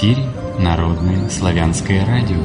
эфире Народное славянское радио.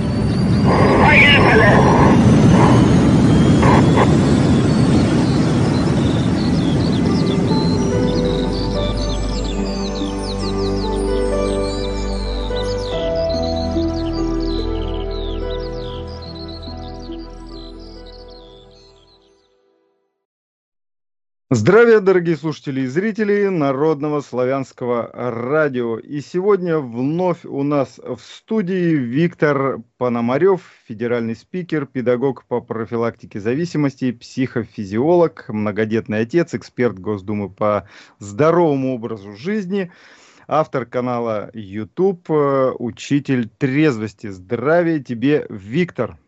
Здравия, дорогие слушатели и зрители Народного славянского радио. И сегодня вновь у нас в студии Виктор Пономарев, федеральный спикер, педагог по профилактике зависимостей, психофизиолог, многодетный отец, эксперт Госдумы по здоровому образу жизни, автор канала YouTube, учитель трезвости. Здравия тебе, Виктор.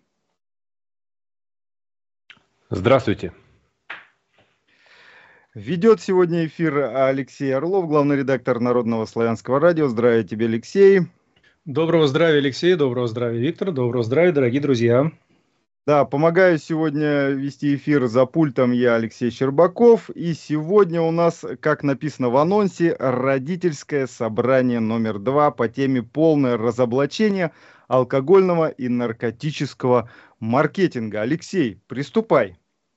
Здравствуйте. Ведет сегодня эфир Алексей Орлов, главный редактор Народного славянского радио. Здравия тебе, Алексей. Доброго здравия, Алексей. Доброго здравия, Виктор. Доброго здравия, дорогие друзья. Да, помогаю сегодня вести эфир за пультом я, Алексей Щербаков. И сегодня у нас, как написано в анонсе, родительское собрание номер 2 по теме «Полное разоблачение алкогольного и наркотического маркетинга». Алексей, приступай.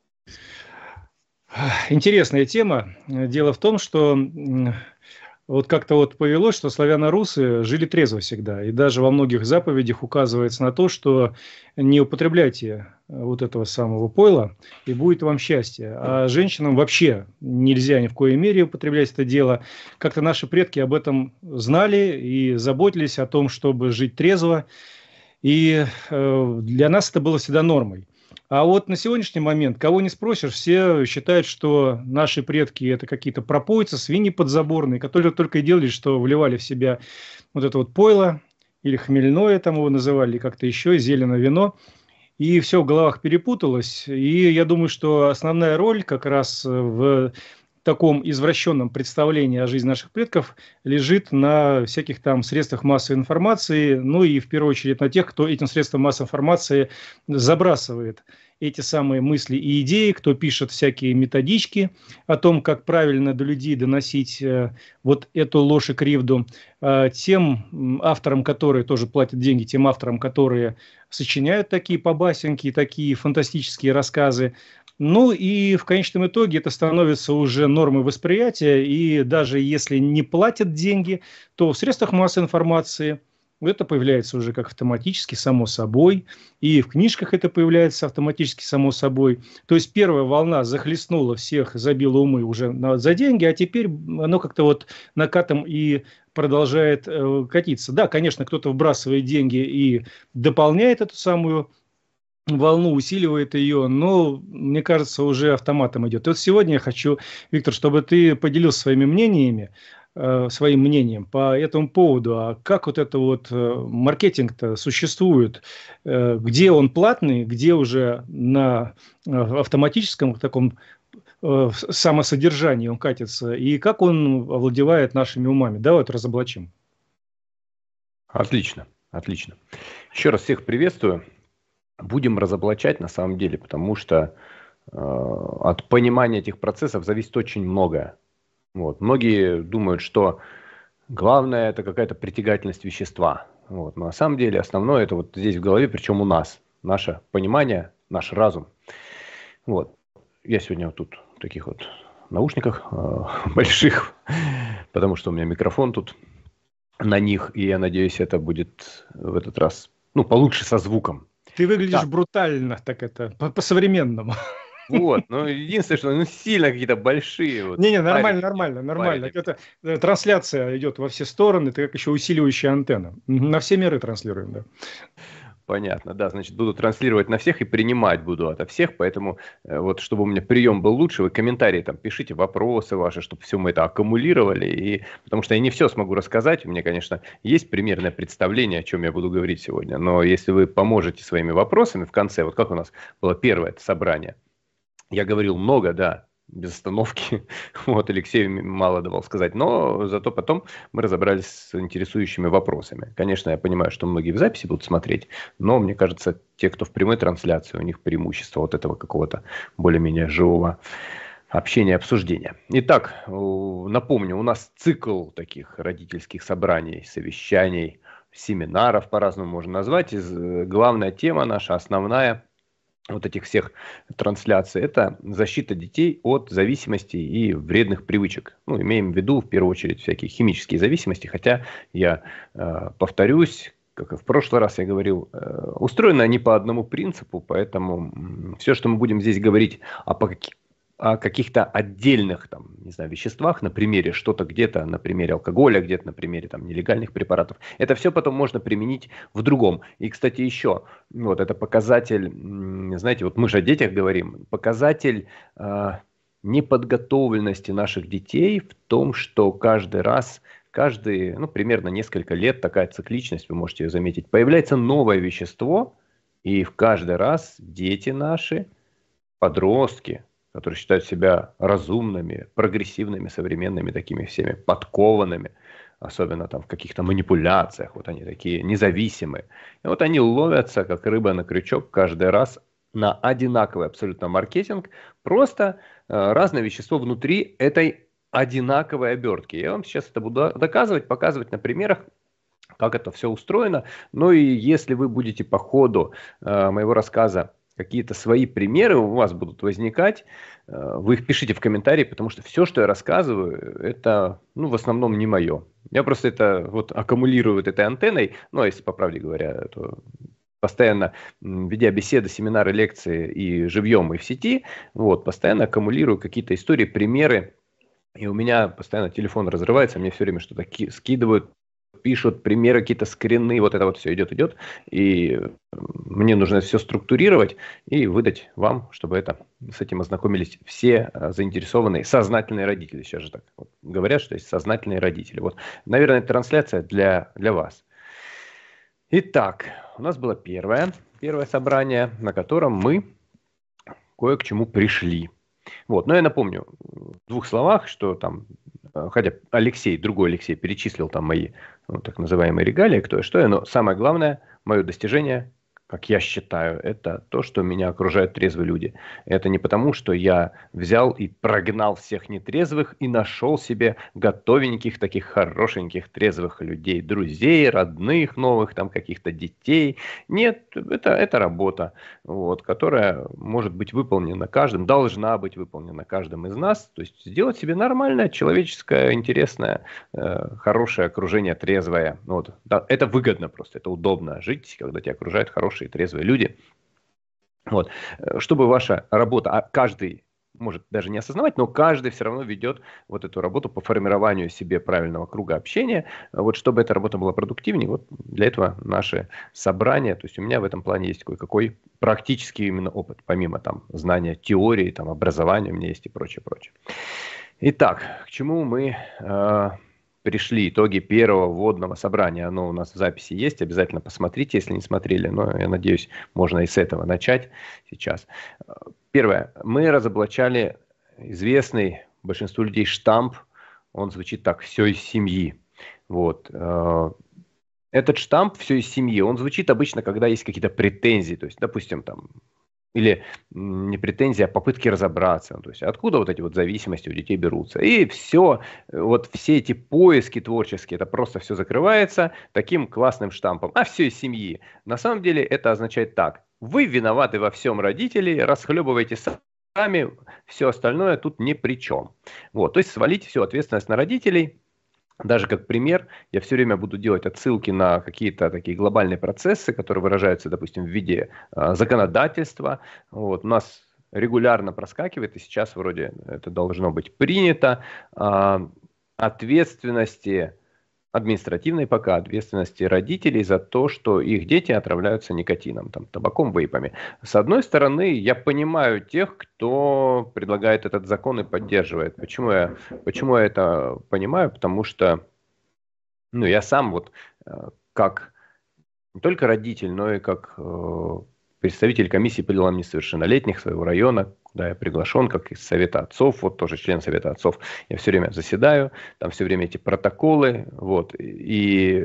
Интересная тема. Дело в том, что вот как-то вот повелось, что славяно-русы жили трезво всегда. И даже во многих заповедях указывается на то, что не употребляйте вот этого самого пойла, и будет вам счастье. А женщинам вообще нельзя ни в коей мере употреблять это дело. Как-то наши предки об этом знали и заботились о том, чтобы жить трезво. И для нас это было всегда нормой. А вот на сегодняшний момент, кого не спросишь, все считают, что наши предки это какие-то пропойцы, свиньи подзаборные, которые только и делали, что вливали в себя вот это вот пойло, или хмельное там его называли, или как-то еще, зеленое вино. И все в головах перепуталось. И я думаю, что основная роль как раз в таком извращенном представлении о жизни наших предков лежит на всяких там средствах массовой информации, ну и в первую очередь на тех, кто этим средством массовой информации забрасывает эти самые мысли и идеи, кто пишет всякие методички о том, как правильно до людей доносить вот эту ложь и кривду, тем авторам, которые тоже платят деньги, тем авторам, которые сочиняют такие побасенки, такие фантастические рассказы. Ну и в конечном итоге это становится уже нормой восприятия, и даже если не платят деньги, то в средствах массовой информации это появляется уже как автоматически, само собой, и в книжках это появляется автоматически, само собой. То есть первая волна захлестнула всех, забила умы уже за деньги, а теперь оно как-то вот накатом и продолжает катиться. Да, конечно, кто-то вбрасывает деньги и дополняет эту самую волну, усиливает ее, но, мне кажется, уже автоматом идет. И вот сегодня я хочу, Виктор, чтобы ты поделился своими мнениями, своим мнением по этому поводу. А как вот это вот маркетинг-то существует? Где он платный, где уже на автоматическом таком самосодержании он катится, и как он овладевает нашими умами? Давай вот разоблачим. Отлично, отлично. Еще раз всех приветствую. Будем разоблачать на самом деле, потому что от понимания этих процессов зависит очень многое. Вот. Многие думают, что главное это какая-то притягательность вещества. Вот. Но на самом деле основное это вот здесь в голове, причем у нас. Наше понимание, наш разум. Вот. Я сегодня вот тут в таких вот наушниках больших, потому что у меня микрофон тут на них, и я надеюсь, это будет в этот раз получше со звуком. Ты выглядишь брутально, так это, по-современному. Вот, но единственное, что сильно какие-то большие. Вот, не, нормально. Это трансляция идет во все стороны, это как еще усиливающая антенна. На все миры транслируем, да. Понятно, да, значит, буду транслировать на всех и принимать буду ото всех, поэтому вот, чтобы у меня прием был лучше, вы комментарии там пишите, вопросы ваши, чтобы все мы это аккумулировали, и потому что я не все смогу рассказать, у меня, конечно, есть примерное представление, о чем я буду говорить сегодня, но если вы поможете своими вопросами в конце, вот как у нас было первое это собрание, я говорил много, да, без остановки. Вот, Алексею мало давал сказать, но зато потом мы разобрались с интересующими вопросами. Конечно, я понимаю, что многие в записи будут смотреть, но мне кажется, те, кто в прямой трансляции, у них преимущество вот этого какого-то более-менее живого общения, обсуждения. Итак, напомню, у нас цикл таких родительских собраний, совещаний, семинаров, по-разному можно назвать. Главная тема наша, основная, вот этих всех трансляций, это защита детей от зависимости и вредных привычек. Ну, имеем в виду, в первую очередь, всякие химические зависимости, хотя я повторюсь, как и в прошлый раз я говорил, устроены они по одному принципу, поэтому все, что мы будем здесь говорить о каких-то отдельных там, не знаю, веществах, на примере что-то где-то, на примере алкоголя, где-то на примере там, нелегальных препаратов, это все потом можно применить в другом. И, кстати, еще, вот это показатель, знаете, вот мы же о детях говорим, показатель неподготовленности наших детей в том, что каждый раз, ну, примерно несколько лет, такая цикличность, вы можете ее заметить, появляется новое вещество, и в каждый раз дети наши, подростки, которые считают себя разумными, прогрессивными, современными, такими всеми подкованными, особенно там в каких-то манипуляциях, вот они такие независимые. И вот они ловятся, как рыба на крючок, каждый раз на одинаковый абсолютно маркетинг, просто разное вещество внутри этой одинаковой обертки. Я вам сейчас это буду доказывать, показывать на примерах, как это все устроено. Ну и если вы будете по ходу моего рассказа какие-то свои примеры у вас будут возникать, вы их пишите в комментарии, потому что все, что я рассказываю, это, ну, в основном не мое. Я просто это вот аккумулирую вот этой антенной, ну, а если по правде говоря, то постоянно, ведя беседы, семинары, лекции и живьем, и в сети, вот, постоянно аккумулирую какие-то истории, примеры, и у меня постоянно телефон разрывается, мне все время что-то скидывают, пишут примеры, какие-то скрины, вот это вот все идет, и мне нужно все структурировать и выдать вам, чтобы с этим ознакомились все заинтересованные, сознательные родители. Сейчас же так вот говорят, что есть сознательные родители. Вот, наверное, это трансляция для вас. Итак, у нас было первое собрание, на котором мы кое к чему пришли. Вот, но я напомню в двух словах, что там, хотя другой Алексей перечислил там мои, ну, так называемые регалии, кто и что, но самое главное, мое достижение, как я считаю, это то, что меня окружают трезвые люди. Это не потому, что я взял и прогнал всех нетрезвых и нашел себе готовеньких, таких хорошеньких трезвых людей, друзей, родных новых, там каких-то детей. Нет, это работа, вот, которая может быть выполнена каждым, должна быть выполнена каждым из нас. То есть сделать себе нормальное, человеческое, интересное, хорошее окружение, трезвое. Вот. Да, это выгодно просто, это удобно жить, когда тебя окружают хорошие, трезвые люди. Вот. Чтобы ваша работа, а каждый может даже не осознавать, но каждый все равно ведет вот эту работу по формированию себе правильного круга общения. Вот чтобы эта работа была продуктивнее, вот для этого наши собрания. То есть у меня в этом плане есть кое-какой практический именно опыт, помимо там знания теории, там образования у меня есть и прочее. Итак, к чему мы пришли, итоги первого вводного собрания. Оно у нас в записи есть, обязательно посмотрите, если не смотрели, но я надеюсь, можно и с этого начать сейчас. Первое. Мы разоблачали известный большинству людей штамп, он звучит так: «все из семьи». Вот. Этот штамп «все из семьи», он звучит обычно, когда есть какие-то претензии, то есть, допустим, там, или не претензии, а попытки разобраться. То есть откуда вот эти вот зависимости у детей берутся. И все, вот все эти поиски творческие, это просто все закрывается таким классным штампом. А все из семьи. На самом деле это означает так: вы виноваты во всем, родители, расхлебываете сами, все остальное тут ни при чем. Вот, то есть свалить всю ответственность на родителей. Даже как пример, я все время буду делать отсылки на какие-то такие глобальные процессы, которые выражаются, допустим, в виде законодательства. Вот, у нас регулярно проскакивает, и сейчас вроде это должно быть принято, ответственности, административной пока ответственности родителей за то, что их дети отравляются никотином, там, табаком, вейпами. С одной стороны, я понимаю тех, кто предлагает этот закон и поддерживает. Почему я это понимаю? Потому что я сам вот как не только родитель, но и как представитель комиссии по делам несовершеннолетних своего района, куда я приглашен, как из Совета отцов, вот тоже член Совета отцов, я все время заседаю, там все время эти протоколы, вот, и,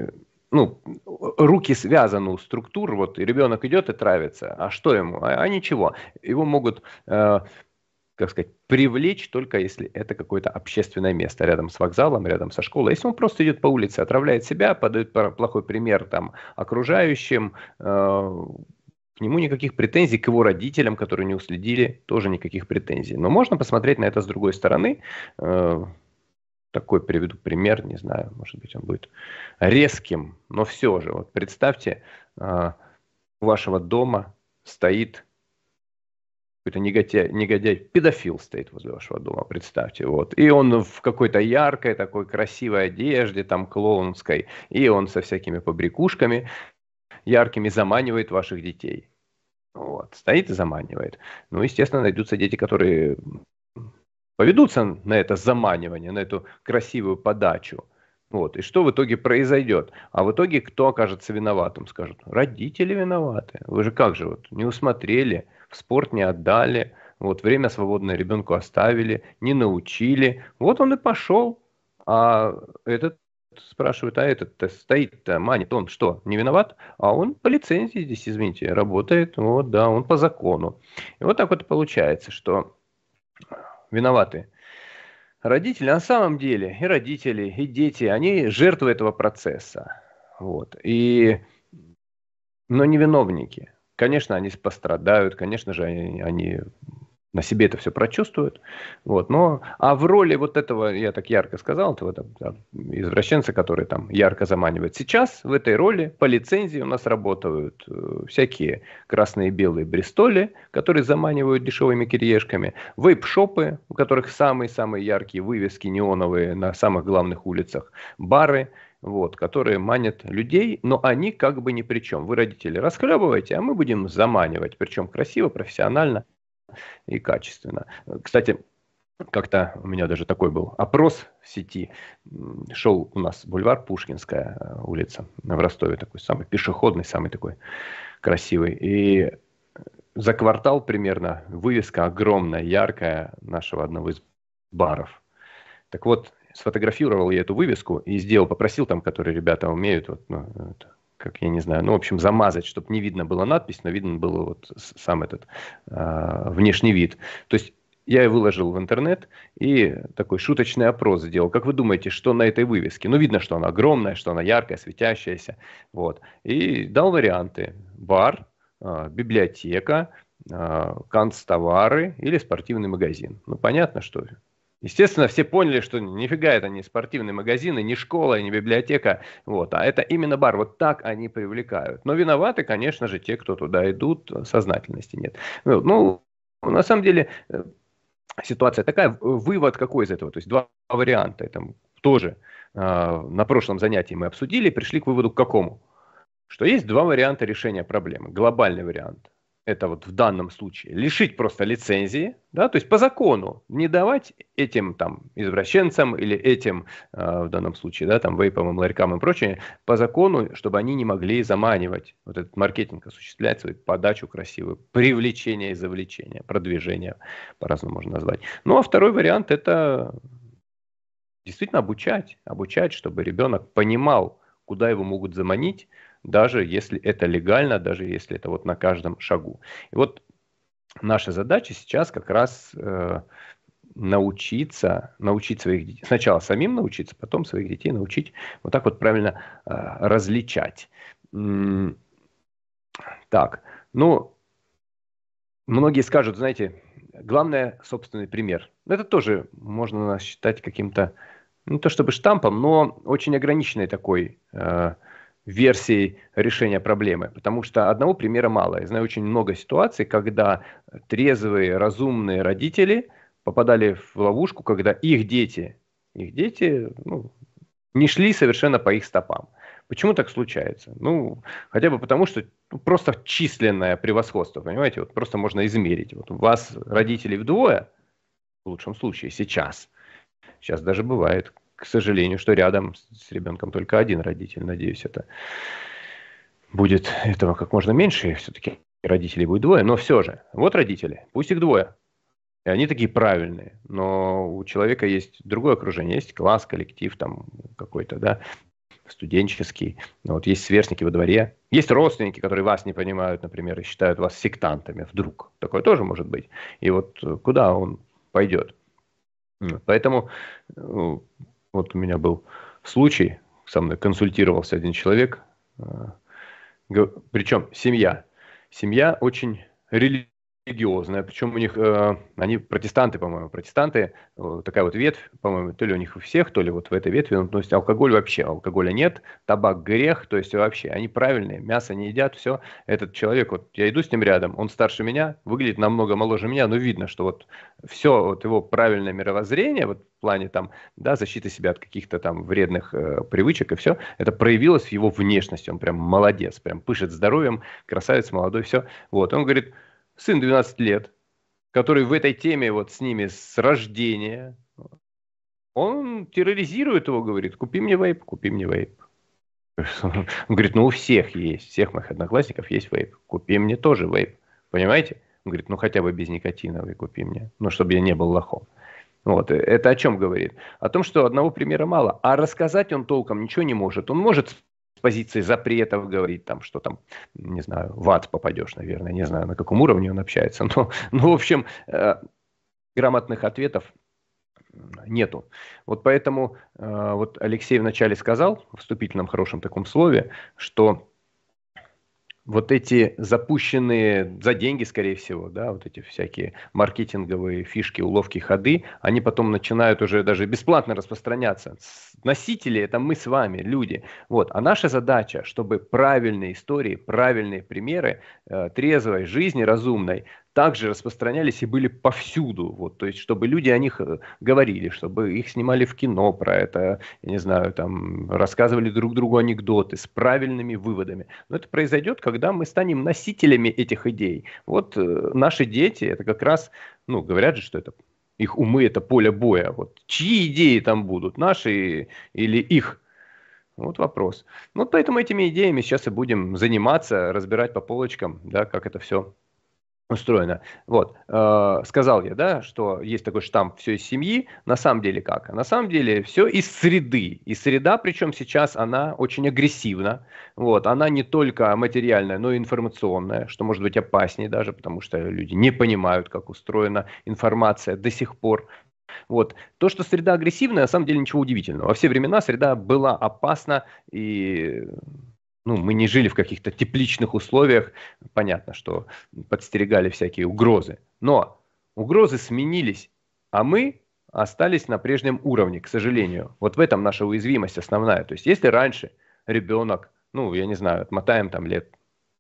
руки связаны у структур, вот, и ребенок идет и травится, а что ему? А ничего, его могут как сказать, привлечь только если это какое-то общественное место рядом с вокзалом, рядом со школой. Если он просто идет по улице, отравляет себя, подает плохой пример там окружающим, к нему никаких претензий, к его родителям, которые не уследили, тоже никаких претензий. Но можно посмотреть на это с другой стороны. Такой приведу пример, не знаю, может быть он будет резким, но все же. Вот представьте, у вашего дома стоит какой-то негодяй, педофил стоит возле вашего дома, представьте. Вот. И он в какой-то яркой, такой красивой одежде, там клоунской, и он со всякими побрякушками яркими заманивает ваших детей. Вот. Стоит и заманивает. Ну, естественно, найдутся дети, которые поведутся на это заманивание, на эту красивую подачу. Вот. И что в итоге произойдет? А в итоге кто окажется виноватым? Скажут, родители виноваты. Вы же как же, вот, не усмотрели, в спорт не отдали, вот, время свободное ребенку оставили, не научили. Вот он и пошел. А этот спрашивают, а этот-то стоит-то, манит, он что, не виноват? А он по лицензии здесь, извините, работает, вот, да, он по закону. И вот так вот получается, что виноваты родители, на самом деле и родители, и дети, они жертвы этого процесса, вот, но не виновники. Конечно, они пострадают, конечно же, они на себе это все прочувствуют. Вот, а в роли вот этого, я так ярко сказал, этого извращенца, который там ярко заманивает. Сейчас в этой роли по лицензии у нас работают всякие красные и белые бристоли, которые заманивают дешевыми кириешками, вейп-шопы, у которых самые-самые яркие вывески неоновые на самых главных улицах, бары, вот, которые манят людей, но они как бы ни при чем. Вы, родители, расхлебываете, а мы будем заманивать, причем красиво, профессионально и качественно. Кстати, как-то у меня даже такой был опрос в сети. Шел у нас бульвар Пушкинская улица в Ростове, такой самый пешеходный, самый такой красивый. И за квартал примерно вывеска огромная, яркая нашего одного из баров. Так вот, сфотографировал я эту вывеску и попросил там, которые ребята умеют, вот, как я не знаю, в общем, замазать, чтобы не видно было надпись, но видно было вот сам этот внешний вид. То есть я ее выложил в интернет и такой шуточный опрос сделал. Как вы думаете, что на этой вывеске? Ну, видно, что она огромная, что она яркая, светящаяся. Вот. И дал варианты. Бар, библиотека, канцтовары или спортивный магазин. Ну, понятно, что... Естественно, все поняли, что нифига это не спортивный магазин, и не школа, и не библиотека, вот, а это именно бар. Вот так они привлекают. Но виноваты, конечно же, те, кто туда идут, сознательности нет. Ну, на самом деле, ситуация такая. Вывод какой из этого? То есть два варианта. Это тоже на прошлом занятии мы обсудили, пришли к выводу к какому? Что есть два варианта решения проблемы. Глобальный вариант. Это вот в данном случае лишить просто лицензии, да, то есть по закону не давать этим там извращенцам или этим, в данном случае, да, там вейпам, ларькам и прочее, по закону, чтобы они не могли заманивать, вот этот маркетинг осуществлять, свою подачу красивую, привлечение и завлечение, продвижение, по-разному можно назвать. Ну, а второй вариант это действительно обучать, чтобы ребенок понимал, куда его могут заманить, даже если это легально, даже если это вот на каждом шагу. И вот наша задача сейчас как раз научить своих детей, сначала самим научиться, потом своих детей научить вот так вот правильно различать. Так, многие скажут, знаете, главное собственный пример. Это тоже можно считать каким-то, не то чтобы штампом, но очень ограниченной такой версией решения проблемы, потому что одного примера мало. Я знаю очень много ситуаций, когда трезвые, разумные родители попадали в ловушку, когда их дети не шли совершенно по их стопам. Почему так случается? Хотя бы потому, что просто численное превосходство, понимаете, вот просто можно измерить. Вот у вас родителей вдвое, в лучшем случае, сейчас даже бывает, к сожалению, что рядом с ребенком только один родитель. Надеюсь, это будет этого как можно меньше. Все-таки родителей будет двое. Но все же, вот родители, пусть их двое. И они такие правильные. Но у человека есть другое окружение. Есть класс, коллектив там какой-то, да, студенческий. Вот есть сверстники во дворе. Есть родственники, которые вас не понимают, например, и считают вас сектантами вдруг. Такое тоже может быть. И вот куда он пойдет. Поэтому вот у меня был случай, со мной консультировался один человек, причем семья очень религиозная, причем у них, они протестанты, по-моему, такая вот ветвь, по-моему, то ли у них у всех, то ли вот в этой ветви, то есть алкоголь вообще, алкоголя нет, табак грех, то есть вообще, они правильные, мясо не едят, все. Этот человек, вот я иду с ним рядом, он старше меня, выглядит намного моложе меня, но видно, что вот все, вот его правильное мировоззрение, вот в плане там, да, защиты себя от каких-то там вредных привычек и все, это проявилось в его внешности, он прям молодец, прям пышет здоровьем, красавец молодой, все. Вот, он говорит, сын 12 лет, который в этой теме вот с ними с рождения, он терроризирует его, говорит, купи мне вейп, купи мне вейп. Он говорит, ну у всех есть, всех моих одноклассников есть вейп, купи мне тоже вейп, понимаете? Он говорит, ну хотя бы без никотиновый купи мне, ну чтобы я не был лохом. Вот, это о чем говорит? О том, что одного примера мало, а рассказать он толком ничего не может. Он может с позиции запретов говорить, там, что там, не знаю, в ад попадешь, наверное, не знаю, на каком уровне он общается, но в общем, грамотных ответов нету. Вот поэтому вот Алексей вначале сказал, в вступительном хорошем таком слове, что вот эти запущенные за деньги, скорее всего, да, вот эти всякие маркетинговые фишки, уловки, ходы, они потом начинают уже даже бесплатно распространяться. Носители – это мы с вами, люди. Вот. А наша задача, чтобы правильные истории, правильные примеры трезвой жизни, разумной, также распространялись и были повсюду. Вот, то есть, чтобы люди о них говорили, чтобы их снимали в кино про это, я не знаю, там, рассказывали друг другу анекдоты с правильными выводами. Но это произойдет, когда мы станем носителями этих идей. Вот наши дети, это как раз, ну, говорят же, что это их умы, это поле боя. Вот чьи идеи там будут, наши или их? Вот вопрос. Вот поэтому этими идеями сейчас и будем заниматься, разбирать по полочкам, да, как это все устроено. Вот. Сказал я, да, что есть такой штамп «все из семьи». На самом деле как? На самом деле все из среды. И среда, причем сейчас, она очень агрессивна. Вот. Она не только материальная, но и информационная, что может быть опаснее даже, потому что люди не понимают, как устроена информация до сих пор. Вот. То, что среда агрессивная, на самом деле ничего удивительного. Во все времена среда была опасна, и мы не жили в каких-то тепличных условиях. Понятно, что подстерегали всякие угрозы. Но угрозы сменились, а мы остались на прежнем уровне, к сожалению. Вот в этом наша уязвимость основная. То есть, если раньше ребенок, я не знаю, отмотаем там лет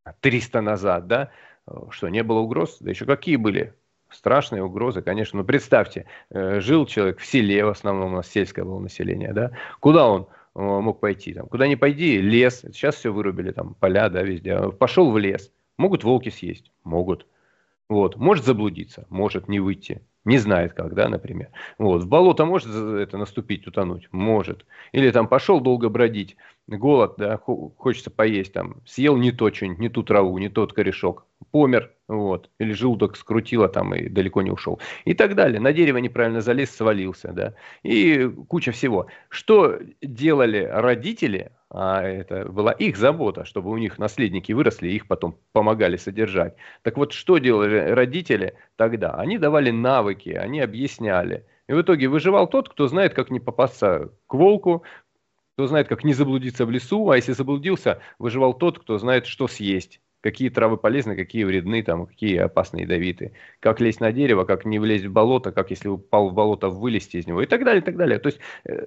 300 назад, да, что не было угроз, да еще какие были страшные угрозы, конечно. Представьте, жил человек в селе, в основном у нас сельское было население, да, куда он мог пойти? Там, куда ни пойди, лес. Сейчас все вырубили, там, поля, да, везде. Пошел в лес. Могут волки съесть? Могут. Вот. Может заблудиться? Может не выйти. Не знает как, да, например. Вот. В болото может это наступить, утонуть? Может. Или там пошел долго бродить. Голод, да, хочется поесть. Там, съел не то что-нибудь, не ту траву, не тот корешок. Помер. Вот. Или желудок скрутило там и далеко не ушел. И так далее. На дерево неправильно залез, свалился. Да. И куча всего. Что делали родители? А это была их забота, чтобы у них наследники выросли и их потом помогали содержать. Так вот, что делали родители тогда? Они давали навыки, они объясняли. И в итоге выживал тот, кто знает, как не попасться к волку, кто знает, как не заблудиться в лесу, а если заблудился, выживал тот, кто знает, что съесть. Какие травы полезны, какие вредны, там, какие опасные, ядовитые. Как лезть на дерево, как не влезть в болото, как если упал в болото, вылезти из него и так далее, и так далее. То есть,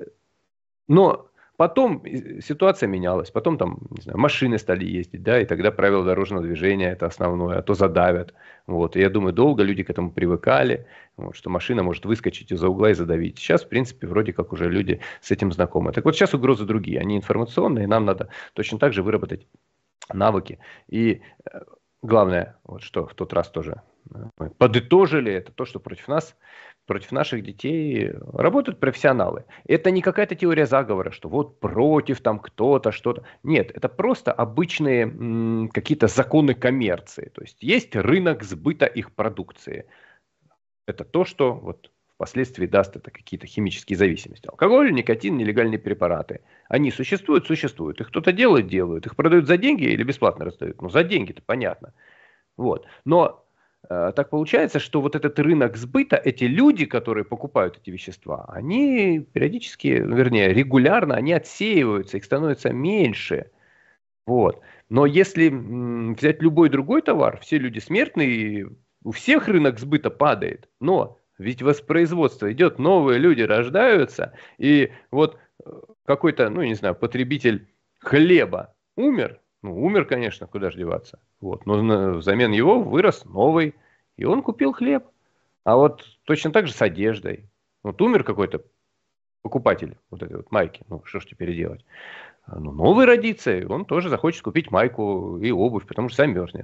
но потом ситуация менялась, потом там, не знаю, машины стали ездить, да, и тогда правила дорожного движения это основное, а то задавят. Вот. И я думаю, долго люди к этому привыкали, вот, что машина может выскочить из-за угла и задавить. Сейчас, в принципе, вроде как уже люди с этим знакомы. Так вот, сейчас угрозы другие, они информационные, и нам надо точно так же выработать навыки. И главное, вот что в тот раз тоже мы подытожили, это то, что против нас, против наших детей работают профессионалы. Это не какая-то теория заговора, что вот против там кто-то, что-то. Нет, это просто обычные какие-то законы коммерции. То есть рынок сбыта их продукции. Это то, что вот впоследствии даст это какие-то химические зависимости. Алкоголь, никотин, нелегальные препараты. Они существуют. Их кто-то делает. Их продают за деньги или бесплатно раздают. За деньги-то понятно. Вот. Но так получается, что вот этот рынок сбыта, эти люди, которые покупают эти вещества, они периодически, вернее, регулярно, они отсеиваются, их становится меньше. Вот. Но если взять любой другой товар, все люди смертные, у всех рынок сбыта падает. Но ведь воспроизводство идет, новые люди рождаются, и вот какой-то, ну, не знаю, потребитель хлеба умер, ну, умер, конечно, куда же деваться. Вот. Но взамен его вырос новый, и он купил хлеб. А вот точно так же с одеждой. Вот умер какой-то покупатель вот этой вот майки, ну, что ж теперь делать? Ну, новый родится, и он тоже захочет купить майку и обувь, потому что сам мерзнет.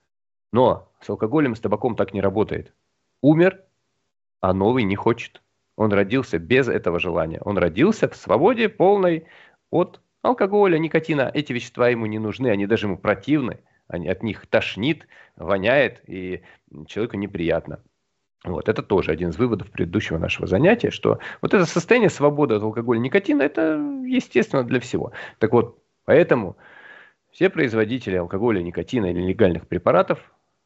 Но с алкоголем, с табаком так не работает. Умер, а новый не хочет. Он родился без этого желания. Он родился в свободе полной от алкоголя, никотина. Эти вещества ему не нужны, они даже ему противны. От них тошнит, воняет, и человеку неприятно. Вот, это тоже один из выводов предыдущего нашего занятия, что вот это состояние свободы от алкоголя, никотина, это естественно для всего. Так вот, поэтому все производители алкоголя, никотина или легальных препаратов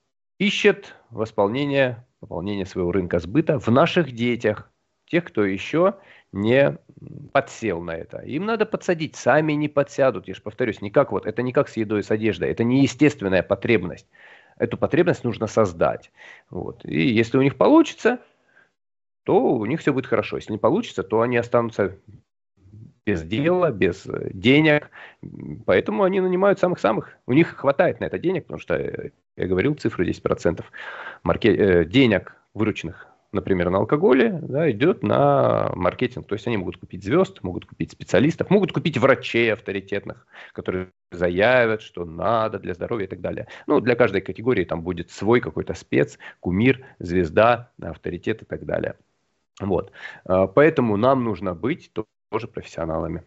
ищут пополнение своего рынка сбыта в наших детях, тех, кто еще не подсел на это. Им надо подсадить, сами не подсядут. Я же повторюсь, это не как с едой и с одеждой, это не естественная потребность. Эту потребность нужно создать. Вот. И если у них получится, то у них все будет хорошо. Если не получится, то они останутся без дела, без денег. Поэтому они нанимают самых-самых. У них хватает на это денег, потому что, я говорил цифру 10% денег, вырученных, например, на алкоголе, да, идет на маркетинг. То есть они могут купить звезд, могут купить специалистов, могут купить врачей авторитетных, которые заявят, что надо для здоровья и так далее. Ну, для каждой категории там будет свой какой-то спец, кумир, звезда, авторитет и так далее. Вот. Поэтому нам нужно быть тоже профессионалами.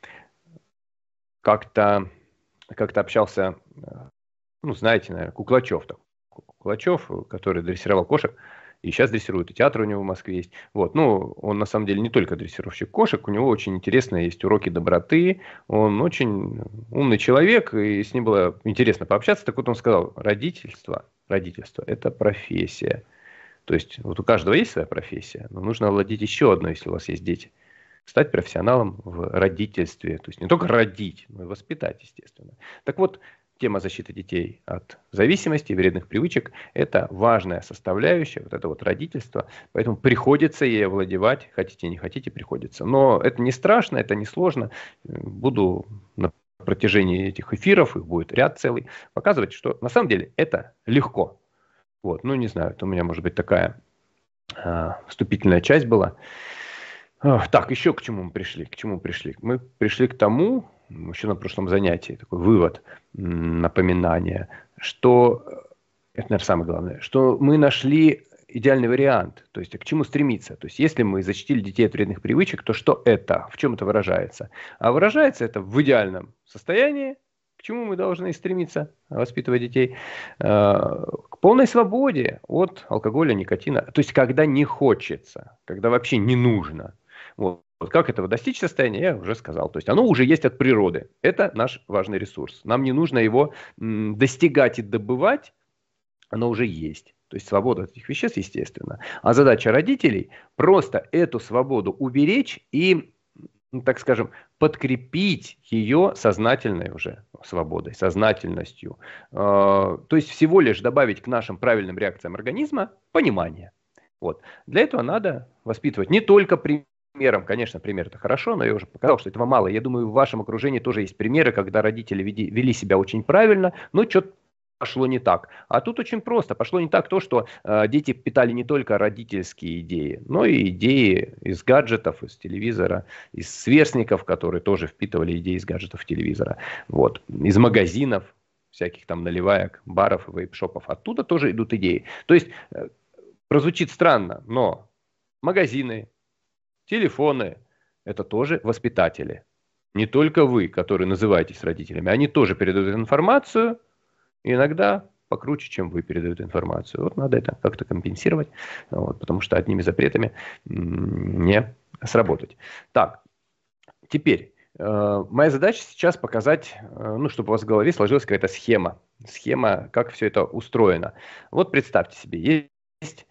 Как-то общался, ну, знаете, наверное, Куклачев. Куклачев, который дрессировал кошек, и сейчас дрессирует, и театр у него в Москве есть. Вот. Ну, он на самом деле не только дрессировщик кошек, у него очень интересные есть уроки доброты, он очень умный человек, и с ним было интересно пообщаться. Так вот он сказал, родительство – это профессия. То есть вот у каждого есть своя профессия, но нужно овладеть еще одной, если у вас есть дети. Стать профессионалом в родительстве. То есть не только родить, но и воспитать, естественно. Так вот, тема защиты детей от зависимости, вредных привычек – это важная составляющая, вот это вот родительство. Поэтому приходится ей овладевать, хотите, не хотите, приходится. Но это не страшно, это не сложно. Буду на протяжении этих эфиров, их будет ряд целый, показывать, что на самом деле это легко. Вот, ну не знаю, это у меня может быть такая вступительная часть была. Так, еще к чему мы пришли? Мы пришли к тому, еще на прошлом занятии, такой вывод, напоминание, что, это, наверное, самое главное, что мы нашли идеальный вариант, то есть к чему стремиться. То есть если мы защитили детей от вредных привычек, то что это? В чем это выражается? А выражается это в идеальном состоянии, к чему мы должны стремиться, воспитывая детей, к полной свободе от алкоголя, никотина. То есть когда не хочется, когда вообще не нужно. Вот как этого достичь состояния, я уже сказал. То есть оно уже есть от природы. Это наш важный ресурс. Нам не нужно его достигать и добывать. Оно уже есть. То есть свобода от этих веществ, естественно. А задача родителей просто эту свободу уберечь и, ну, так скажем, подкрепить ее сознательной уже свободой, сознательностью. То есть всего лишь добавить к нашим правильным реакциям организма понимание. Вот. Для этого надо воспитывать не только примером, конечно, пример это хорошо, но я уже показал, что этого мало. Я думаю, в вашем окружении тоже есть примеры, когда родители вели себя очень правильно, но что-то пошло не так. А тут очень просто. Пошло не так то, что дети питали не только родительские идеи, но и идеи из гаджетов, из телевизора, из сверстников, которые тоже впитывали идеи из гаджетов, телевизора. Вот. Из магазинов, всяких там наливаек, баров, вейп-шопов. Оттуда тоже идут идеи. То есть, прозвучит странно, но магазины, телефоны – это тоже воспитатели. Не только вы, которые называетесь родителями, они тоже передают информацию, иногда покруче, чем вы передаете информацию. Вот надо это как-то компенсировать, вот, потому что одними запретами не сработать. Так, теперь, Моя задача сейчас показать, ну, чтобы у вас в голове сложилась какая-то схема, как все это устроено. Вот представьте себе, есть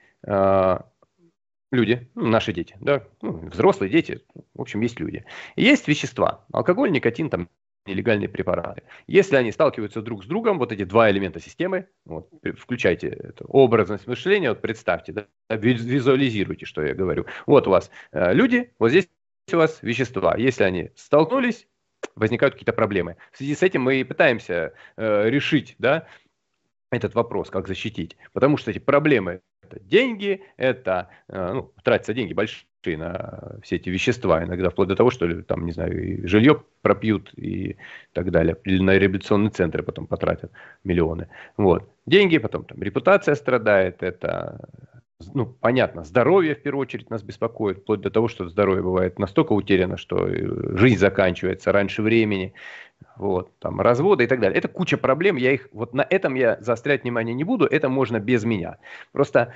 люди, ну, наши дети, да, ну, взрослые дети, в общем, есть люди. И есть вещества, алкоголь, никотин, там, нелегальные препараты. Если они сталкиваются друг с другом, вот эти два элемента системы, вот, включайте это, образность мышления, вот представьте, да, визуализируйте, что я говорю. Вот у вас люди, вот здесь у вас вещества. Если они столкнулись, возникают какие-то проблемы. В связи с этим мы и пытаемся решить, да, этот вопрос, как защитить. Потому что эти проблемы – это деньги, это тратятся деньги большие на все эти вещества, иногда вплоть до того, что там, не знаю, и жилье пропьют и так далее. Или на реабилитационные центры потом потратят миллионы. Вот. Деньги, потом там репутация страдает, это, ну, понятно, здоровье в первую очередь нас беспокоит, вплоть до того, что здоровье бывает настолько утеряно, что жизнь заканчивается раньше времени. Вот, там, разводы и так далее. Это куча проблем, вот на этом я заострять внимание не буду, это можно без меня. Просто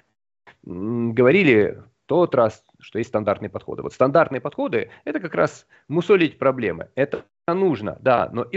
говорили в тот раз, что есть стандартные подходы. Вот стандартные подходы – это как раз мусолить проблемы. Это нужно, да, но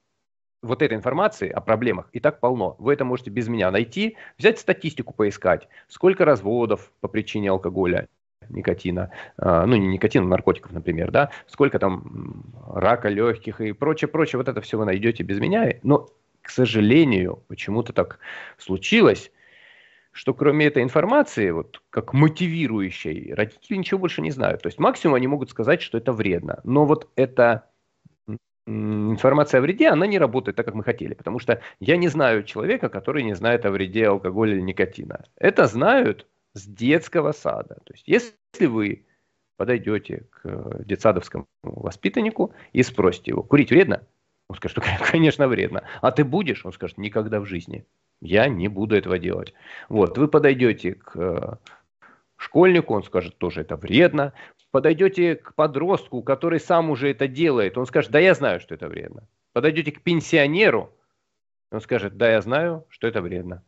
вот этой информации о проблемах и так полно. Вы это можете без меня найти, взять статистику поискать, сколько разводов по причине алкоголя, никотина, ну не никотина, наркотиков, например, да, сколько там рака легких и прочее, вот это все вы найдете без меня, но, к сожалению, почему-то так случилось, что кроме этой информации, вот как мотивирующей, родители ничего больше не знают, то есть максимум они могут сказать, что это вредно, но вот эта информация о вреде, она не работает так, как мы хотели, потому что я не знаю человека, который не знает о вреде алкоголя или никотина, это знают с детского сада. То есть, если вы подойдете к детсадовскому воспитаннику и спросите его, курить вредно? Он скажет, конечно, вредно. А ты будешь? Он скажет, никогда в жизни. Я не буду этого делать. Вот, вы подойдете к школьнику, он скажет, тоже это вредно. Подойдете к подростку, который сам уже это делает, он скажет, да я знаю, что это вредно. Подойдете к пенсионеру, он скажет, да я знаю, что это вредно.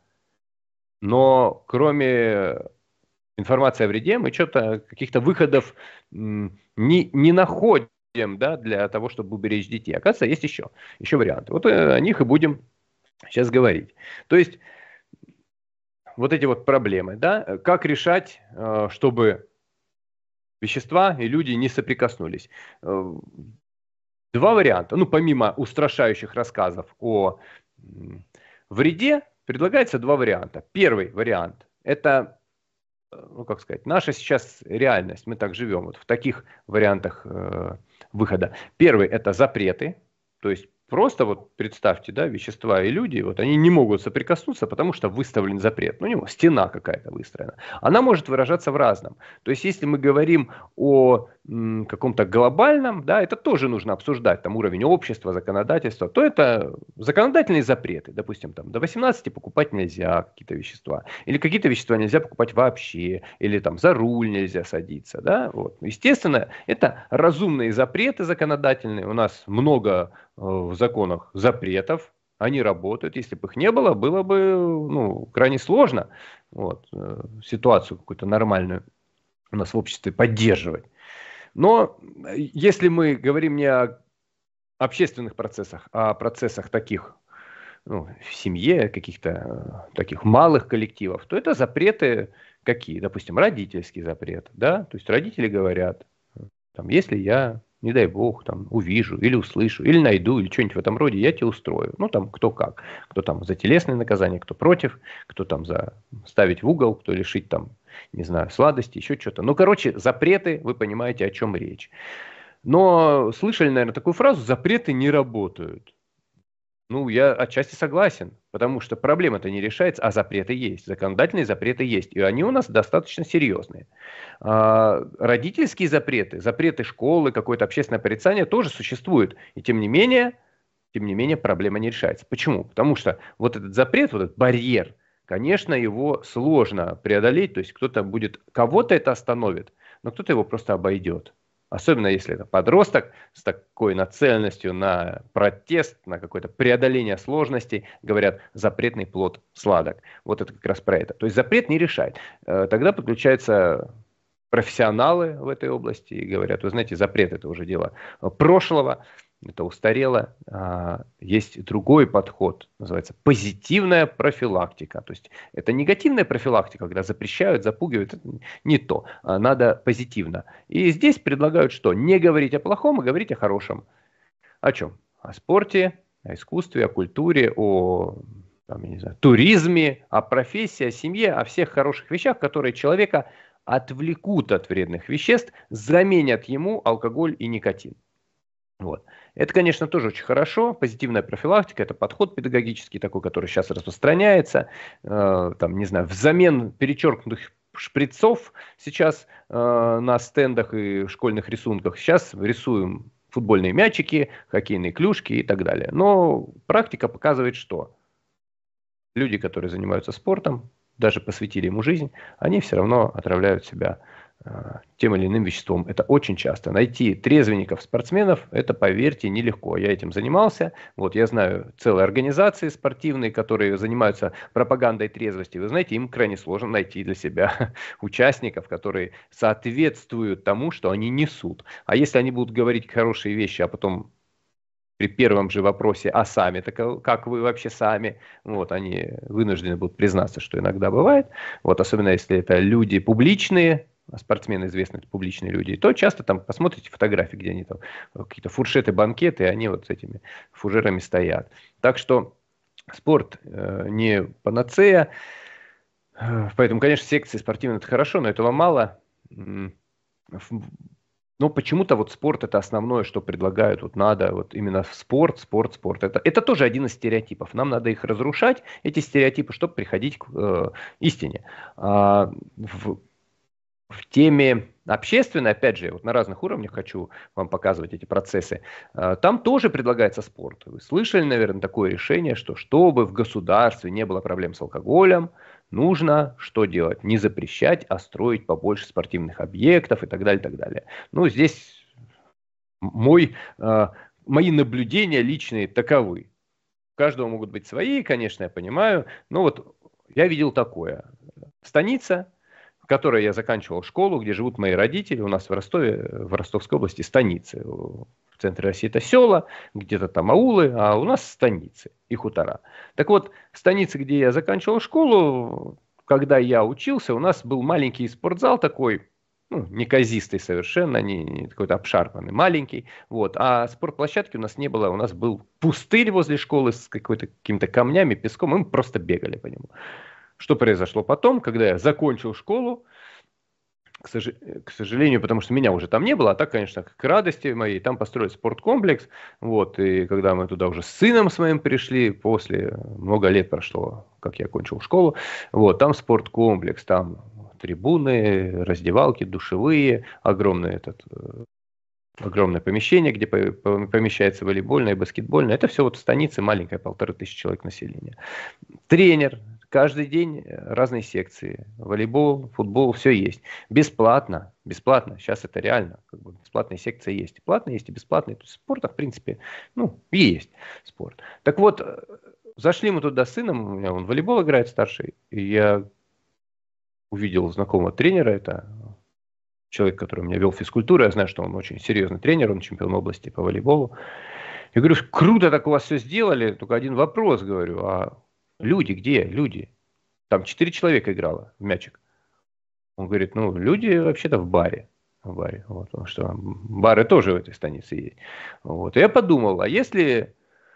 Но кроме информации о вреде, мы что-то каких-то выходов не находим, да, для того, чтобы уберечь детей. Оказывается, есть еще варианты. Вот о них и будем сейчас говорить. То есть, вот эти вот проблемы, да, как решать, чтобы вещества и люди не соприкоснулись. Два варианта. Ну, помимо устрашающих рассказов о вреде, предлагается два варианта. Первый вариант – это, ну, как сказать, наша сейчас реальность. Мы так живем вот в таких вариантах выхода. Первый – это запреты. То есть просто вот представьте, да, вещества и люди, вот они не могут соприкоснуться, потому что выставлен запрет. Ну, у него стена какая-то выстроена. Она может выражаться в разном. То есть, если мы говорим о каком-то глобальном, да, это тоже нужно обсуждать, там уровень общества, законодательства, то это законодательные запреты. Допустим, там до 18 покупать нельзя какие-то вещества, или какие-то вещества нельзя покупать вообще, или там за руль нельзя садиться, да, вот. Естественно, это разумные запреты законодательные. У нас много в законах запретов, они работают. Если бы их не было, было бы, ну, крайне сложно вот, ситуацию какую-то нормальную у нас в обществе поддерживать. Но если мы говорим не о общественных процессах, а о процессах таких, ну, в семье, каких-то таких малых коллективов, то это запреты какие? Допустим, родительский запрет. Да? То есть родители говорят, там, если я, не дай бог, там, увижу или услышу, или найду, или что-нибудь в этом роде, я тебе устрою. Ну, там, кто как. Кто там за телесные наказания, кто против, кто там за ставить в угол, кто лишить там, не знаю, сладости, еще что-то. Ну, короче, запреты, вы понимаете, о чем речь. Но слышали, наверное, такую фразу: запреты не работают. Ну, я отчасти согласен, потому что проблема-то не решается, а запреты есть, законодательные запреты есть, и они у нас достаточно серьезные. Родительские запреты, запреты школы, какое-то общественное порицание тоже существуют, и тем не менее проблема не решается. Почему? Потому что вот этот запрет, вот этот барьер, конечно, его сложно преодолеть, то есть кого-то это остановит, но кто-то его просто обойдет. Особенно если это подросток с такой нацеленностью на протест, на какое-то преодоление сложностей, говорят, запретный плод сладок. Вот это как раз про это. То есть запрет не решает. Тогда подключается профессионалы в этой области и говорят, вы знаете, запрет — это уже дело прошлого, это устарело. Есть другой подход, называется позитивная профилактика. То есть это негативная профилактика, когда запрещают, запугивают, это не то. Надо позитивно. И здесь предлагают что? Не говорить о плохом, а говорить о хорошем. О чем? О спорте, о искусстве, о культуре, о там, я не знаю, туризме, о профессии, о семье, о всех хороших вещах, которые человека отвлекут от вредных веществ, заменят ему алкоголь и никотин. Вот. Это, конечно, тоже очень хорошо. Позитивная профилактика — это подход педагогический такой, который сейчас распространяется. Там, не знаю, взамен перечеркнутых шприцов сейчас на стендах и школьных рисунках сейчас рисуем футбольные мячики, хоккейные клюшки и так далее. Но практика показывает, что люди, которые занимаются спортом, даже посвятили ему жизнь, они все равно отравляют себя тем или иным веществом. Это очень часто. Найти трезвенников, спортсменов, это, поверьте, нелегко. Я этим занимался. Вот, я знаю целые организации спортивные, которые занимаются пропагандой трезвости. Вы знаете, им крайне сложно найти для себя участников, которые соответствуют тому, что они несут. А если они будут говорить хорошие вещи, а потом при первом же вопросе, а сами, так как вы вообще сами, вот, они вынуждены будут признаться, что иногда бывает. Вот, особенно если это люди публичные, спортсмены известные, публичные люди, то часто там посмотрите фотографии, где они там какие-то фуршеты, банкеты, и они вот с этими фужерами стоят. Так что спорт не панацея, поэтому, конечно, секции спортивные — это хорошо, но этого мало. Но почему-то вот спорт — это основное, что предлагают. Вот надо вот именно спорт, спорт, спорт. Это тоже один из стереотипов. Нам надо их разрушать, эти стереотипы, чтобы приходить к истине. В теме общественной, опять же, вот на разных уровнях хочу вам показывать эти процессы, там тоже предлагается спорт. Вы слышали, наверное, такое решение, что чтобы в государстве не было проблем с алкоголем, нужно что делать? Не запрещать, а строить побольше спортивных объектов и так далее, и так далее. Ну, здесь мои наблюдения личные таковы. У каждого могут быть свои, конечно, я понимаю, но вот я видел такое. Станица, в которой я заканчивал школу, где живут мои родители, у нас в Ростове, в Ростовской области станицы. В центре России это села, где-то там аулы, а у нас станицы и хутора. Так вот, в станице, где я заканчивал школу, когда я учился, у нас был маленький спортзал такой, ну, неказистый совершенно, не какой-то обшарпанный, маленький. Вот. А спортплощадки у нас не было, у нас был пустырь возле школы с какими-то камнями, песком, и мы просто бегали по нему. Что произошло потом, когда я закончил школу, к сожалению, потому что меня уже там не было, а так, конечно, к радости моей, там построили спорткомплекс, вот, и когда мы туда уже с сыном с моим пришли, после, много лет прошло, как я окончил школу, вот, там спорткомплекс, там трибуны, раздевалки, душевые, огромное помещение, где помещается волейбольное и баскетбольное, это все вот в станице маленькая, 1500 человек населения. Тренер. Каждый день разные секции. Волейбол, футбол, все есть. Бесплатно. Бесплатно. Сейчас это реально. Как бы бесплатные секции есть. И платные есть, и бесплатные. То есть спорта, в принципе, ну, есть спорт. Так вот, зашли мы туда с сыном. У меня он в волейбол играет старший. И я увидел знакомого тренера. Это человек, который меня вел физкультуру. Я знаю, что он очень серьезный тренер. Он чемпион области по волейболу. Я говорю, круто так у вас все сделали. Только один вопрос, говорю. А люди где? Люди. Там 4 человека играло в мячик. Он говорит, ну, люди вообще-то в баре. В баре. Вот, потому что бары тоже в этой станице есть. Вот. И я подумал, а если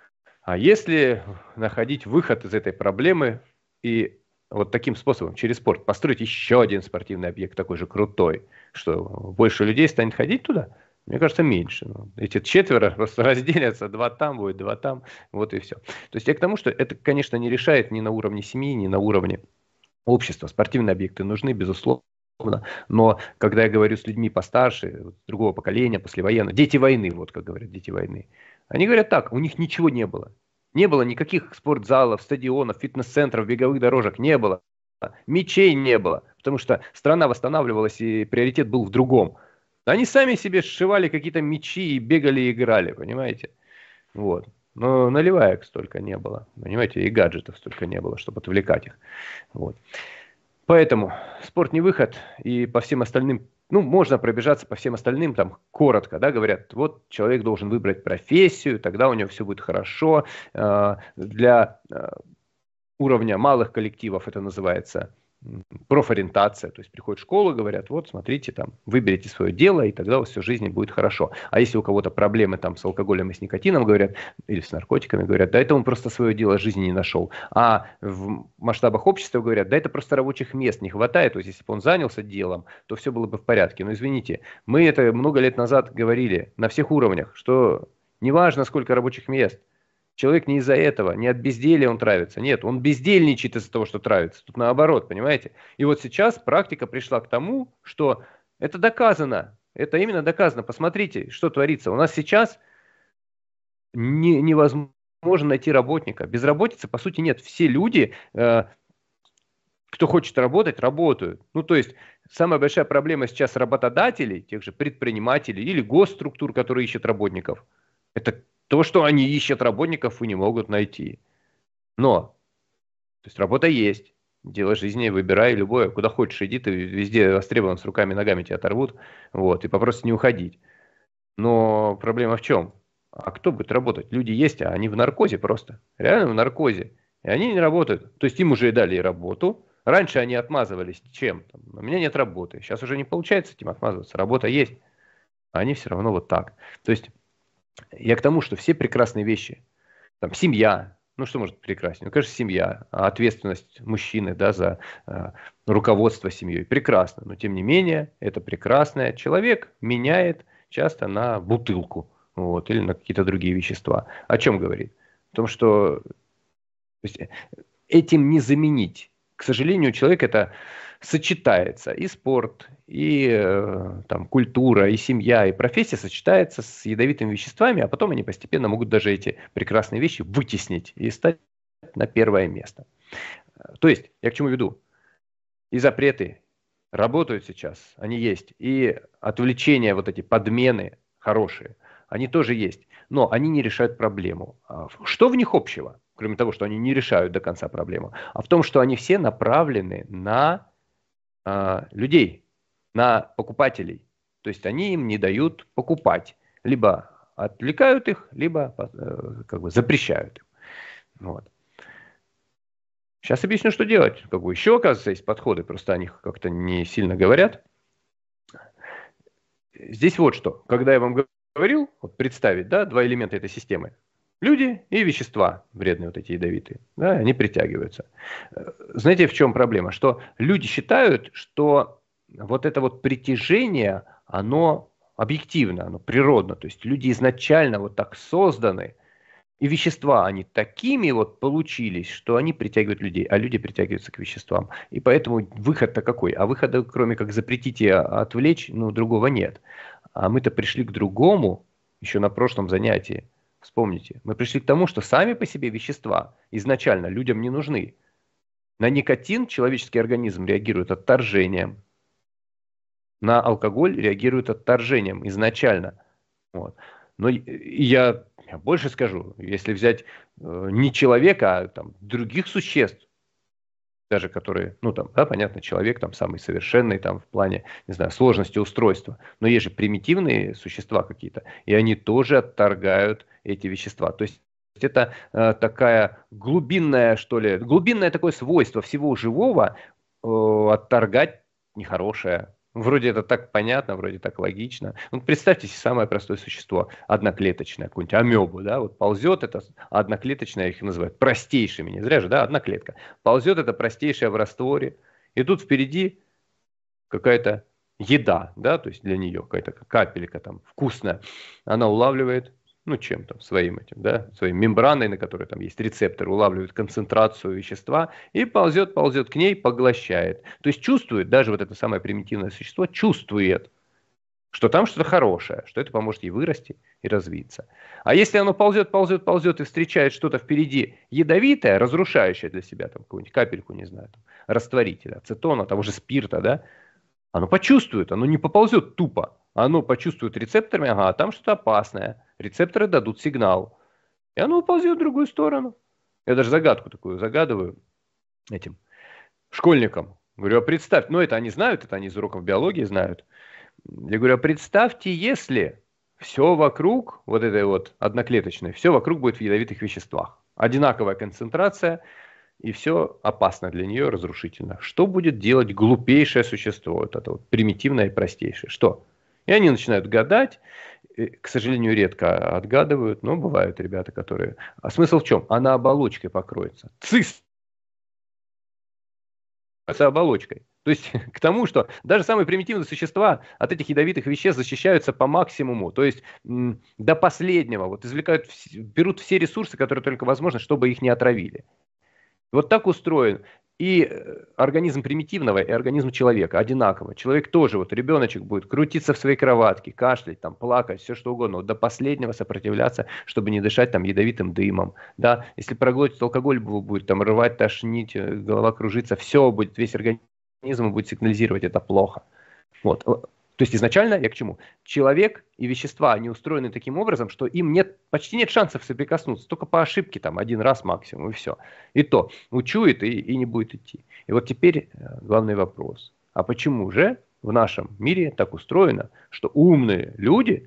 находить выход из этой проблемы и вот таким способом, через спорт, построить еще один спортивный объект такой же крутой, что больше людей станет ходить туда? Мне кажется, меньше. Эти 4 просто разделятся, 2 там будет, 2 там, вот и все. То есть я к тому, что это, конечно, не решает ни на уровне семьи, ни на уровне общества. Спортивные объекты нужны, безусловно. Но когда я говорю с людьми постарше, другого поколения, послевоенного, дети войны, вот как говорят, дети войны, они говорят так, у них ничего не было. Не было никаких спортзалов, стадионов, фитнес-центров, беговых дорожек, не было. Мячей не было, потому что страна восстанавливалась и приоритет был в другом. Они сами себе сшивали какие-то мячи и бегали и играли, понимаете? Вот. Но наливаек столько не было, понимаете, и гаджетов столько не было, чтобы отвлекать их. Вот. Поэтому спорт не выход, и по всем остальным Ну, можно пробежаться по всем остальным, там, коротко, да, говорят, вот человек должен выбрать профессию, тогда у него все будет хорошо. Для уровня малых коллективов это называется профориентация, то есть приходят в школу, говорят, вот смотрите, там, выберите свое дело, и тогда у вас всю жизнь будет хорошо. А если у кого-то проблемы там с алкоголем и с никотином, говорят, или с наркотиками, говорят, да это он просто свое дело жизни не нашел. А в масштабах общества говорят, да это просто рабочих мест не хватает, то есть если бы он занялся делом, то все было бы в порядке. Но извините, мы это много лет назад говорили на всех уровнях, что неважно сколько рабочих мест, человек не из-за этого, не от безделья он травится. Нет, он бездельничает из-за того, что травится. Тут наоборот, понимаете? И вот сейчас практика пришла к тому, что это доказано. Это именно доказано. Посмотрите, что творится. У нас сейчас невозможно найти работника. Безработицы, по сути, нет. Все люди, кто хочет работать, работают. Ну, то есть, самая большая проблема сейчас работодателей, тех же предпринимателей или госструктур, которые ищут работников, это то, что они ищут работников и не могут найти. Но, то есть работа есть, дело жизни, выбирай любое, куда хочешь иди, ты везде востребован, с руками и ногами тебя оторвут, вот, и попросят не уходить. Но проблема в чем? А кто будет работать? Люди есть, а они в наркозе просто, реально в наркозе, и они не работают. То есть им уже и дали работу, раньше они отмазывались чем? У меня нет работы, сейчас уже не получается этим отмазываться, работа есть, а они все равно вот так. То есть я к тому, что все прекрасные вещи, там, семья, ну что может быть прекраснее? Ну, конечно, семья, ответственность мужчины, да, за руководство семьей, прекрасно, но тем не менее, это прекрасное. Человек меняет часто на бутылку, вот, или на какие-то другие вещества. О чем говорит? О том, что то есть, этим не заменить. К сожалению, человек это сочетается, и спорт, и там, культура, и семья, и профессия сочетается с ядовитыми веществами, а потом они постепенно могут даже эти прекрасные вещи вытеснить и стать на первое место. То есть, я к чему веду? И запреты работают сейчас, они есть, и отвлечения, вот эти подмены хорошие, они тоже есть, но они не решают проблему. Что в них общего? Кроме того, что они не решают до конца проблему, а в том, что они все направлены на людей, на покупателей. То есть они им не дают покупать. Либо отвлекают их, либо как бы запрещают им. Вот. Сейчас объясню, что делать. Как бы еще, оказывается, есть подходы, просто о них как-то не сильно говорят. Здесь вот что. Когда я вам говорил, вот представить, да, два элемента этой системы. Люди и вещества вредные, вот эти ядовитые, да, они притягиваются. Знаете, в чем проблема? Что люди считают, что вот это вот притяжение, оно объективно, оно природно. То есть люди изначально вот так созданы, и вещества, они такими вот получились, что они притягивают людей, а люди притягиваются к веществам. И поэтому выход-то какой? А выхода, кроме как запретить и отвлечь, ну, другого нет. А мы-то пришли к другому еще на прошлом занятии. Вспомните, мы пришли к тому, что сами по себе вещества изначально людям не нужны. На никотин человеческий организм реагирует отторжением. На алкоголь реагирует отторжением изначально. Вот. Но я больше скажу, если взять не человека, а там, других существ, даже которые, ну там, да, понятно, человек там самый совершенный там в плане, не знаю, сложности устройства, но есть же примитивные существа какие-то, и они тоже отторгают эти вещества. То есть это такая глубинная, что ли, глубинное такое свойство всего живого отторгать нехорошее. Вроде это так понятно, вроде так логично. Вот представьте себе самое простое существо, одноклеточное, какую-нибудь амебу, да, вот ползет это одноклеточное, их называют простейшими, не зря же, да, одна клетка. Ползет это простейшее в растворе, и тут впереди какая-то еда, да, то есть для нее какая-то капелька там вкусная, она улавливает, ну, чем там, своим этим, да, своей мембраной, на которой там есть рецепторы, улавливает концентрацию вещества и ползет к ней, поглощает. То есть чувствует, даже вот это самое примитивное существо чувствует, что там что-то хорошее, что это поможет ей вырасти и развиться. А если оно ползет и встречает что-то впереди ядовитое, разрушающее для себя, там, какую-нибудь капельку, не знаю, там, растворителя, ацетона, того же спирта, да, оно почувствует, оно не поползет тупо, оно почувствует рецепторами, ага, там что-то опасное. Рецепторы дадут сигнал. И оно уползет в другую сторону. Я даже загадку такую загадываю этим школьникам. Говорю, а представь, ну это они знают, это они из уроков биологии знают. Я говорю, а представьте, если все вокруг, вот этой вот одноклеточной, все вокруг будет в ядовитых веществах. Одинаковая концентрация, и все опасно для нее, разрушительно. Что будет делать глупейшее существо, вот это вот примитивное и простейшее? Что? И они начинают гадать, к сожалению, редко отгадывают, но бывают ребята, которые... А смысл в чем? Она оболочкой покроется. Оболочкой. То есть к тому, что даже самые примитивные существа от этих ядовитых веществ защищаются по максимуму. То есть до последнего. Вот извлекают, берут все ресурсы, которые только возможно, чтобы их не отравили. Вот так устроен и организм примитивного, и организм человека одинаково. Человек тоже, вот ребеночек будет крутиться в своей кроватке, кашлять, там, плакать, все что угодно, вот до последнего сопротивляться, чтобы не дышать там ядовитым дымом. Да? Если проглотит алкоголь, будет там рвать, тошнить, голова кружиться, все будет, весь организм будет сигнализировать, это плохо. Вот. То есть изначально я к чему? Человек и вещества, они устроены таким образом, что им почти нет шансов соприкоснуться, только по ошибке там один раз максимум и все. И то учует и не будет идти. И вот теперь главный вопрос. А почему же в нашем мире так устроено, что умные люди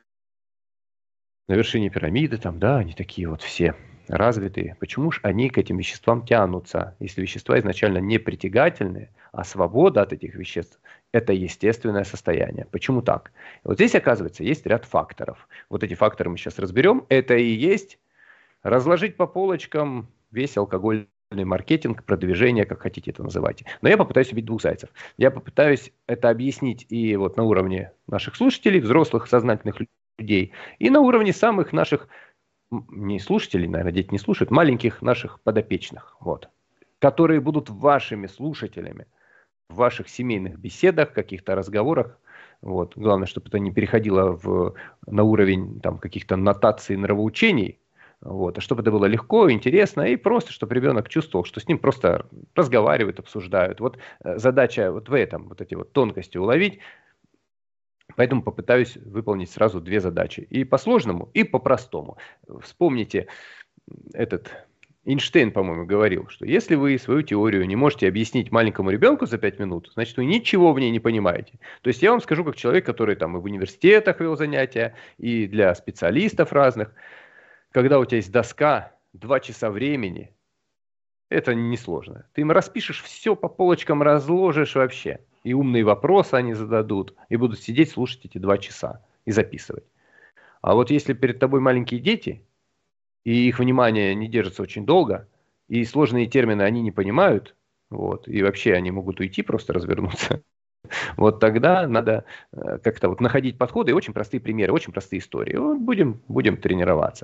на вершине пирамиды, там, да, они такие вот все развитые, почему же они к этим веществам тянутся, если вещества изначально не притягательные, а свобода от этих веществ – это естественное состояние. Почему так? И вот здесь, оказывается, есть ряд факторов. Вот эти факторы мы сейчас разберем. Это и есть разложить по полочкам весь алкогольный маркетинг, продвижение, как хотите это называйте. Но я попытаюсь убить двух зайцев. Я попытаюсь это объяснить и вот на уровне наших слушателей, взрослых, сознательных людей, и на уровне самых наших, не слушателей, наверное, дети не слушают, маленьких наших подопечных, вот, которые будут вашими слушателями в ваших семейных беседах, каких-то разговорах. Вот. Главное, чтобы это не переходило на уровень там, каких-то нотаций, нравоучений, вот. А чтобы это было легко, интересно и просто, чтобы ребенок чувствовал, что с ним просто разговаривают, обсуждают. Вот задача вот в этом, вот эти вот тонкости уловить. Поэтому попытаюсь выполнить сразу две задачи. И по сложному, и по простому. Вспомните, Эйнштейн, по-моему, говорил, что если вы свою теорию не можете объяснить маленькому ребенку за 5 минут, значит, вы ничего в ней не понимаете. То есть я вам скажу, как человек, который там и в университетах вел занятия, и для специалистов разных, когда у тебя есть доска, 2 часа времени, это несложно. Ты им распишешь все по полочкам, разложишь вообще. И умные вопросы они зададут, и будут сидеть, слушать эти 2 часа и записывать. А вот если перед тобой маленькие дети, и их внимание не держится очень долго, и сложные термины они не понимают, вот, и вообще они могут уйти, просто развернуться, вот тогда надо как-то вот находить подходы и очень простые примеры, очень простые истории. Вот будем тренироваться.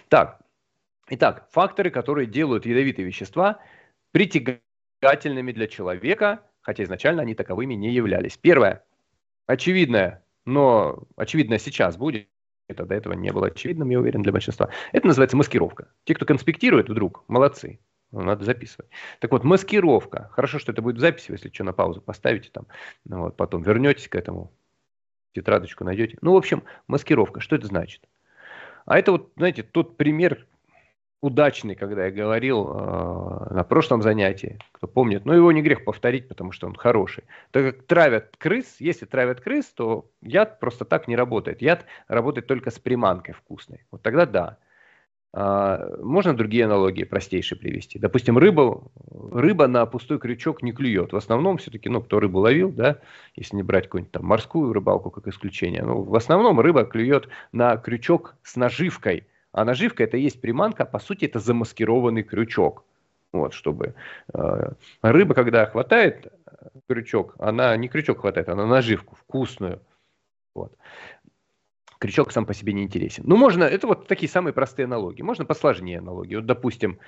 Итак, факторы, которые делают ядовитые вещества притягательными для человека, хотя изначально они таковыми не являлись. Первое, очевидное, но очевидное сейчас будет, это до этого не было очевидным, я уверен, для большинства. Это называется маскировка. Те, кто конспектирует вдруг, молодцы. Надо записывать. Так вот, маскировка. Хорошо, что это будет в записи, если что, на паузу поставите там. Вот, потом вернетесь к этому, тетрадочку найдете. Ну, в общем, маскировка. Что это значит? А это вот, знаете, тот пример удачный, когда я говорил на прошлом занятии, кто помнит, но его не грех повторить, потому что он хороший. Так как травят крыс, если травят крыс, то яд просто так не работает. Яд работает только с приманкой вкусной. Вот тогда да. Можно другие аналогии простейшие привести. Допустим, рыба на пустой крючок не клюет. В основном все-таки, кто рыбу ловил, да, если не брать какую-нибудь там морскую рыбалку как исключение, в основном рыба клюет на крючок с наживкой. А наживка это и есть приманка, по сути это замаскированный крючок. Вот, чтобы рыба, когда хватает крючок, она не крючок хватает, она наживку вкусную. Вот. Крючок сам по себе не интересен. Можно, это вот такие самые простые аналогии. Можно посложнее аналогии. Вот, допустим,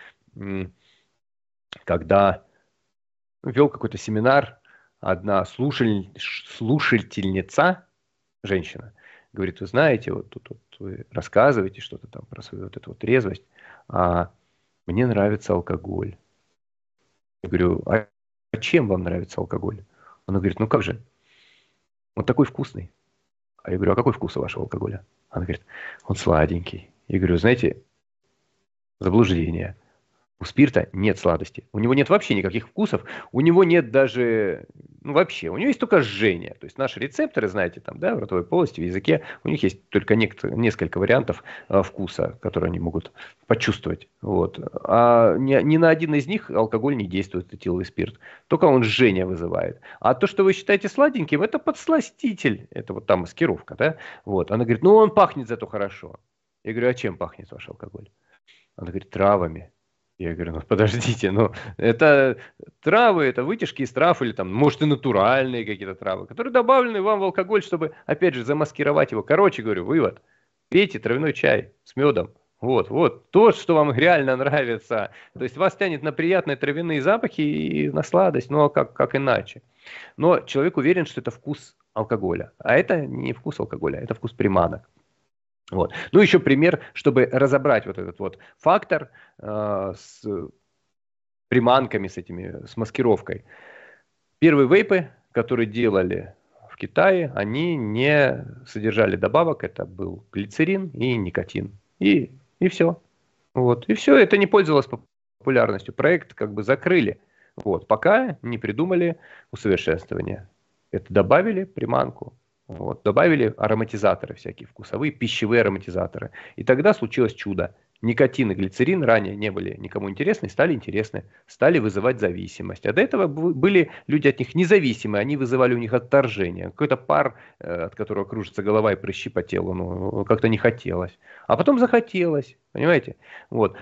когда вел какой-то семинар, одна слушательница, женщина, говорит, вы знаете, вот тут вы рассказываете что-то там про свою вот эту вот трезвость, а мне нравится алкоголь. Я говорю, а чем вам нравится алкоголь? Она говорит, как же, он такой вкусный. А я говорю, а какой вкус у вашего алкоголя? Она говорит, он сладенький. Я говорю, знаете, заблуждение. У спирта нет сладости, у него нет вообще никаких вкусов, у него нет даже, ну вообще, у него есть только жжение. То есть наши рецепторы, знаете, там, да, в ротовой полости, в языке, у них есть только несколько вариантов вкуса, которые они могут почувствовать. Вот. А ни на один из них алкоголь не действует, этиловый спирт. Только он жжение вызывает. А то, что вы считаете сладеньким, это подсластитель. Это вот там маскировка, да? Вот. Она говорит, ну он пахнет зато хорошо. Я говорю, а чем пахнет ваш алкоголь? Она говорит, травами. Я говорю, ну подождите, ну это травы, это вытяжки из трав или там, может и натуральные какие-то травы, которые добавлены вам в алкоголь, чтобы, опять же, замаскировать его. Короче, говорю, вывод, пейте травяной чай с медом. Вот, то, что вам реально нравится. То есть вас тянет на приятные травяные запахи и на сладость, ну а как иначе. Но человек уверен, что это вкус алкоголя. А это не вкус алкоголя, это вкус приманок. Вот. Ну, еще пример, чтобы разобрать вот этот вот фактор с приманками, с маскировкой. Первые вейпы, которые делали в Китае, они не содержали добавок, это был глицерин и никотин. И все. Вот. И все, это не пользовалось популярностью. Проект как бы закрыли. Вот. Пока не придумали усовершенствование. Это добавили приманку. Вот, добавили ароматизаторы всякие, вкусовые, пищевые ароматизаторы. И тогда случилось чудо. Никотин и глицерин ранее не были никому интересны, стали вызывать зависимость. А до этого были люди от них независимые, они вызывали у них отторжение. Какой-то пар, от которого кружится голова и прыщи по телу, ну, как-то не хотелось. А потом захотелось, понимаете? Вот.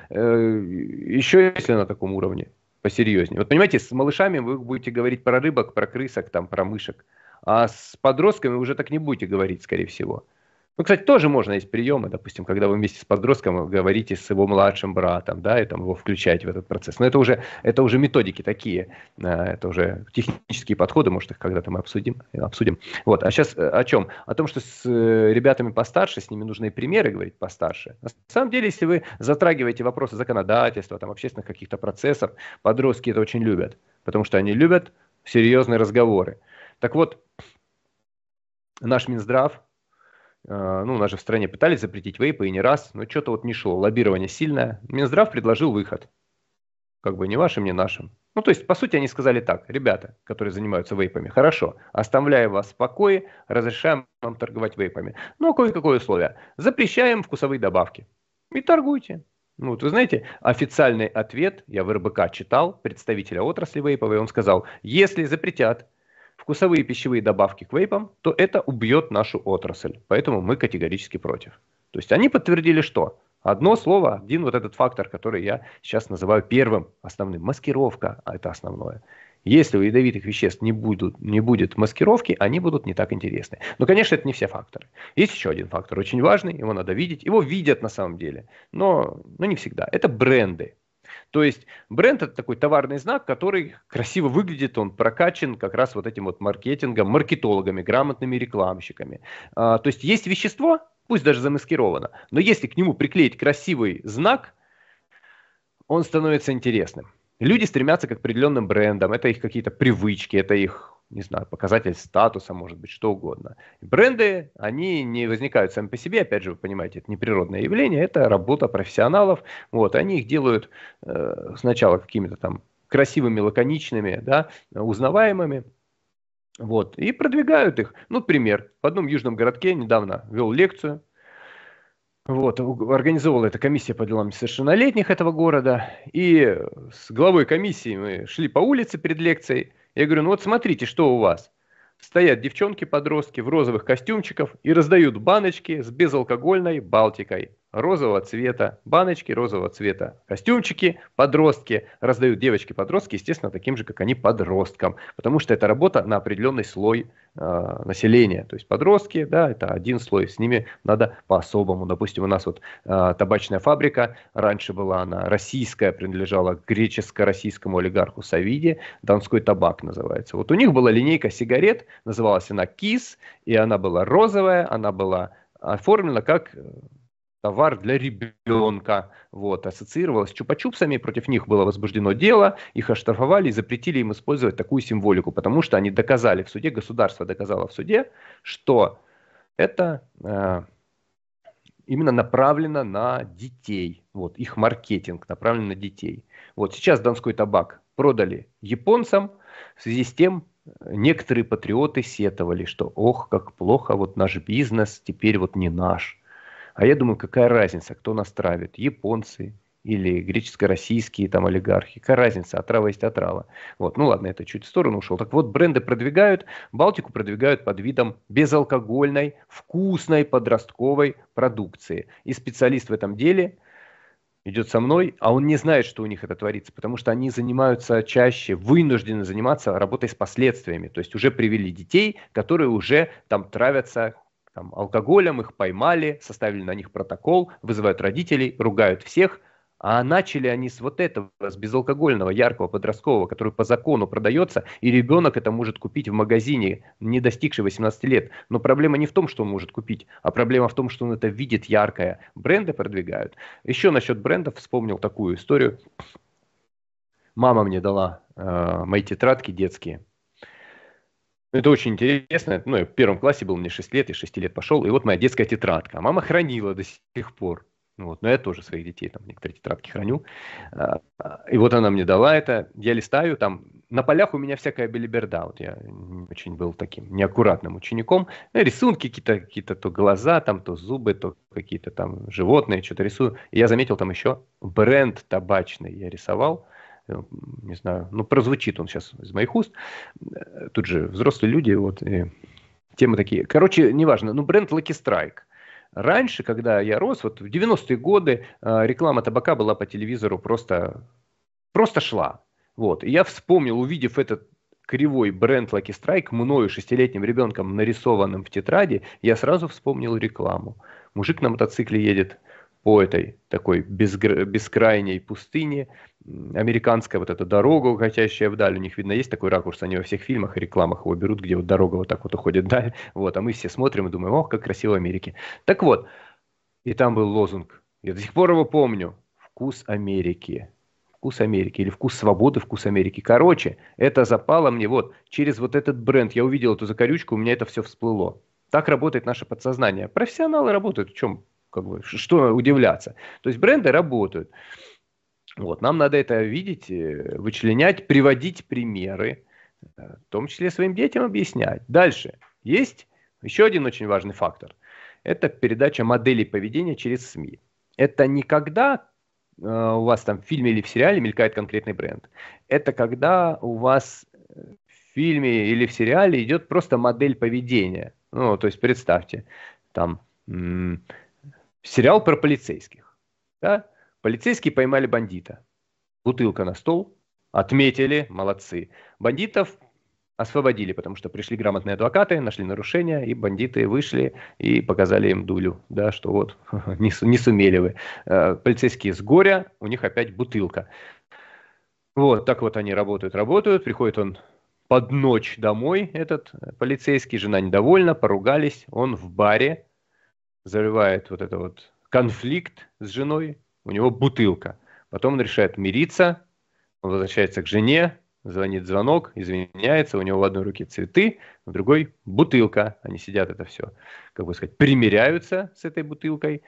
Еще если на таком уровне, посерьезнее. Вот понимаете, с малышами вы будете говорить про рыбок, про крысок, там, про мышек. А с подростками вы уже так не будете говорить, скорее всего. Ну, кстати, тоже можно есть приемы, допустим, когда вы вместе с подростком говорите с его младшим братом, да, и там его включаете в этот процесс. Но это уже методики такие, это уже технические подходы, может, их когда-то мы обсудим. Вот, а сейчас о чем? О том, что с ребятами постарше, с ними нужны примеры говорить постарше. На самом деле, если вы затрагиваете вопросы законодательства, там, общественных каких-то процессов, подростки это очень любят, потому что они любят серьезные разговоры. Так вот, наш Минздрав, ну, у нас же в стране пытались запретить вейпы и не раз, но что-то вот не шло, лоббирование сильное. Минздрав предложил выход, как бы не вашим, не нашим. Ну, то есть, по сути, они сказали так, ребята, которые занимаются вейпами, хорошо, оставляем вас в покое, разрешаем вам торговать вейпами. Но кое-какое условие, запрещаем вкусовые добавки и торгуйте. Ну, вот вы знаете, официальный ответ, я в РБК читал, представителя отрасли вейповой, он сказал, если запретят вкусовые пищевые добавки к вейпам, то это убьет нашу отрасль. Поэтому мы категорически против. То есть они подтвердили, что одно слово, один вот этот фактор, который я сейчас называю первым основным. Маскировка, а это основное. Если у ядовитых веществ не будет маскировки, они будут не так интересны. Но, конечно, это не все факторы. Есть еще один фактор, очень важный, его надо видеть. Его видят на самом деле, но не всегда. Это бренды. То есть бренд это такой товарный знак, который красиво выглядит, он прокачан как раз вот этим вот маркетингом, маркетологами, грамотными рекламщиками. То есть есть вещество, пусть даже замаскировано, но если к нему приклеить красивый знак, он становится интересным. Люди стремятся к определенным брендам, это их какие-то привычки, это их, не знаю, показатель статуса, может быть, что угодно. Бренды, они не возникают сами по себе, опять же, вы понимаете, это не природное явление, это работа профессионалов. Вот, они их делают сначала какими-то там красивыми, лаконичными, да, узнаваемыми, вот, и продвигают их. Ну, пример, в одном южном городке недавно вел лекцию, вот, организовала эта комиссия по делам несовершеннолетних этого города, и с главой комиссии мы шли по улице перед лекцией. Я говорю, ну вот смотрите, что у вас. Стоят девчонки-подростки в розовых костюмчиках и раздают баночки с безалкогольной Балтикой. Розового цвета баночки, розового цвета костюмчики, подростки раздают девочки-подростки, естественно, таким же, как они, подросткам. Потому что это работа на определенный слой населения. То есть подростки, да, это один слой, с ними надо по-особому. Допустим, у нас вот табачная фабрика, раньше была она российская, принадлежала греческо-российскому олигарху Савиде, Донской табак называется. Вот у них была линейка сигарет, называлась она КИС, и она была розовая, она была оформлена как товар для ребенка, вот, ассоциировалась с чупа-чупсами, против них было возбуждено дело, их оштрафовали и запретили им использовать такую символику, потому что они доказали в суде, государство доказало в суде, что это именно направлена на детей. Вот, их маркетинг направлен на детей. Вот сейчас Донской табак продали японцам, в связи с тем некоторые патриоты сетовали, что ох, как плохо, вот наш бизнес теперь вот не наш. А я думаю, какая разница, кто нас травит, японцы или греческо-российские там олигархи. Какая разница, отрава есть отрава. Вот, ну ладно, это чуть в сторону ушел. Так вот, бренды продвигают, Балтику продвигают под видом безалкогольной, вкусной подростковой продукции. И специалист в этом деле идет со мной, а он не знает, что у них это творится, потому что они занимаются чаще, вынуждены заниматься работой с последствиями. То есть уже привели детей, которые уже там травятся там, алкоголем, их поймали, составили на них протокол, вызывают родителей, ругают всех. А начали они с вот этого, с безалкогольного, яркого, подросткового, который по закону продается, и ребенок это может купить в магазине, не достигший 18 лет. Но проблема не в том, что он может купить, а проблема в том, что он это видит яркое. Бренды продвигают. Еще насчет брендов вспомнил такую историю. Мама мне дала мои тетрадки детские. Это очень интересно. Ну, я в первом классе был, мне 6 лет, я 6 лет пошел, и вот моя детская тетрадка. А мама хранила до сих пор. Вот. Но я тоже своих детей, там, некоторые тетрадки храню. И вот она мне дала это. Я листаю, там, на полях у меня всякая белиберда. Вот я очень был таким неаккуратным учеником. Рисунки какие-то, то глаза, там, то зубы, то какие-то там животные, что-то рисую. И я заметил там еще бренд табачный я рисовал. Не знаю, ну, прозвучит он сейчас из моих уст. Тут же взрослые люди, вот, и темы такие. Короче, неважно, ну, бренд Lucky Strike. Раньше, когда я рос, вот в 90-е годы реклама табака была по телевизору просто шла. Вот. И я вспомнил, увидев этот кривой бренд Lucky Strike, мною, 6-летним ребенком, нарисованным в тетради, я сразу вспомнил рекламу. Мужик на мотоцикле едет по этой такой бескрайней пустыне, американская вот эта дорога, уходящая вдаль, у них, видно, есть такой ракурс, они во всех фильмах и рекламах его берут, где вот дорога вот так вот уходит вдаль, вот, а мы все смотрим и думаем, ох, как красиво в Америке. Так вот, и там был лозунг, я до сих пор его помню, «Вкус Америки». Вкус Америки или вкус свободы, вкус Америки. Короче, это запало мне вот через вот этот бренд. Я увидел эту закорючку, у меня это все всплыло. Так работает наше подсознание. Профессионалы работают, в чем, как бы, что удивляться. То есть бренды работают. Вот, нам надо это видеть, вычленять, приводить примеры, в том числе своим детям объяснять. Дальше. Есть еще один очень важный фактор. Это передача моделей поведения через СМИ. Это не когда у вас там в фильме или в сериале мелькает конкретный бренд. Это когда у вас в фильме или в сериале идет просто модель поведения. Ну, то есть представьте, там сериал про полицейских. Да? Полицейские поймали бандита. Бутылка на стол, отметили, молодцы. Бандитов освободили, потому что пришли грамотные адвокаты, нашли нарушения, и бандиты вышли и показали им дулю, да, что вот не сумели вы. Полицейские с горя, у них опять бутылка. Вот, так вот они работают, приходит он под ночь домой, этот полицейский, жена недовольна, поругались, он в баре, зарывает вот это вот конфликт с женой, у него бутылка. Потом он решает мириться, он возвращается к жене, звонит звонок, извиняется, у него в одной руке цветы, в другой бутылка. Они сидят это все, как бы сказать, примиряются с этой бутылкой.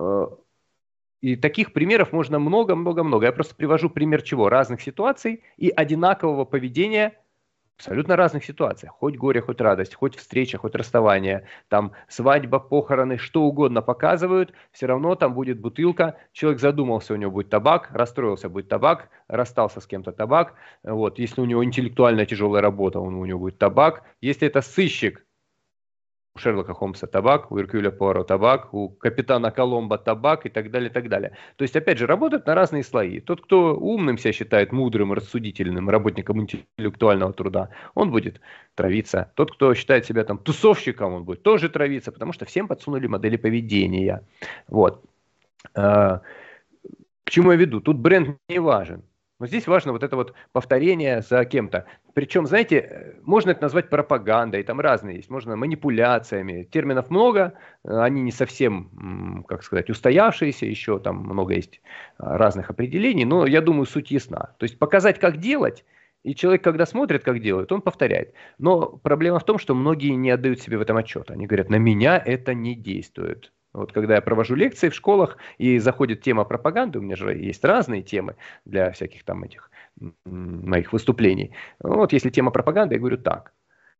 И таких примеров можно много-много-много. Я просто привожу пример чего? Разных ситуаций и одинакового поведения в абсолютно разных ситуациях. Хоть горе, хоть радость, хоть встреча, хоть расставание. Там свадьба, похороны, что угодно показывают. Все равно там будет бутылка. Человек задумался, у него будет табак. Расстроился, будет табак. Расстался с кем-то, табак. Вот. Если у него интеллектуальная тяжелая работа, у него будет табак. Если это сыщик, у Шерлока Холмса табак, у Эркюля Пуаро табак, у капитана Коломбо табак и так далее, и так далее. То есть, опять же, работают на разные слои. Тот, кто умным себя считает, мудрым, рассудительным, работником интеллектуального труда, он будет травиться. Тот, кто считает себя там тусовщиком, он будет тоже травиться, потому что всем подсунули модели поведения. Вот. К чему я веду? Тут бренд не важен. Но здесь важно вот это вот повторение за кем-то. Причем, знаете, можно это назвать пропагандой, там разные есть, можно манипуляциями. Терминов много, они не совсем, как сказать, устоявшиеся, еще там много есть разных определений, но я думаю, суть ясна. То есть показать, как делать, и человек, когда смотрит, как делают, он повторяет. Но проблема в том, что многие не отдают себе в этом отчет. Они говорят, на меня это не действует. Вот когда я провожу лекции в школах и заходит тема пропаганды, у меня же есть разные темы для всяких там этих моих выступлений. Вот если тема пропаганды, я говорю так.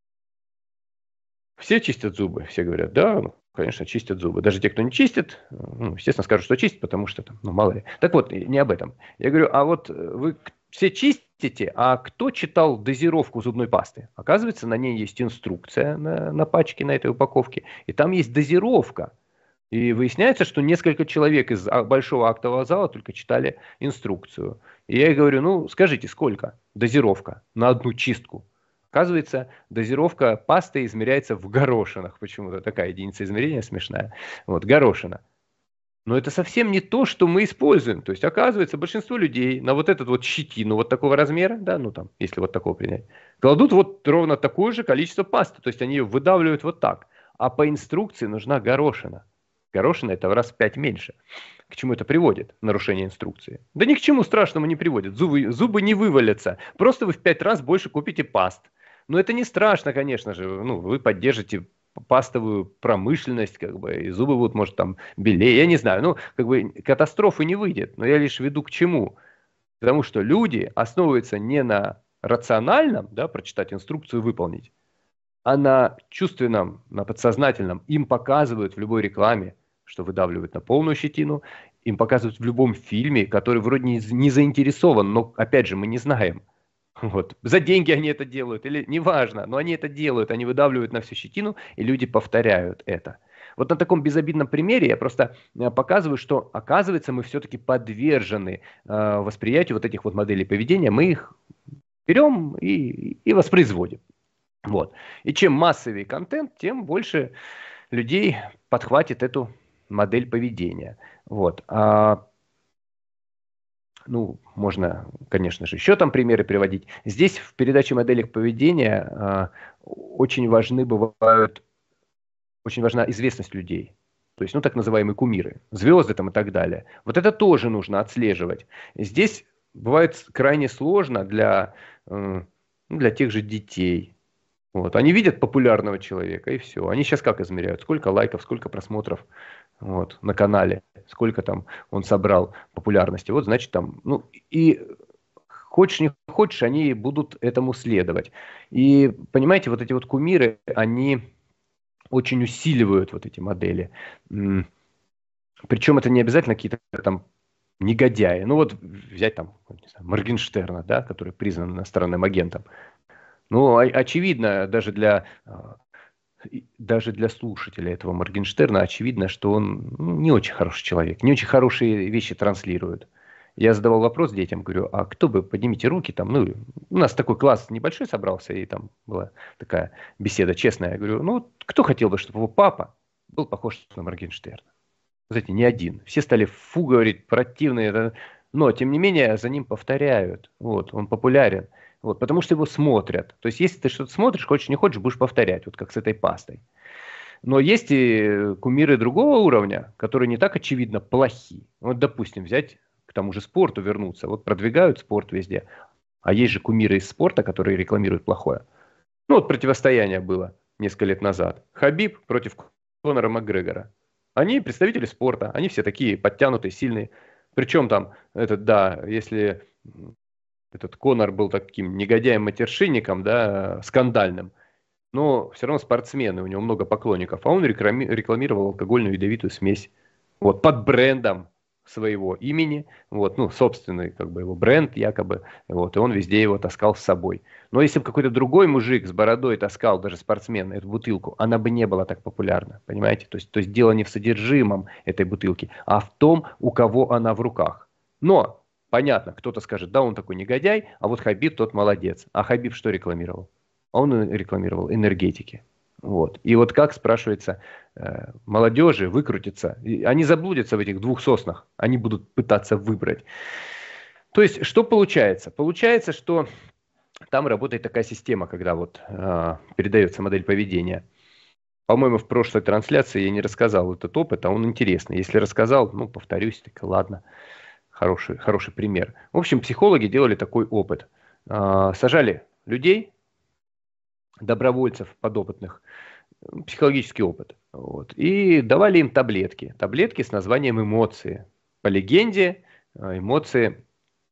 Все чистят зубы? Все говорят, да, ну, конечно, чистят зубы. Даже те, кто не чистит, ну, естественно, скажут, что чистят, потому что там, ну, мало ли. Так вот, не об этом. Я говорю, а вот вы все чистите, а кто читал дозировку зубной пасты? Оказывается, на ней есть инструкция на пачке, на этой упаковке, и там есть дозировка. И выясняется, что несколько человек из большого актового зала только читали инструкцию. И я ей говорю, ну, скажите, сколько дозировка на одну чистку? Оказывается, дозировка пасты измеряется в горошинах. Почему-то такая единица измерения смешная. Вот, горошина. Но это совсем не то, что мы используем. То есть, оказывается, большинство людей на вот этот вот щетину вот такого размера, да, ну там, если вот такого принять, кладут вот ровно такое же количество пасты. То есть, они ее выдавливают вот так. А по инструкции нужна горошина. Горошина это в раз в 5 меньше. К чему это приводит? Нарушение инструкции. Да ни к чему страшному не приводит. Зубы не вывалятся. Просто вы в 5 раз больше купите паст. Но это не страшно, конечно же. Ну, вы поддержите пастовую промышленность, как бы, и зубы будут, может, там, белее. Я не знаю. Ну, как бы, катастрофы не выйдет. Но я лишь веду к чему? Потому что люди основываются не на рациональном, да, прочитать инструкцию и выполнить, а на чувственном, на подсознательном. Им показывают в любой рекламе, что выдавливают на полную щетину. Им показывают в любом фильме, который вроде не заинтересован, но, опять же, мы не знаем. Вот. За деньги они это делают, или неважно, но они это делают, они выдавливают на всю щетину, и люди повторяют это. Вот на таком безобидном примере я просто показываю, что, оказывается, мы все-таки подвержены восприятию вот этих вот моделей поведения, мы их берем и воспроизводим. Вот. И чем массовее контент, тем больше людей подхватит эту модель поведения. Вот. Ну, можно, конечно же, еще там примеры приводить. Здесь в передаче моделей поведения очень важна известность людей. То есть, ну, так называемые кумиры, звезды там и так далее. Вот это тоже нужно отслеживать. Здесь бывает крайне сложно для тех же детей. Вот. Они видят популярного человека, и все. Они сейчас как измеряют? Сколько лайков, сколько просмотров вот, на канале, сколько там он собрал популярности. Вот, значит, там, ну, и хочешь не хочешь, они будут этому следовать. И, понимаете, вот эти вот кумиры, они очень усиливают вот эти модели. Причем это не обязательно какие-то там негодяи. Ну, вот взять там, не знаю, Моргенштерна, да, который признан иностранным агентом. Ну, очевидно, даже для слушателя этого Моргенштерна очевидно, что он не очень хороший человек, не очень хорошие вещи транслирует. Я задавал вопрос детям, говорю, а кто бы, поднимите руки, там, ну, у нас такой класс небольшой собрался, и там была такая беседа честная. Я говорю, ну, кто хотел бы, чтобы его папа был похож на Моргенштерна? Знаете, не один. Все стали фу говорить, противные, но, тем не менее, за ним повторяют. Вот, он популярен. Вот, потому что его смотрят. То есть, если ты что-то смотришь, хочешь не хочешь, будешь повторять, вот как с этой пастой. Но есть и кумиры другого уровня, которые не так очевидно плохи. Вот, допустим, взять к тому же спорту вернуться. Вот продвигают спорт везде. А есть же кумиры из спорта, которые рекламируют плохое. Ну, вот противостояние было несколько лет назад. Хабиб против Конора Макгрегора. Они представители спорта. Они все такие подтянутые, сильные. Причем там, если... Этот Конор был таким негодяем-матершинником, да, скандальным. Но все равно спортсмен, и у него много поклонников. А он рекламировал алкогольную ядовитую смесь. Вот, под брендом своего имени. Вот, ну, собственный, как бы, его бренд якобы. Вот, и он везде его таскал с собой. Но если бы какой-то другой мужик с бородой таскал, даже спортсмен, эту бутылку, она бы не была так популярна. Понимаете? То есть дело не в содержимом этой бутылки, а в том, у кого она в руках. Но... Понятно, кто-то скажет, да, он такой негодяй, а вот Хабиб тот молодец. А Хабиб что рекламировал? Он рекламировал энергетики. Вот. И вот как, спрашивается, молодежи выкрутиться, они заблудятся в этих двух соснах, они будут пытаться выбрать. То есть, что получается? Получается, что там работает такая система, когда вот передается модель поведения. По-моему, в прошлой трансляции я не рассказал этот опыт, а он интересный. Если рассказал, ну, повторюсь, так ладно. Хороший пример. В общем, психологи делали такой опыт. Сажали людей, добровольцев подопытных, психологический опыт. Вот. И давали им таблетки. Таблетки с названием эмоции. По легенде, эмоции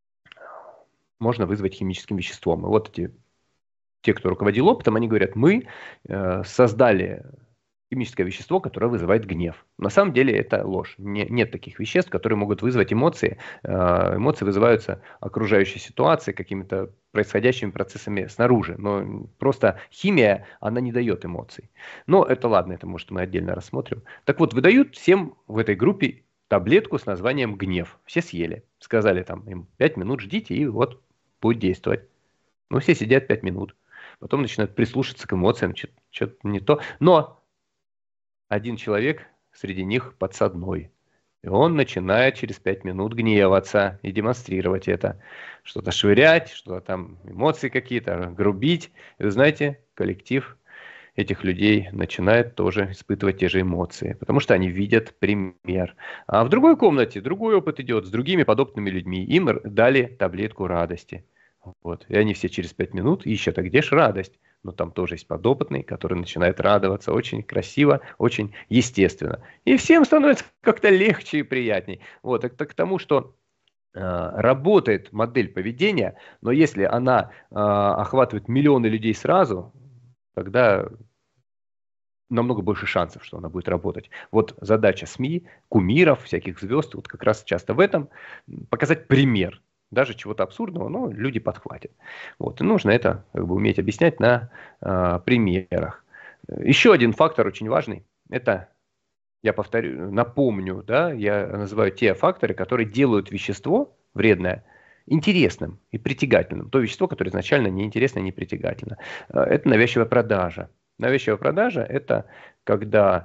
можно вызвать химическим веществом. И вот те, кто руководил опытом, они говорят, мы создали химическое вещество, которое вызывает гнев. На самом деле это ложь. Нет таких веществ, которые могут вызвать эмоции. Эмоции вызываются окружающей ситуацией, какими-то происходящими процессами снаружи. Но просто химия, она не дает эмоций. Но это ладно, это может мы отдельно рассмотрим. Так вот, выдают всем в этой группе таблетку с названием гнев. Все съели. Сказали там им 5 минут ждите и вот будет действовать. Ну, все сидят 5 минут. Потом начинают прислушаться к эмоциям, что-то не то. Но один человек среди них подсадной. И он начинает через 5 минут гневаться и демонстрировать это. Что-то швырять, что-то там эмоции какие-то, грубить. И вы знаете, коллектив этих людей начинает тоже испытывать те же эмоции. Потому что они видят пример. А в другой комнате другой опыт идет с другими подопытными людьми. Им дали таблетку радости. Вот. И они все через 5 минут ищут, а где ж радость? Но там тоже есть подопытный, который начинает радоваться очень красиво, очень естественно. И всем становится как-то легче и приятней. Вот, это к тому, что работает модель поведения, но если она охватывает миллионы людей сразу, тогда намного больше шансов, что она будет работать. Вот задача СМИ, кумиров, всяких звезд, вот как раз часто в этом, показать пример. Даже чего-то абсурдного, но люди подхватят. Вот. И нужно это уметь объяснять на примерах. Еще один фактор очень важный. Это, я повторю, напомню, да, я называю те факторы, которые делают вещество вредное интересным и притягательным. То вещество, которое изначально неинтересно и не притягательно. Это навязчивая продажа. Навязчивая продажа – это когда...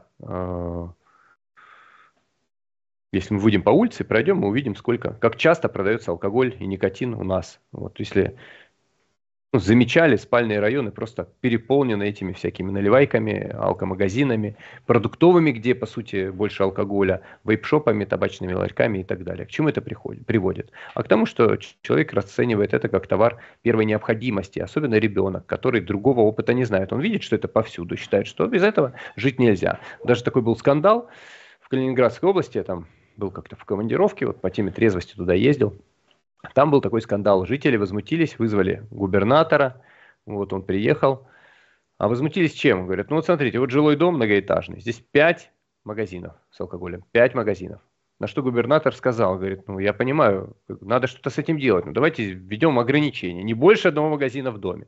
Если мы выйдем по улице, пройдем, мы увидим, как часто продается алкоголь и никотин у нас. Вот если замечали, спальные районы просто переполнены этими всякими наливайками, алкомагазинами, продуктовыми, где, по сути, больше алкоголя, вейп-шопами, табачными ларьками и так далее. К чему это приводит? А к тому, что человек расценивает это как товар первой необходимости, особенно ребенок, который другого опыта не знает. Он видит, что это повсюду, считает, что без этого жить нельзя. Даже такой был скандал в Калининградской области, я там был как-то в командировке, вот по теме трезвости туда ездил. Там был такой скандал. Жители возмутились, вызвали губернатора. Вот он приехал. А возмутились чем? Говорят, ну вот смотрите, вот жилой дом многоэтажный. Здесь 5 магазинов с алкоголем. 5 магазинов. На что губернатор сказал, говорит, ну я понимаю, надо что-то с этим делать. Ну давайте введем ограничения. Не больше одного магазина в доме.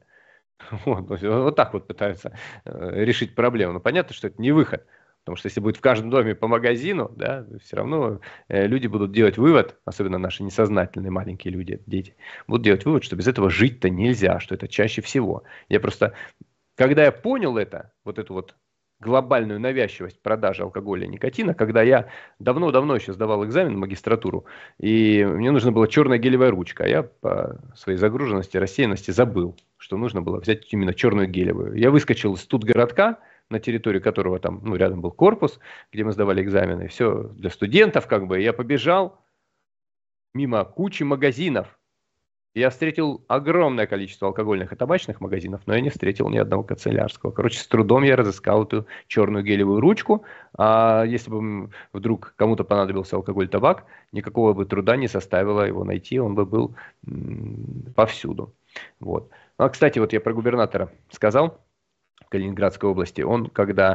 Вот так вот пытаются решить проблему. Но понятно, что это не выход. Потому что если будет в каждом доме по магазину, да, все равно люди будут делать вывод, особенно наши несознательные маленькие люди, дети, будут делать вывод, что без этого жить-то нельзя, что это чаще всего. Я просто, когда я понял это, вот эту вот глобальную навязчивость продажи алкоголя и никотина, когда я давно-давно еще сдавал экзамен в магистратуру, и мне нужна была черная гелевая ручка, а я по своей загруженности, рассеянности забыл, что нужно было взять именно черную гелевую. Я выскочил из студгородка, на территории которого там, рядом был корпус, где мы сдавали экзамены, все для студентов как бы. Я побежал мимо кучи магазинов. Я встретил огромное количество алкогольных и табачных магазинов, но я не встретил ни одного канцелярского. Короче, с трудом я разыскал эту черную гелевую ручку. А если бы вдруг кому-то понадобился алкоголь, табак, никакого бы труда не составило его найти, он бы был повсюду. Вот. А, кстати, вот я про губернатора сказал. В Калининградской области, он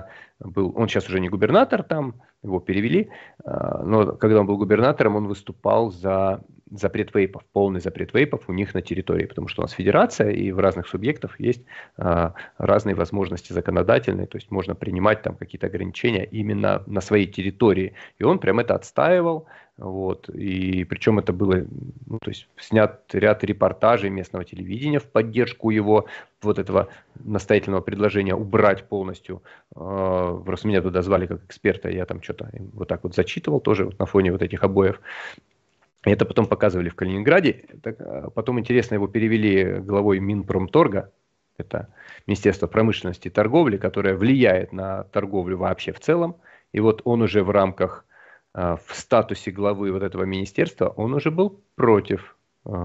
сейчас уже не губернатор там, его перевели, но когда он был губернатором, он выступал за запрет вейпов, полный запрет вейпов у них на территории, потому что у нас федерация, и в разных субъектов есть разные возможности законодательные, то есть можно принимать там какие-то ограничения именно на своей территории, и он прям это отстаивал, вот, и причем это было, то есть снят ряд репортажей местного телевидения в поддержку его вот этого настоятельного предложения убрать полностью, просто меня туда звали как эксперта, я там что-то вот так вот зачитывал тоже вот на фоне вот этих обоев. Это потом показывали в Калининграде. Потом, интересно, его перевели главой Минпромторга. Это Министерство промышленности и торговли, которое влияет на торговлю вообще в целом. И вот он уже в рамках, в статусе главы вот этого министерства, он уже был против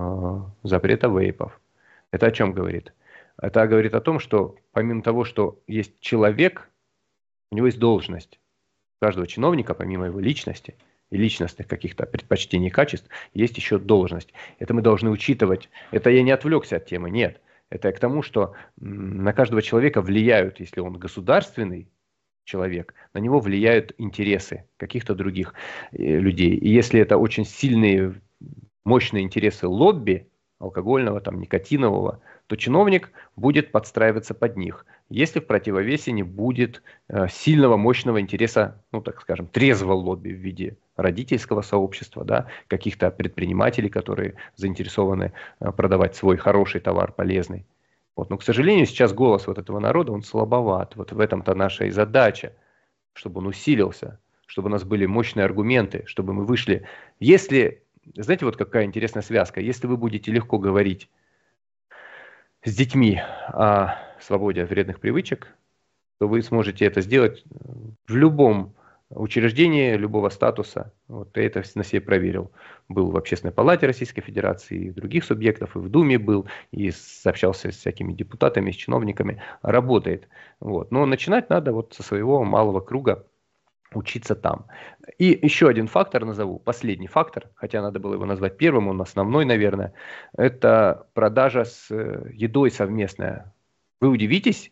запрета вейпов. Это о чем говорит? Это говорит о том, что помимо того, что есть человек, У него есть должность. У каждого чиновника, помимо его личности и личностных каких-то предпочтений и качеств, есть еще должность. Это мы должны учитывать. Это я не отвлекся от темы, нет. Это к тому, что на каждого человека влияют, если он государственный человек, на него влияют интересы каких-то других людей. И если это очень сильные, мощные интересы лобби, алкогольного, там, никотинового, то чиновник будет подстраиваться под них. Если в противовесе не будет сильного, мощного интереса, ну, так скажем, трезвого лобби в виде родительского сообщества, да, каких-то предпринимателей, которые заинтересованы продавать свой хороший товар, полезный. Вот. Но, к сожалению, сейчас голос вот этого народа, он слабоват. Вот в этом-то наша и задача, чтобы он усилился, чтобы у нас были мощные аргументы, чтобы мы вышли. Если, знаете, вот какая интересная связка, если вы будете легко говорить с детьми о свободе от вредных привычек, то вы сможете это сделать в любом учреждении, любого статуса. Вот я это на себе проверил. Был в Общественной палате Российской Федерации, и в других субъектов, и в Думе был, и общался с всякими депутатами, с чиновниками. Работает. Вот. Но начинать надо вот со своего малого круга, учиться там. И еще один фактор назову, последний фактор, хотя надо было его назвать первым, он основной, наверное, это продажа с едой совместная. Вы удивитесь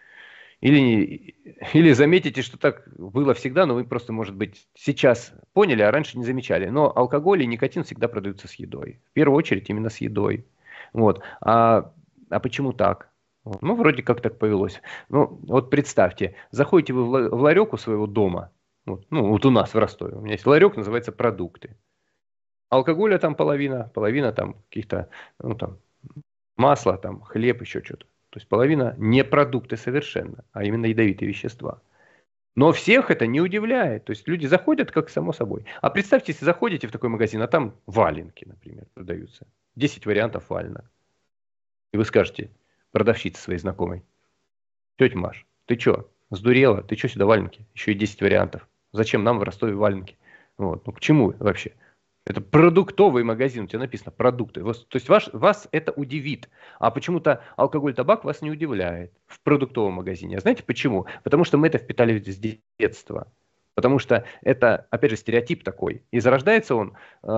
или заметите, что так было всегда, но вы просто, может быть, сейчас поняли, а раньше не замечали. Но алкоголь и никотин всегда продаются с едой. В первую очередь именно с едой. Вот. А почему так? Ну, вроде как так повелось. Ну, вот представьте, заходите вы в ларек у своего дома, вот у нас в Ростове, у меня есть ларек, называется «Продукты». Алкоголя там половина там каких-то, там масло, там хлеб, еще что-то. То есть половина не продукты совершенно, а именно ядовитые вещества. Но всех это не удивляет. То есть люди заходят как само собой. А представьте, если заходите в такой магазин, а там валенки, например, продаются. 10 вариантов валенок. И вы скажете продавщице своей знакомой: тетя Маш, ты что, сдурела? Ты что сюда валенки? Еще и 10 вариантов. Зачем нам в Ростове валенки? Вот. Ну к чему вообще? Это продуктовый магазин, у тебя написано продукты. То есть вас это удивит. А почему-то алкоголь, табак вас не удивляет в продуктовом магазине. А знаете почему? Потому что мы это впитали с детства. Потому что это, опять же, стереотип такой. И зарождается он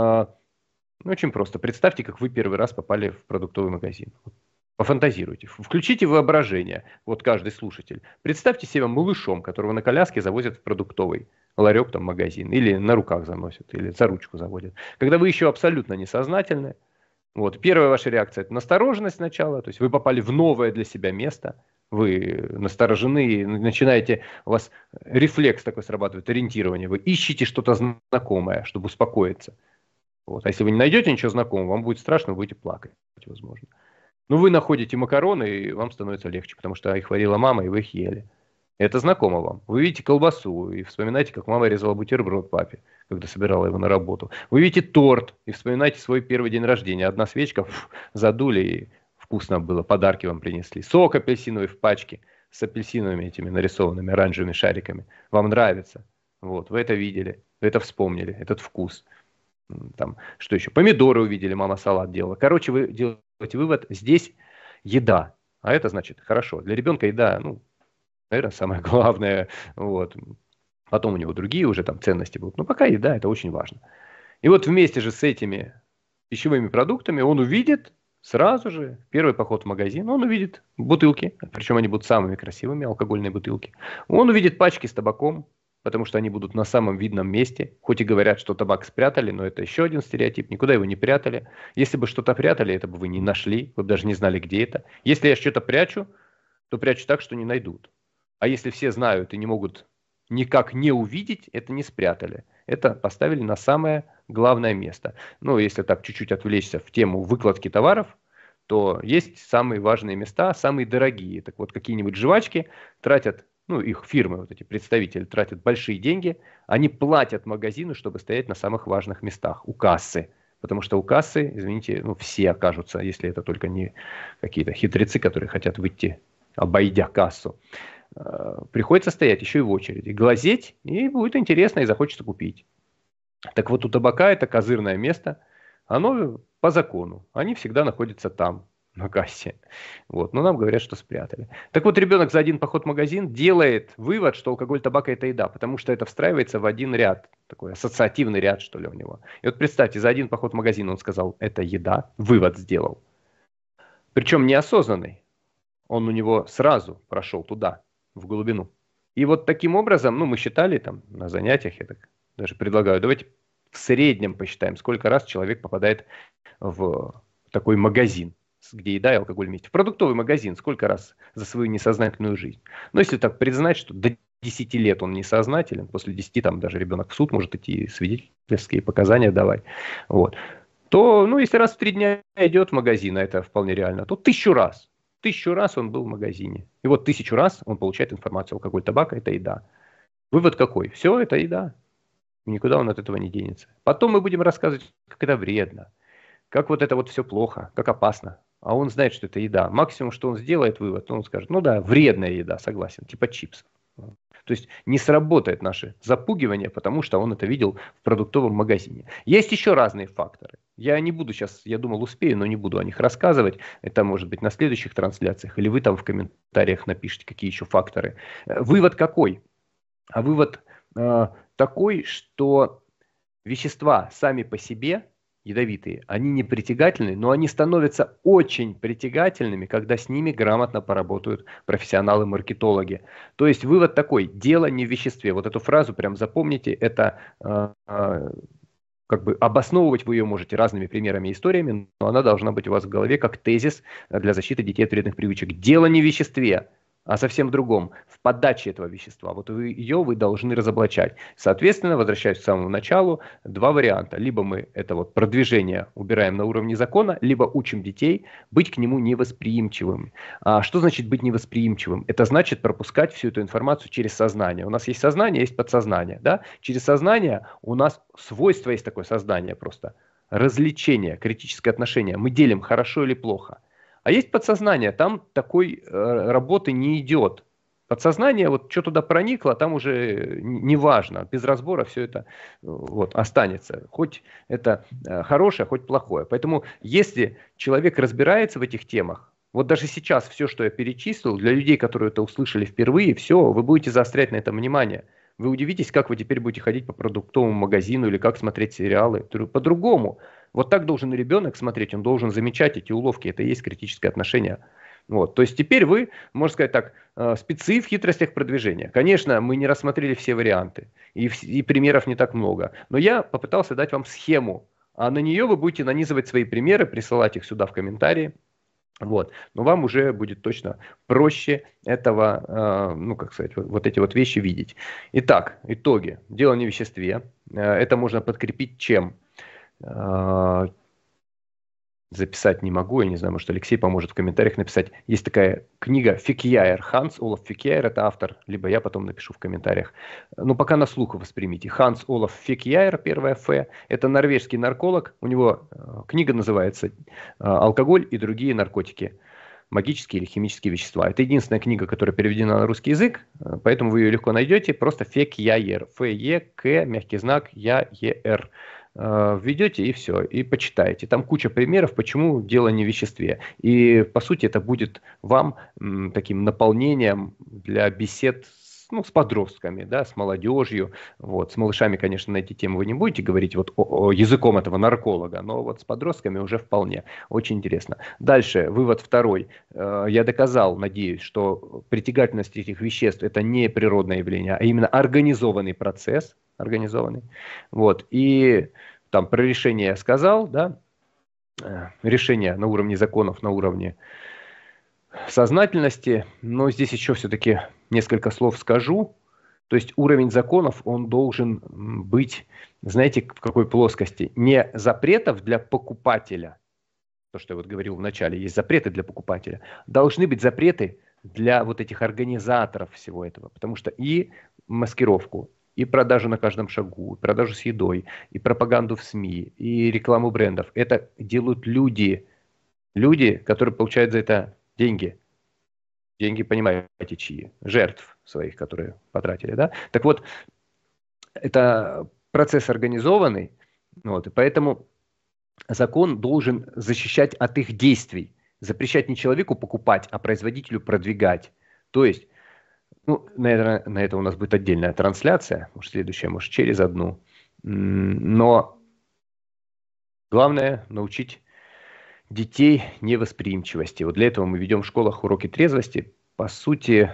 очень просто. Представьте, как вы первый раз попали в продуктовый магазин. Пофантазируйте, включите воображение, вот каждый слушатель. Представьте себя малышом, которого на коляске завозят в продуктовый ларек, там, магазин, или на руках заносят, или за ручку заводят. Когда вы еще абсолютно несознательны, вот, первая ваша реакция – это настороженность сначала, то есть вы попали в новое для себя место, вы насторожены, начинаете, у вас рефлекс такой срабатывает, ориентирование, вы ищете что-то знакомое, чтобы успокоиться. Вот. А если вы не найдете ничего знакомого, вам будет страшно, вы будете плакать, возможно. Но вы находите макароны, и вам становится легче, потому что их варила мама, и вы их ели. Это знакомо вам. Вы видите колбасу, и вспоминаете, как мама резала бутерброд папе, когда собирала его на работу. Вы видите торт, и вспоминаете свой первый день рождения. Одна свечка, задули, и вкусно было, подарки вам принесли. Сок апельсиновый в пачке, с апельсиновыми этими нарисованными оранжевыми шариками. Вам нравится. Вот, вы это видели, вы это вспомнили, этот вкус. Там, что еще? Помидоры увидели, мама салат делала. Короче, вы делаете вывод, здесь еда. А это значит хорошо. Для ребенка еда, наверное, самое главное. Вот. Потом у него другие уже там ценности будут. Но пока еда, это очень важно. И вот вместе же с этими пищевыми продуктами он увидит сразу же, первый поход в магазин, он увидит бутылки. Причем они будут самыми красивыми, алкогольные бутылки. Он увидит пачки с табаком, потому что они будут на самом видном месте. Хоть и говорят, что табак спрятали, но это еще один стереотип. Никуда его не прятали. Если бы что-то прятали, это бы вы не нашли. Вы бы даже не знали, где это. Если я что-то прячу, то прячу так, что не найдут. А если все знают и не могут никак не увидеть, это не спрятали. Это поставили на самое главное место. Если так чуть-чуть отвлечься в тему выкладки товаров, то есть самые важные места, самые дорогие. Так вот, какие-нибудь жвачки тратят, их фирмы, вот эти представители, тратят большие деньги, они платят магазину, чтобы стоять на самых важных местах, у кассы. Потому что у кассы, извините, все окажутся, если это только не какие-то хитрецы, которые хотят выйти, обойдя кассу. Приходится стоять еще и в очереди, глазеть, и будет интересно, и захочется купить. Так вот, у табака это козырное место, оно по закону, они всегда находятся там, на кассе. Вот. Но нам говорят, что спрятали. Так вот, ребенок за один поход в магазин делает вывод, что алкоголь, табак – это еда, потому что это встраивается в один ряд, такой ассоциативный ряд, что ли, у него. И вот представьте, за один поход в магазин он сказал, это еда, вывод сделал. Причем неосознанный. Он у него сразу прошел туда, в глубину. И вот таким образом, мы считали там на занятиях, я так даже предлагаю, давайте в среднем посчитаем, сколько раз человек попадает в такой магазин, где еда и алкоголь вместе. В продуктовый магазин сколько раз за свою несознательную жизнь. Но если так признать, что до 10 лет он несознателен, после 10 там даже ребенок в суд может идти свидетельские показания давать, вот, то, если раз в 3 дня идет в магазин, а это вполне реально, то 1000 раз. 1000 раз он был в магазине. И вот 1000 раз он получает информацию, алкоголь, табак – это еда. Вывод какой? Все, это еда. Никуда он от этого не денется. Потом мы будем рассказывать, как это вредно, как вот это вот все плохо, как опасно. А он знает, что это еда. Максимум, что он сделает вывод, он скажет, да, вредная еда, согласен, типа чипсов. То есть не сработает наше запугивание, потому что он это видел в продуктовом магазине. Есть еще разные факторы. Я не буду сейчас, я думал, успею, но не буду о них рассказывать. Это может быть на следующих трансляциях, или вы там в комментариях напишите, какие еще факторы. Вывод какой? А вывод такой, что вещества сами по себе ядовитые, они не притягательны, но они становятся очень притягательными, когда с ними грамотно поработают профессионалы-маркетологи. То есть вывод такой: дело не в веществе. Вот эту фразу прям запомните, это обосновывать вы ее можете разными примерами и историями, но она должна быть у вас в голове как тезис для защиты детей от вредных привычек. Дело не в веществе, а совсем в другом, в подаче этого вещества. Вот ее вы должны разоблачать. Соответственно, возвращаясь к самому началу, 2 варианта. Либо мы это продвижение убираем на уровне закона, либо учим детей быть к нему невосприимчивыми. А что значит быть невосприимчивым? Это значит пропускать всю эту информацию через сознание. У нас есть сознание, есть подсознание. Да? Через сознание у нас свойство есть такое сознание просто. Развлечение, критическое отношение. Мы делим хорошо или плохо. А есть подсознание, там такой работы не идет. Подсознание, что туда проникло, там уже не важно, без разбора все это останется. Хоть это хорошее, хоть плохое. Поэтому если человек разбирается в этих темах, даже сейчас все, что я перечислил, для людей, которые это услышали впервые, все, вы будете заострять на этом внимание. Вы удивитесь, как вы теперь будете ходить по продуктовому магазину или как смотреть сериалы. По-другому. Вот так должен и ребенок смотреть, он должен замечать эти уловки, это и есть критическое отношение. То есть теперь вы, можно сказать так, спецы в хитростях продвижения. Конечно, мы не рассмотрели все варианты, и примеров не так много, но я попытался дать вам схему, а на нее вы будете нанизывать свои примеры, присылать их сюда в комментарии. Но вам уже будет точно проще этого, эти вещи видеть. Итак, итоги. Дело не в веществе. Это можно подкрепить чем? Записать не могу, я не знаю, может Алексей поможет в комментариях написать. Есть такая книга Фекияер, Ханс Олаф Фекияер, это автор, либо я потом напишу в комментариях. Но пока на слух воспримите. Ханс Олаф Фекияер, первая Ф, это норвежский нарколог, у него книга называется «Алкоголь и другие наркотики. Магические или химические вещества». Это единственная книга, которая переведена на русский язык, поэтому вы ее легко найдете, просто Фекияер, Ф-Е-К, мягкий знак, Я-Е-Р. Введете и все, и почитаете. Там куча примеров, почему дело не в веществе. И по сути это будет вам таким наполнением для бесед с подростками, да, с молодежью. С малышами, конечно, на эти темы вы не будете говорить языком этого нарколога, но с подростками уже вполне. Очень интересно. Дальше, вывод второй. Я доказал, надеюсь, что притягательность этих веществ это не природное явление, а именно организованный процесс. Организованный. И там про решение я сказал, да, решение на уровне законов, на уровне сознательности, но здесь еще все-таки несколько слов скажу. То есть уровень законов, он должен быть, знаете, в какой плоскости? Не запретов для покупателя, то, что я говорил в начале, есть запреты для покупателя, должны быть запреты для этих организаторов всего этого, потому что и маскировку, и продажу на каждом шагу, и продажу с едой, и пропаганду в СМИ, и рекламу брендов. Это делают люди, которые получают за это деньги. Деньги, понимаете, чьи? Жертв своих, которые потратили. Да? Так вот, это процесс организованный, и поэтому закон должен защищать от их действий. запрещать не человеку покупать, а производителю продвигать. То есть, ну, наверное, на это у нас будет отдельная трансляция, может, следующая, может, через одну. Но главное научить детей невосприимчивости. Вот для этого мы ведем в школах уроки трезвости. По сути,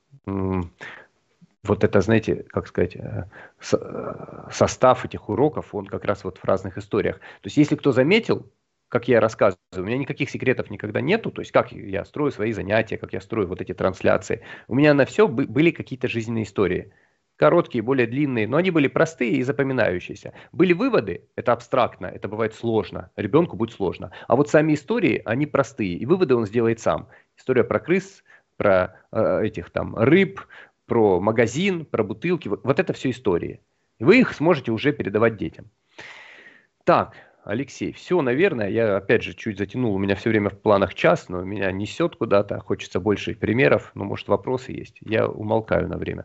вот это, знаете, как сказать, состав этих уроков, он как раз вот в разных историях. То есть, если кто заметил, как я рассказываю, у меня никаких секретов никогда нету, то есть, как я строю свои занятия, как я строю вот эти трансляции. У меня на все были какие-то жизненные истории. Короткие, более длинные, но они были простые и запоминающиеся. Были выводы, это абстрактно, это бывает сложно, ребенку будет сложно. А вот сами истории, они простые, и выводы он сделает сам. История про крыс, про этих там рыб, про магазин, про бутылки, вот это все истории. И вы их сможете уже передавать детям. Так, Алексей, все, наверное, я опять же чуть затянул, у меня все время в планах час, но меня несет куда-то, хочется больше примеров, ну, может, вопросы есть. Я умолкаю на время.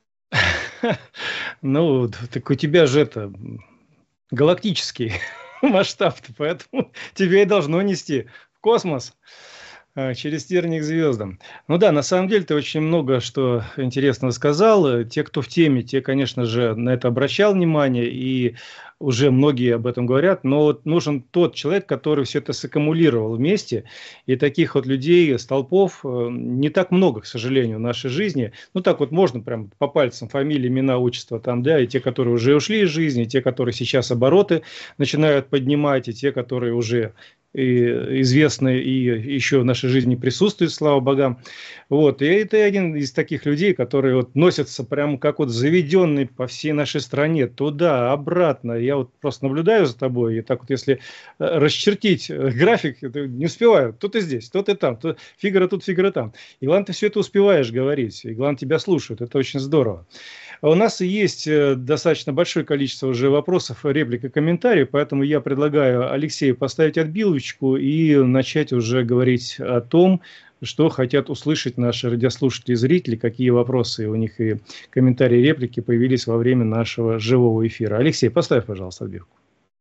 Ну, так у тебя же это галактический масштаб, поэтому тебе и должно нести в космос через тернии к звездам. Ну да, на самом деле ты очень много что интересного сказал. Те, кто в теме, те, конечно же, на это обращал внимание, и уже многие об этом говорят, но вот нужен тот человек, который все это саккумулировал вместе, и таких вот людей, столпов, не так много, к сожалению, в нашей жизни. Ну так вот можно прям по пальцам фамилии, имена, отчества там, да, и те, которые уже ушли из жизни, и те, которые сейчас обороты начинают поднимать, и те, которые уже и известны и еще в нашей жизни присутствуют, слава богам. Вот. И это один из таких людей, которые вот носятся прямо как вот заведенный по всей нашей стране, туда, обратно. Я вот просто наблюдаю за тобой, и так вот если расчертить график, не успеваю. То ты здесь, то ты там, то Фигаро тут, Фигаро там. И главное, ты все это успеваешь говорить, и главное, тебя слушают. Это очень здорово. У нас есть достаточно большое количество уже вопросов, реплик и комментариев, поэтому я предлагаю Алексею поставить отбилочку и начать уже говорить о том, что хотят услышать наши радиослушатели и зрители, какие вопросы у них и комментарии, и реплики появились во время нашего живого эфира. Алексей, поставь, пожалуйста, отбивку.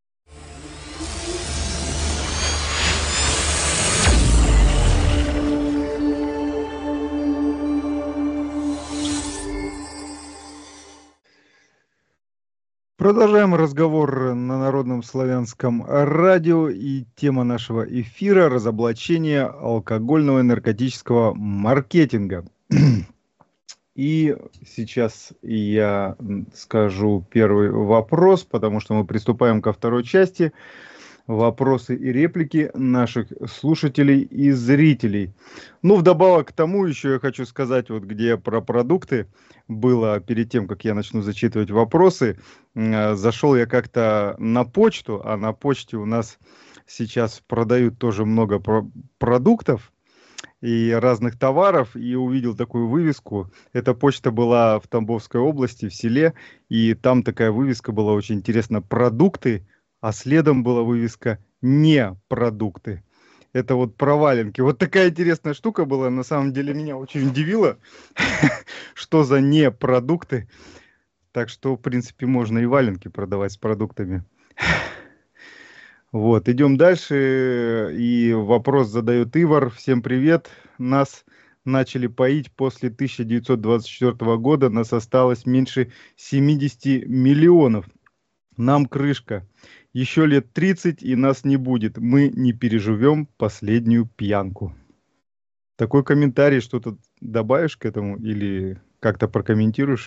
Продолжаем разговор на Народном славянском радио, и тема нашего эфира — разоблачение алкогольного и наркотического маркетинга. И сейчас я скажу первый вопрос, потому что мы приступаем ко второй части. Вопросы и реплики наших слушателей и зрителей. Ну, вдобавок к тому, еще я хочу сказать, вот где про продукты было перед тем, как я начну зачитывать вопросы. Зашел я как-то на почту, а на почте у нас сейчас продают тоже много продуктов и разных товаров, и увидел такую вывеску. Эта почта была в Тамбовской области, в селе, и там такая вывеска была очень интересная: продукты, а следом была вывеска «не продукты». Это вот про валенки. Вот такая интересная штука была. На самом деле меня очень удивило, что за «не продукты». Так что, в принципе, можно и валенки продавать с продуктами. Вот, идем дальше. И вопрос задает Ивар. Всем привет. Нас начали поить после 1924 года. Нас осталось меньше 70 миллионов. Нам крышка. Еще лет 30, и нас не будет. Мы не переживем последнюю пьянку. Такой комментарий, что-то добавишь к этому или как-то прокомментируешь?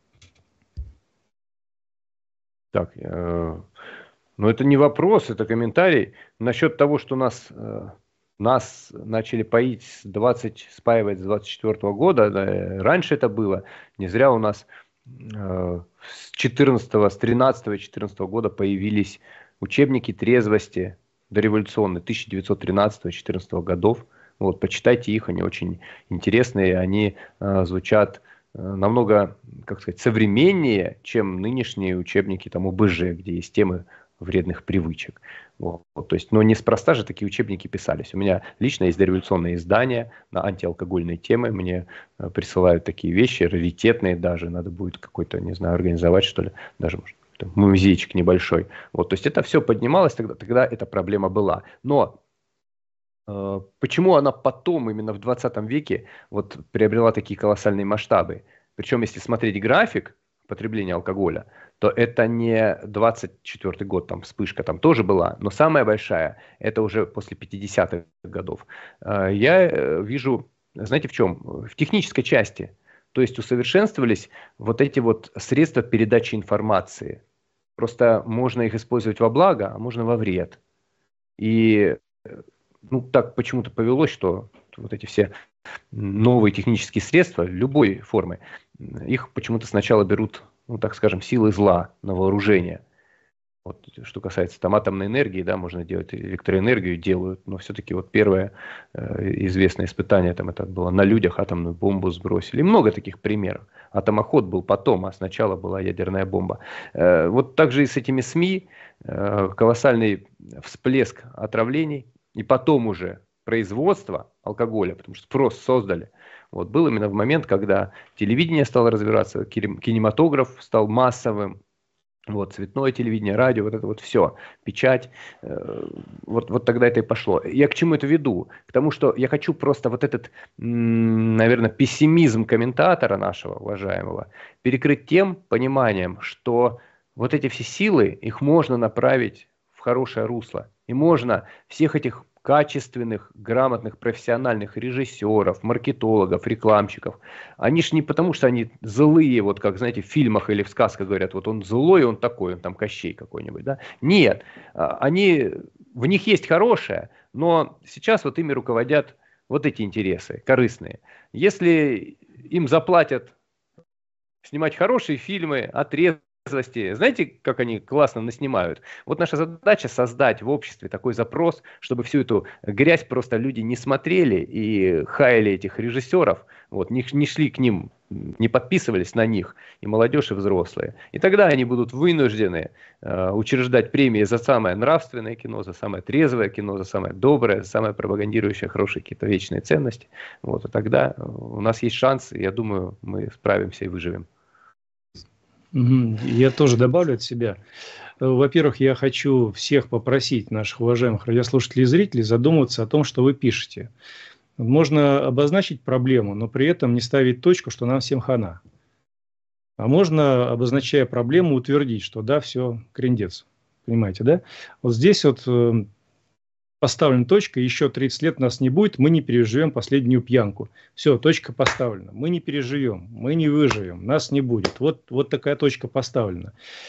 Так, ну это не вопрос, это комментарий. Насчет того, что нас начали поить спаивать с 24 года, да, раньше это было. Не зря у нас с 13-14 года появились учебники трезвости дореволюционные 1913-14 годов. Вот, почитайте их, они очень интересные, они звучат намного, как сказать, современнее, чем нынешние учебники там ОБЖ, где есть темы вредных привычек. Вот. То есть, но неспроста же такие учебники писались. У меня лично есть дореволюционные издания на антиалкогольные темы. Мне присылают такие вещи, раритетные даже. Надо будет какой-то, не знаю, организовать, что ли. Даже, может, музейчик небольшой. Вот. То есть, это все поднималось тогда эта проблема была. Но Почему она потом, именно в 20 веке, вот приобрела такие колоссальные масштабы? Причем, если смотреть график потребления алкоголя, то это не 24 год, там вспышка там тоже была, но самая большая, это уже после 50-х годов. Я вижу, знаете, в чем? В технической части. То есть усовершенствовались вот эти вот средства передачи информации. Просто можно их использовать во благо, а можно во вред. И ну, так почему-то повелось, что вот эти все новые технические средства любой формы, их почему-то сначала берут, ну, так скажем, силы зла на вооружение. Вот, что касается там атомной энергии, да, можно делать электроэнергию, делают, но все-таки вот первое известное испытание, там это было на людях, атомную бомбу сбросили. И много таких примеров. Атомоход был потом, а сначала была ядерная бомба. Вот также и с этими СМИ, колоссальный всплеск отравлений, и потом уже производство алкоголя, потому что спрос создали. Вот, был именно в момент, когда телевидение стало развиваться, кинематограф стал массовым, вот, цветное телевидение, радио, вот это вот все, печать, вот тогда это и пошло. Я к чему это веду? К тому, что я хочу просто вот этот, наверное, пессимизм комментатора нашего, уважаемого, перекрыть тем пониманием, что вот эти все силы, их можно направить в хорошее русло. И можно всех этих качественных, грамотных, профессиональных режиссеров, маркетологов, рекламщиков. Они ж не потому, что они злые, вот как, знаете, в фильмах или в сказках говорят, вот он злой, он такой, он там Кощей какой-нибудь, да? Нет, в них есть хорошее, но сейчас вот ими руководят вот эти интересы, корыстные. Если им заплатят снимать хорошие фильмы, отрезки, знаете, как они классно наснимают? Вот наша задача создать в обществе такой запрос, чтобы всю эту грязь просто люди не смотрели и хаяли этих режиссеров, вот, не шли к ним, не подписывались на них, и молодежь, и взрослые. И тогда они будут вынуждены учреждать премии за самое нравственное кино, за самое трезвое кино, за самое доброе, за самое пропагандирующее хорошие какие-то вечные ценности. Вот, и тогда у нас есть шанс, и я думаю, мы справимся и выживем. Я тоже добавлю от себя. Во-первых, я хочу всех попросить, наших уважаемых радиослушателей и зрителей, задумываться о том, что вы пишете. Можно обозначить проблему, но при этом не ставить точку, что нам всем хана. А можно, обозначая проблему, утвердить, что да, все, крендец. Понимаете, да? Вот здесь вот поставлена точка, еще 30 лет нас не будет, мы не переживем последнюю пьянку. Все, точка поставлена. Мы не переживем, мы не выживем, нас не будет. Вот такая точка поставлена.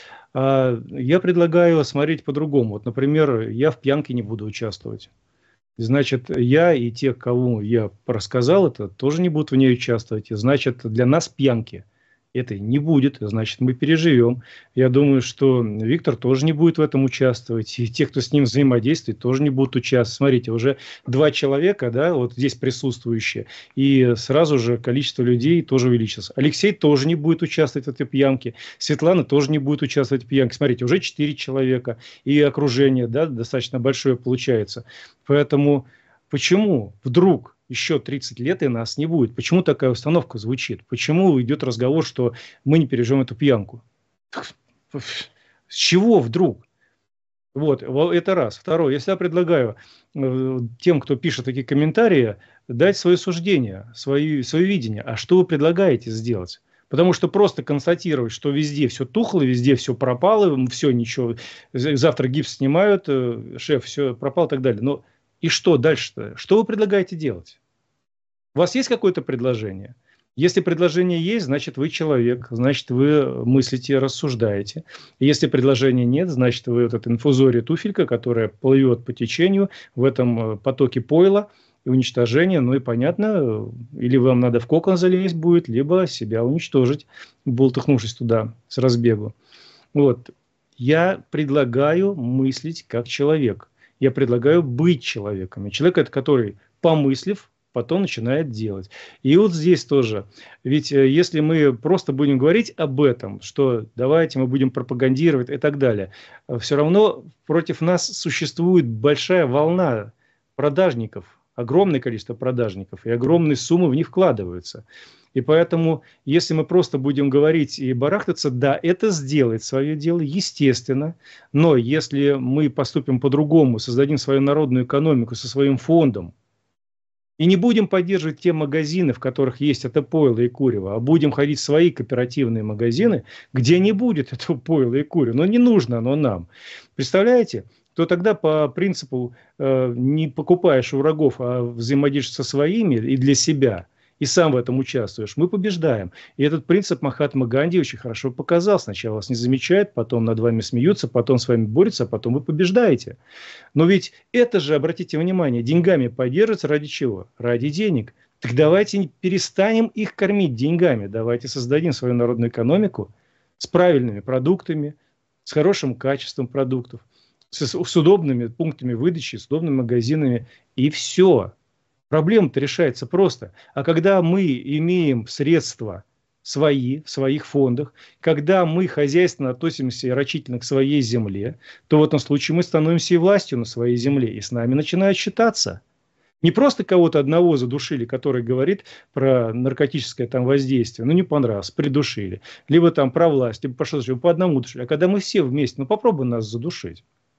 Я предлагаю смотреть по-другому. Вот, например, я в пьянке не буду участвовать. Значит, я и те, кому я рассказал это, тоже не будут в ней участвовать. И значит, для нас пьянки этой не будет, значит, мы переживем. Я думаю, что Виктор тоже не будет в этом участвовать, и те, кто с ним взаимодействует, тоже не будут участвовать. Смотрите, уже 2 человека, да, вот здесь присутствующие, и сразу же количество людей тоже увеличилось. Алексей тоже не будет участвовать в этой пьянке, Светлана тоже не будет участвовать в пьянке. Смотрите, уже 4 человека, и окружение, да, достаточно большое получается. Поэтому почему вдруг еще 30 лет и нас не будет? Почему такая установка звучит? Почему идет разговор, что мы не переживем эту пьянку? С чего вдруг? Вот, это раз. Второе, если я предлагаю тем, кто пишет такие комментарии, дать свое суждение, свое видение. А что вы предлагаете сделать? Потому что просто констатировать, что везде все тухло, везде все пропало, все, ничего, завтра гипс снимают, шеф, все пропало и так далее. Но и что дальше-то? Что вы предлагаете делать? У вас есть какое-то предложение? Если предложение есть, значит, вы человек, значит, вы мыслите, рассуждаете. Если предложения нет, значит, вы вот эта инфузория туфелька, которая плывет по течению в этом потоке пойла и уничтожения. Ну и понятно, или вам надо в кокон залезть будет, либо себя уничтожить, бултыхнувшись туда с разбегу. Вот. Я предлагаю мыслить как человек. Я предлагаю быть человеком. И человек, это который, помыслив, потом начинает делать. И вот здесь тоже. Ведь если мы просто будем говорить об этом, что давайте мы будем пропагандировать и так далее, все равно против нас существует большая волна продажников, огромное количество продажников, и огромные суммы в них вкладываются. И поэтому, если мы просто будем говорить и барахтаться, да, это сделает свое дело, естественно. Но если мы поступим по-другому, создадим свою народную экономику со своим фондом, и не будем поддерживать те магазины, в которых есть это пойло и курево, а будем ходить в свои кооперативные магазины, где не будет этого пойла и курева. Но не нужно оно нам. Представляете? То тогда по принципу не покупаешь у врагов, а взаимодействуешь со своими и для себя, и сам в этом участвуешь, мы побеждаем. И этот принцип Махатма Ганди очень хорошо показал. Сначала вас не замечают, потом над вами смеются, потом с вами борются, а потом вы побеждаете. Но ведь это же, обратите внимание, деньгами поддерживается ради чего? Ради денег. Так давайте перестанем их кормить деньгами. Давайте создадим свою народную экономику с правильными продуктами, с хорошим качеством продуктов, с удобными пунктами выдачи, с удобными магазинами. И все. Проблема-то решается просто. А когда мы имеем средства свои, в своих фондах, когда мы хозяйственно относимся и рачительно к своей земле, то в этом случае мы становимся и властью на своей земле, и с нами начинают считаться. Не просто кого-то одного задушили, который говорит про наркотическое там воздействие, ну не понравилось, придушили. Либо там про власть, либо по одному душили. А когда мы все вместе, ну попробуй нас задушить.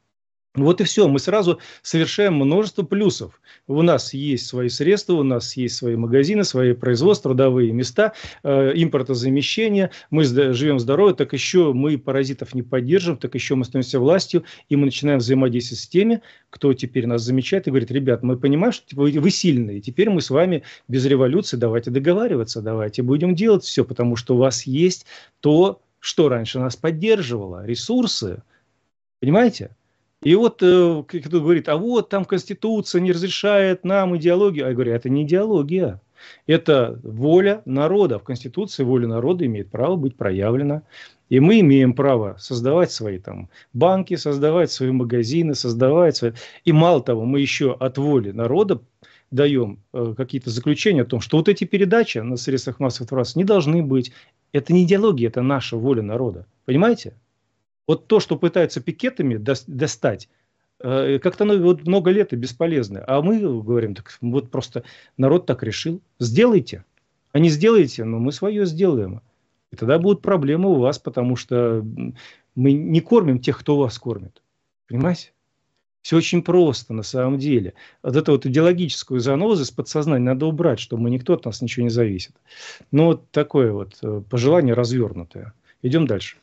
Вот и все, мы сразу совершаем множество плюсов. У нас есть свои средства, у нас есть свои магазины, свои производства, трудовые места, импортозамещение, мы живем здорово, так еще мы паразитов не поддерживаем, так еще мы становимся властью, и мы начинаем взаимодействовать с теми, кто теперь нас замечает и говорит: ребят, мы понимаем, что вы сильные, теперь мы с вами без революции, давайте договариваться, давайте будем делать все, потому что у вас есть то, что раньше нас поддерживало, ресурсы, понимаете? И вот кто говорит: а вот там Конституция не разрешает нам идеологию. А я говорю: это не идеология. Это воля народа. В Конституции воля народа имеет право быть проявлена. И мы имеем право создавать свои там банки, создавать свои магазины, создавать свои... И мало того, мы еще от воли народа даем какие-то заключения о том, что вот эти передачи на средствах массовой информации не должны быть. Это не идеология, это наша воля народа. Понимаете? Вот то, что пытаются пикетами достать, как-то оно вот много лет и бесполезно. А мы говорим: так вот просто народ так решил. Сделайте. А не сделаете, но мы свое сделаем. И тогда будут проблемы у вас, потому что мы не кормим тех, кто вас кормит. Понимаете? Все очень просто на самом деле. Вот эту вот идеологическую занозу с подсознания надо убрать, чтобы никто от нас ничего не зависит. Ну вот такое вот пожелание развернутое. Идем дальше.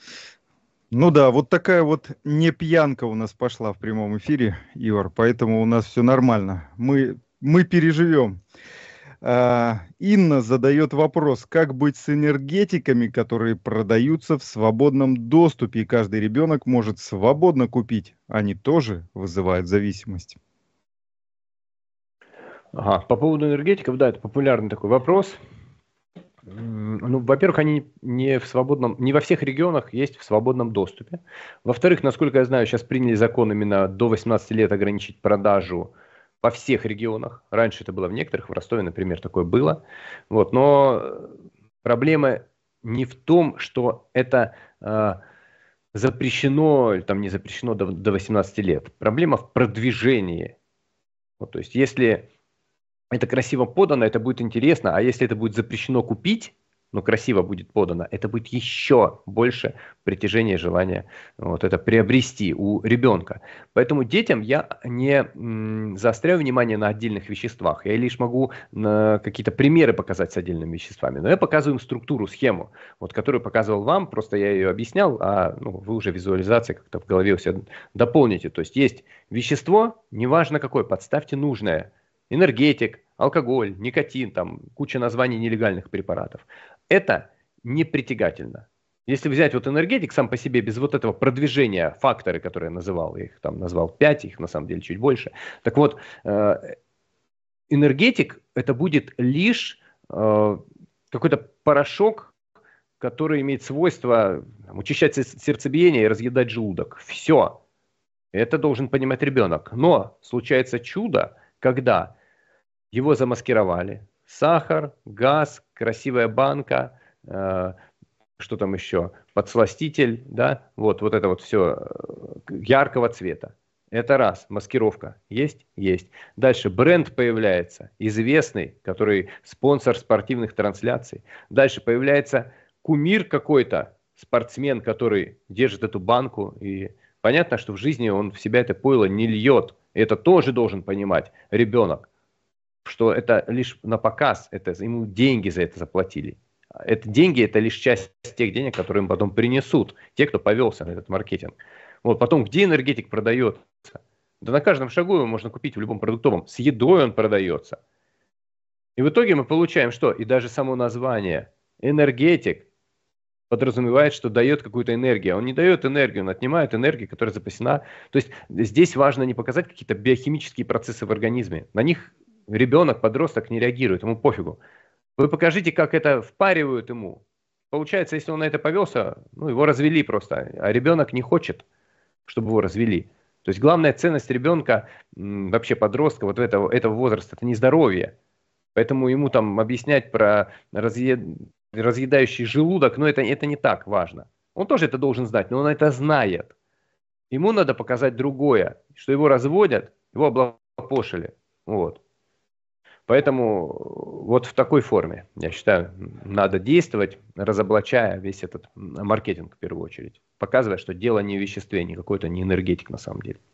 Ну да, вот такая вот не пьянка у нас пошла в прямом эфире, Ивар, поэтому у нас все нормально. Мы переживем. Инна задает вопрос: как быть с энергетиками, которые продаются в свободном доступе, и каждый ребенок может свободно купить? Они тоже вызывают зависимость. Ага, по поводу энергетиков, да, это популярный такой вопрос. Ну, во-первых, они не во всех регионах есть в свободном доступе. Во-вторых, насколько я знаю, сейчас приняли закон именно до 18 лет ограничить продажу во всех регионах. Раньше это было в некоторых, в Ростове, например, такое было. Вот, но проблема не в том, что это запрещено или там не запрещено до 18 лет. Проблема в продвижении. Вот, то есть, если это красиво подано, это будет интересно, а если это будет запрещено купить, но красиво будет подано, это будет еще больше притяжения, желания вот это приобрести у ребенка. Поэтому детям я не заостряю внимание на отдельных веществах, я лишь могу какие-то примеры показать с отдельными веществами, но я показываю им структуру, схему, вот, которую показывал вам, просто я ее объяснял, а вы уже визуализацией как-то в голове у себя дополните. То есть вещество, неважно какое, подставьте нужное. Энергетик, алкоголь, никотин, там куча названий нелегальных препаратов. Это не притягательно. Если взять вот энергетик сам по себе, без вот этого продвижения, факторы, которые я называл, я их там назвал 5, их на самом деле чуть больше. Так вот, энергетик это будет лишь какой-то порошок, который имеет свойство учащать сердцебиение и разъедать желудок. Все. Это должен понимать ребенок. Но случается чудо, когда его замаскировали. Сахар, газ, красивая банка, что там еще, подсластитель, да, вот это вот все яркого цвета. Это раз, маскировка. Есть? Есть. Дальше бренд появляется, известный, который спонсор спортивных трансляций. Дальше появляется кумир какой-то, спортсмен, который держит эту банку. И понятно, что в жизни он в себя это пойло не льет. Это тоже должен понимать ребенок, что это лишь на показ, это ему деньги за это заплатили. Это деньги, это лишь часть тех денег, которые им потом принесут те, кто повелся на этот маркетинг. Вот потом, где энергетик продается? Да на каждом шагу его можно купить в любом продуктовом. С едой он продается. И в итоге мы получаем что? И даже само название энергетик подразумевает, что дает какую-то энергию. Он не дает энергию, он отнимает энергию, которая запасена. То есть здесь важно не показать какие-то биохимические процессы в организме. На них ребенок, подросток не реагирует, ему пофигу. Вы покажите, как это впаривают ему. Получается, если он на это повелся, ну, его развели просто. А ребенок не хочет, чтобы его развели. То есть главная ценность ребенка, вообще подростка, вот этого возраста, это не здоровье. Поэтому ему там объяснять про разъедающий желудок, но это не так важно. Он тоже это должен знать, но он это знает. Ему надо показать другое, что его разводят, его облапошили. Вот. Поэтому вот в такой форме, я считаю, надо действовать, разоблачая весь этот маркетинг в первую очередь. Показывая, что дело не в веществе, не какой-то не энергетик на самом деле.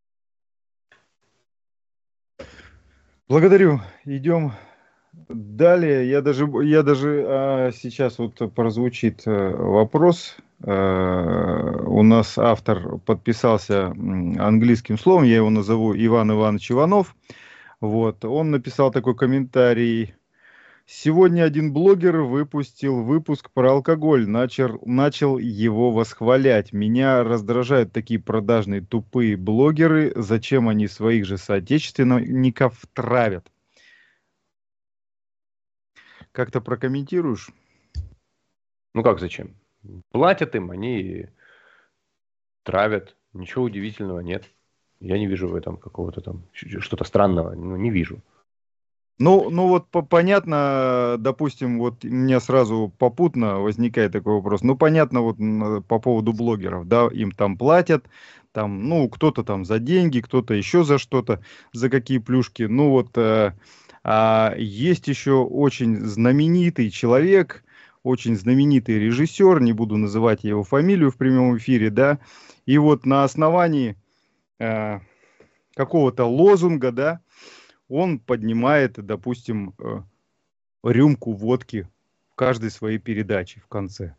Благодарю. Идем далее. Я даже сейчас вот прозвучит вопрос. У нас автор подписался английским словом, я его назову Иван Иванович Иванов. Вот, он написал такой комментарий. Сегодня один блогер выпустил выпуск про алкоголь, начал его восхвалять. Меня раздражают такие продажные тупые блогеры. Зачем они своих же соотечественников травят? Как-то прокомментируешь? Ну как зачем? Платят им, они травят. Ничего удивительного нет. Я не вижу в этом какого-то там что-то странного, ну, не вижу. Ну вот понятно, допустим, вот у меня сразу попутно возникает такой вопрос. Ну понятно вот по поводу блогеров, да, им там платят, там, ну кто-то там за деньги, кто-то еще за что-то, за какие плюшки. Ну вот есть еще очень знаменитый человек, очень знаменитый режиссер, не буду называть его фамилию в прямом эфире, да, и вот на основании какого-то лозунга, да, он поднимает, допустим, рюмку водки в каждой своей передаче в конце.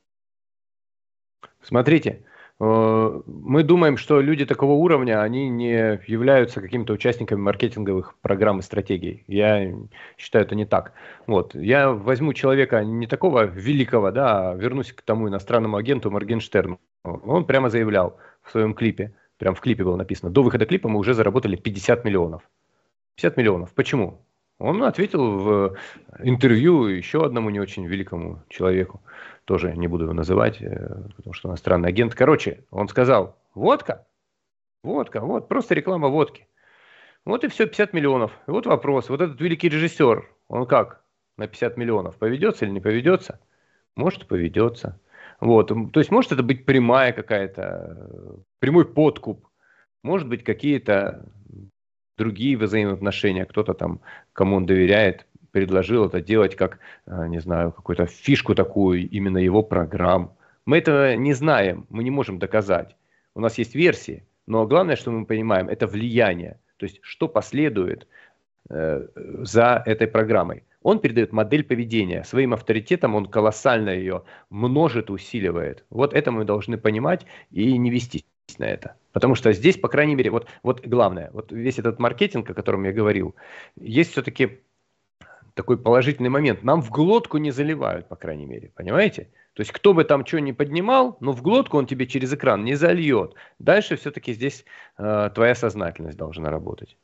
Смотрите, мы думаем, что люди такого уровня, они не являются какими-то участниками маркетинговых программ и стратегий. Я считаю, это не так. Вот. Я возьму человека не такого великого, да, а вернусь к тому иностранному агенту Моргенштерну. Он прямо заявлял в своем клипе, прям в клипе было написано, до выхода клипа мы уже заработали 50 миллионов. 50 миллионов. Почему? Он ответил в интервью еще одному не очень великому человеку. Тоже не буду его называть, потому что он иностранный агент. Короче, он сказал, водка, вот просто реклама водки. Вот и все, 50 миллионов. И вот вопрос, вот этот великий режиссер, он как на 50 миллионов? Поведется или не поведется? Может, и поведется. Вот. То есть, может это быть прямая какая-то, прямой подкуп. Может быть, какие-то другие взаимоотношения. Кто-то там, кому он доверяет, предложил это делать как, не знаю, какую-то фишку такую, именно его программ. Мы этого не знаем, мы не можем доказать. У нас есть версии, но главное, что мы понимаем, это влияние. То есть, что последует за этой программой. Он передает модель поведения. Своим авторитетом он колоссально ее множит, усиливает. Вот это мы должны понимать и не вестись на это. Потому что здесь, по крайней мере, вот главное, вот весь этот маркетинг, о котором я говорил, есть все-таки такой положительный момент. Нам в глотку не заливают, по крайней мере, понимаете? То есть, кто бы там что ни поднимал, но в глотку он тебе через экран не зальет. Дальше все-таки здесь твоя сознательность должна работать.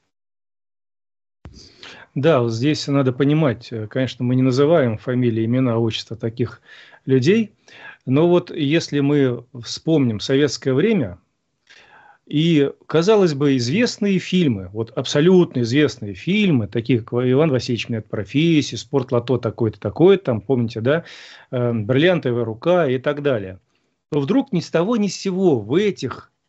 Да, вот здесь надо понимать, конечно, мы не называем фамилии, имена, отчества таких людей, но вот если мы вспомним советское время, и, казалось бы, известные фильмы, вот абсолютно известные фильмы, такие как «Иван Васильевич меняет профессию», «Спортлото» такой-то, такой-то, там, помните, да, «Бриллиантовая рука» и так далее, то вдруг ни с того ни с сего в этих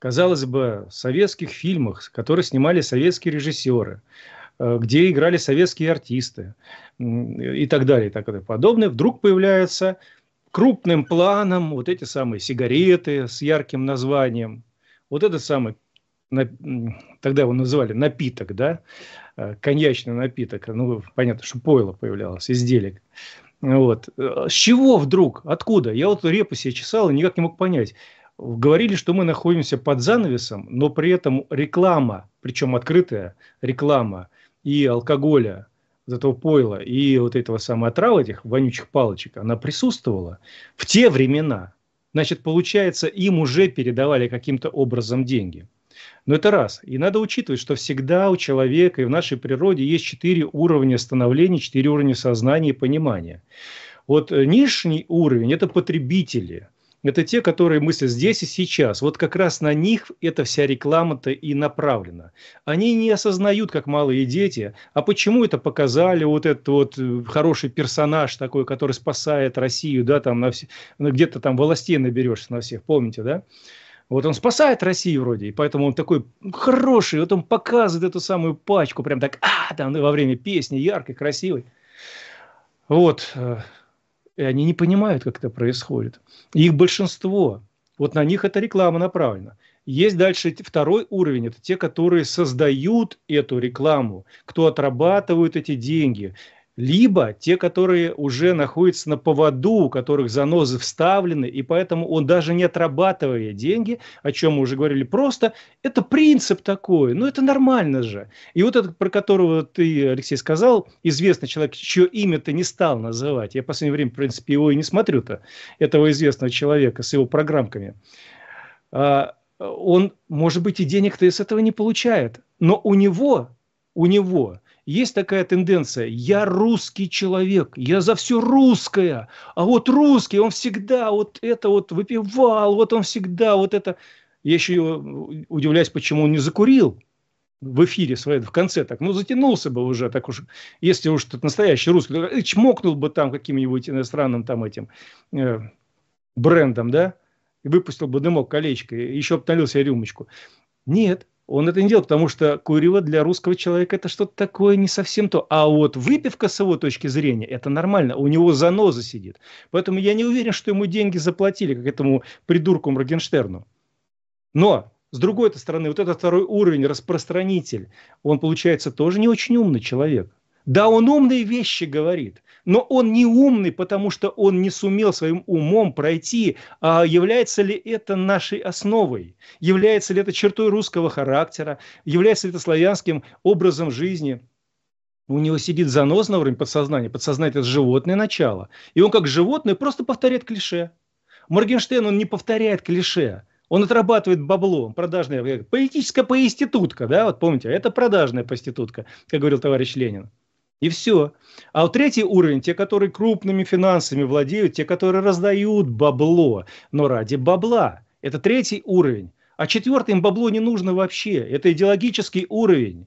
казалось бы, советских фильмах, которые снимали советские режиссеры, где играли советские артисты и так далее, и так далее подобное, вдруг появляются крупным планом вот эти самые сигареты с ярким названием, вот этот самый, тогда его называли напиток, да, коньячный напиток, ну, понятно, что пойло появлялось, изделие. Вот. С чего вдруг? Откуда? Я вот репу себе чесал и никак не мог понять. Говорили, что мы находимся под занавесом, но при этом реклама, причем открытая реклама и алкоголя, вот этого пойла, и вот этого самого отравы, этих вонючих палочек, она присутствовала в те времена. Значит, получается, им уже передавали каким-то образом деньги. Но это раз. И надо учитывать, что всегда у человека и в нашей природе есть 4 уровня становления, 4 уровня сознания и понимания. Вот нижний уровень – это потребители. Это те, которые мыслят здесь и сейчас. Вот как раз на них эта вся реклама-то и направлена. Они не осознают, как малые дети, а почему это показали вот этот вот хороший персонаж такой, который спасает Россию, да, там где-то там властей наберешься на всех, помните, да? Вот он спасает Россию вроде, и поэтому он такой хороший, вот он показывает эту самую пачку, прям так, там во время песни, яркой, красивой. Вот. И они не понимают, как это происходит. И их большинство, вот на них эта реклама направлена. Есть дальше второй уровень, это те, которые создают эту рекламу, кто отрабатывают эти деньги. Либо те, которые уже находятся на поводу, у которых занозы вставлены, и поэтому он даже не отрабатывая деньги, о чем мы уже говорили, просто это принцип такой, ну это нормально же. И вот этот, про которого ты, Алексей, сказал, известный человек, чье имя ты не стал называть, я в последнее время, в принципе, его и не смотрю-то, этого известного человека с его программками, он, может быть, и денег-то из этого не получает, но у него есть такая тенденция: я русский человек, я за все русское, а вот русский, он всегда вот это вот выпивал, вот он всегда вот это. Я еще удивляюсь, почему он не закурил в эфире своем, в конце так, ну затянулся бы уже, так уж, если уж тут настоящий русский, чмокнул бы там каким-нибудь иностранным там этим брендом, да, и выпустил бы дымок, колечко, и еще бы налил себе рюмочку. Нет. Он это не делал, потому что курево для русского человека это что-то такое не совсем то. А вот выпивка с его точки зрения, это нормально. У него заноза сидит. Поэтому я не уверен, что ему деньги заплатили, как этому придурку Моргенштерну. Но, с другой стороны, вот этот второй уровень, распространитель, он, получается, тоже не очень умный человек. Да, он умные вещи говорит, но он не умный, потому что он не сумел своим умом пройти, а является ли это нашей основой, является ли это чертой русского характера, является ли это славянским образом жизни. У него сидит занос на уровне подсознания, подсознание – это животное начало, и он как животное просто повторяет клише. Моргенштерн, он не повторяет клише. Он отрабатывает бабло, продажная, политическая проститутка, да, вот помните, это продажная проститутка, как говорил товарищ Ленин. И все. А вот третий уровень, те, которые крупными финансами владеют, те, которые раздают бабло, но ради бабла. Это третий уровень. А четвертый им бабло не нужно вообще. Это идеологический уровень.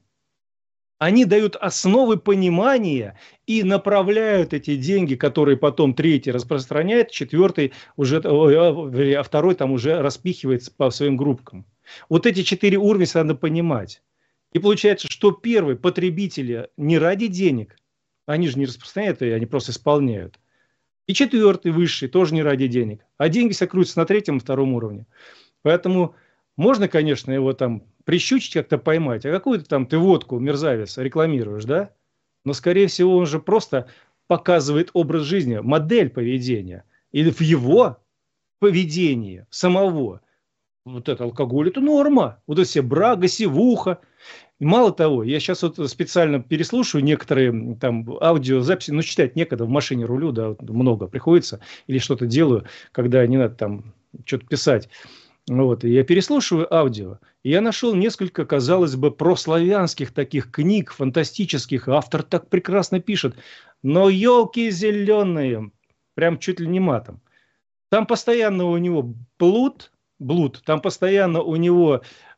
Они дают основы понимания и направляют эти деньги, которые потом третий распространяет, четвертый уже, а второй там уже распихивается по своим группкам. Вот эти 4 уровня надо понимать. И получается, что первый потребители не ради денег, они же не распространяют, они просто исполняют. И четвертый, высший, тоже не ради денег. А деньги сокрутся на третьем и втором уровне. Поэтому можно, конечно, его там прищучить, как-то поймать. А какую-то там ты водку, мерзавец, рекламируешь, да? Но, скорее всего, он же просто показывает образ жизни, модель поведения. И в его поведении самого вот это алкоголь – это норма. Вот это все брага, севуха. И мало того, я сейчас вот специально переслушиваю некоторые там аудиозаписи, ну, читать некогда, в машине рулю, да, вот много приходится, или что-то делаю, когда не надо там что-то писать. Вот, и я переслушиваю аудио, и я нашел несколько, казалось бы, прославянских таких книг, фантастических, автор так прекрасно пишет, но елки зеленые, прям чуть ли не матом. Там постоянно у него блуд, там постоянно у него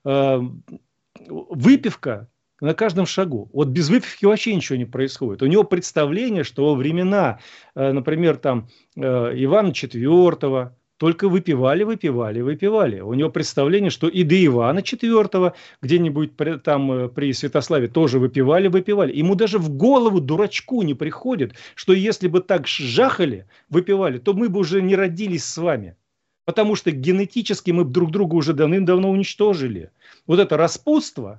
выпивка на каждом шагу. Вот без выпивки вообще ничего не происходит. У него представление, что во времена, например, там Ивана IV, только выпивали, выпивали, выпивали. У него представление, что и до Ивана IV где-нибудь там при Святославе тоже выпивали, выпивали. Ему даже в голову, дурачку, не приходит, что если бы так жахали, выпивали, то мы бы уже не родились с вами. Потому что генетически мы друг друга уже давным-давно уничтожили. Вот это распутство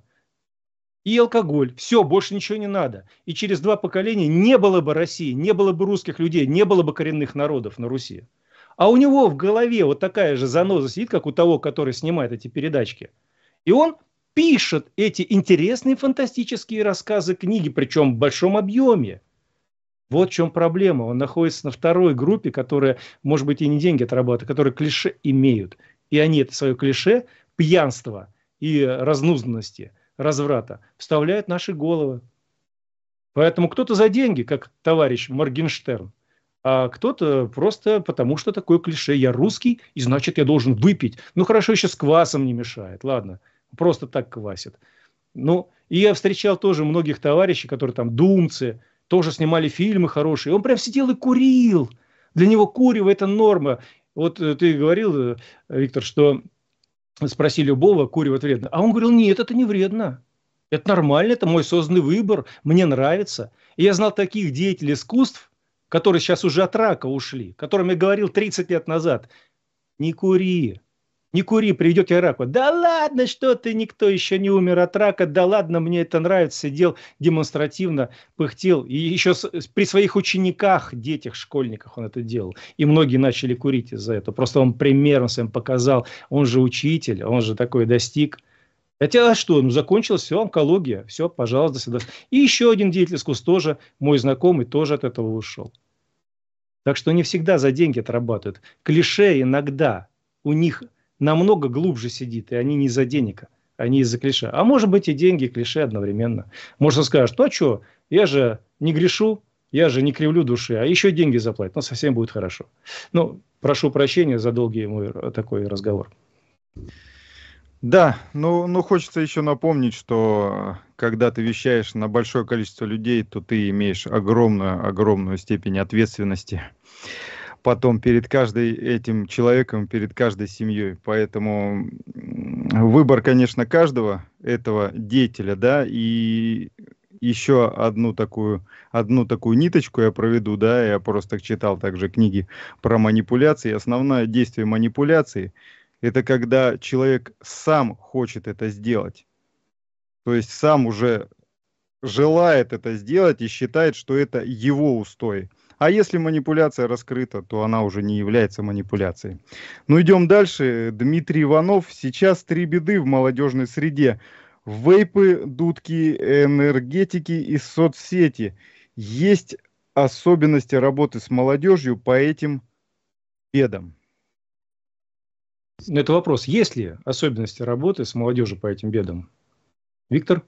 и алкоголь. Все, больше ничего не надо. И через 2 поколения не было бы России, не было бы русских людей, не было бы коренных народов на Руси. А у него в голове вот такая же заноза сидит, как у того, который снимает эти передачки. И он пишет эти интересные фантастические рассказы, книги, причем в большом объеме. Вот в чем проблема. Он находится на второй группе, которая, может быть, и не деньги отрабатывает, которые клише имеют. И они это свое клише, пьянства и разнузданности, разврата вставляют в наши головы. Поэтому кто-то за деньги, как товарищ Моргенштерн, а кто-то просто потому, что такое клише. Я русский, и значит, я должен выпить. Ну, хорошо, еще с квасом не мешает. Ладно, просто так квасит. Ну, и я встречал тоже многих товарищей, которые там думцы, тоже снимали фильмы хорошие. Он прям сидел и курил. Для него курево – это норма. Вот ты говорил, Виктор, что спроси любого, курево это вредно. А он говорил, нет, это не вредно. Это нормально, это мой осознанный выбор, мне нравится. И я знал таких деятелей искусств, которые сейчас уже от рака ушли, которым я говорил 30 лет назад, не кури, приведет к раку. Да ладно, что ты, никто еще не умер от рака, да ладно, мне это нравится, сидел демонстративно, пыхтел. И еще при своих учениках, детях, школьниках он это делал. И многие начали курить из-за этого. Просто он примером своим показал, он же учитель, он же такой достиг. Хотя что, ну закончилось, все, онкология, все, пожалуйста, до свидания. И еще один деятель искусств тоже, мой знакомый, тоже от этого ушел. Так что не всегда за деньги отрабатывают. Клише иногда у них намного глубже сидит, и они не за денег, они из-за клише. А может быть и деньги, и клише одновременно. Может, он скажет, ну а что, я же не грешу, я же не кривлю души, а еще деньги заплатят, ну совсем будет хорошо. Ну, прошу прощения за долгий мой такой разговор. Да, ну хочется еще напомнить, что когда ты вещаешь на большое количество людей, то ты имеешь огромную степень ответственности потом перед каждым этим человеком, перед каждой семьей. Поэтому выбор, конечно, каждого этого деятеля, да, и еще одну такую ниточку я проведу, да, я просто читал также книги про манипуляции. Основное действие манипуляции – это когда человек сам хочет это сделать. То есть сам уже желает это сделать и считает, что это его устой. А если манипуляция раскрыта, то она уже не является манипуляцией. Ну, идем дальше. Дмитрий Иванов. Сейчас 3 беды в молодежной среде. Вейпы, дудки, энергетики и соцсети. Есть особенности работы с молодежью по этим бедам? Это вопрос, есть ли особенности работы с молодежью по этим бедам? Виктор?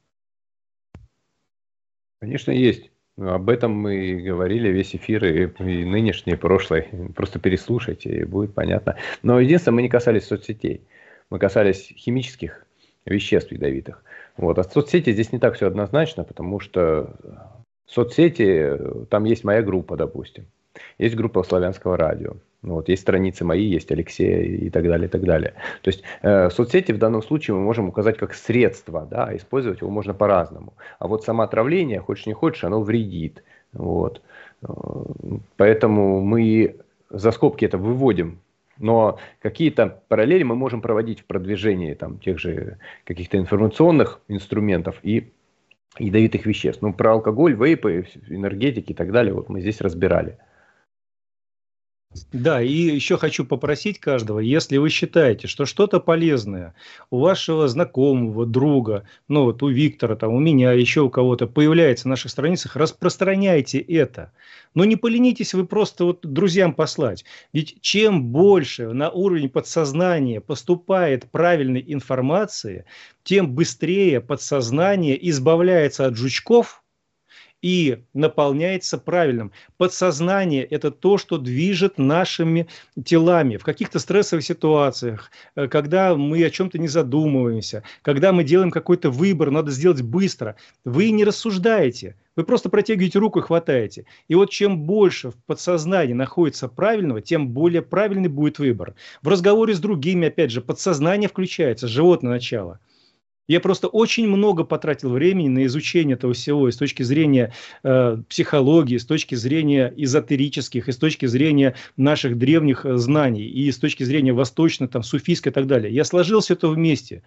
Конечно, есть. Об этом мы говорили весь эфир, и нынешний, и прошлый. Просто переслушайте, и будет понятно. Но единственное, мы не касались соцсетей. Мы касались химических веществ ядовитых. Вот. А соцсети здесь не так все однозначно, потому что соцсети, там есть моя группа, допустим. Есть группа Славянского радио. Вот, есть страницы мои, есть Алексея и так далее, и так далее. То есть соцсети в данном случае мы можем указать как средство, да, использовать его можно по-разному. А вот само отравление, хочешь не хочешь, оно вредит. Вот. Поэтому мы за скобки это выводим. Но какие-то параллели мы можем проводить в продвижении там, тех же каких-то информационных инструментов и ядовитых веществ. Ну, про алкоголь, вейпы, энергетики и так далее вот мы здесь разбирали. Да, и еще хочу попросить каждого, если вы считаете, что что-то полезное у вашего знакомого, друга, ну вот у Виктора, там, у меня, еще у кого-то появляется на наших страницах, распространяйте это. Но не поленитесь вы просто вот друзьям послать. Ведь чем больше на уровень подсознания поступает правильной информации, тем быстрее подсознание избавляется от жучков и наполняется правильным. Подсознание – это то, что движет нашими телами в каких-то стрессовых ситуациях, когда мы о чем-то не задумываемся, когда мы делаем какой-то выбор, надо сделать быстро. Вы не рассуждаете, вы просто протягиваете руку и хватаете. И вот чем больше в подсознании находится правильного, тем более правильный будет выбор. В разговоре с другими, опять же, подсознание включается, животное начало. Я просто очень много потратил времени на изучение этого всего и с точки зрения психологии, с точки зрения эзотерических, и с точки зрения наших древних знаний, и с точки зрения восточной, там, суфийской и так далее. Я сложил все это вместе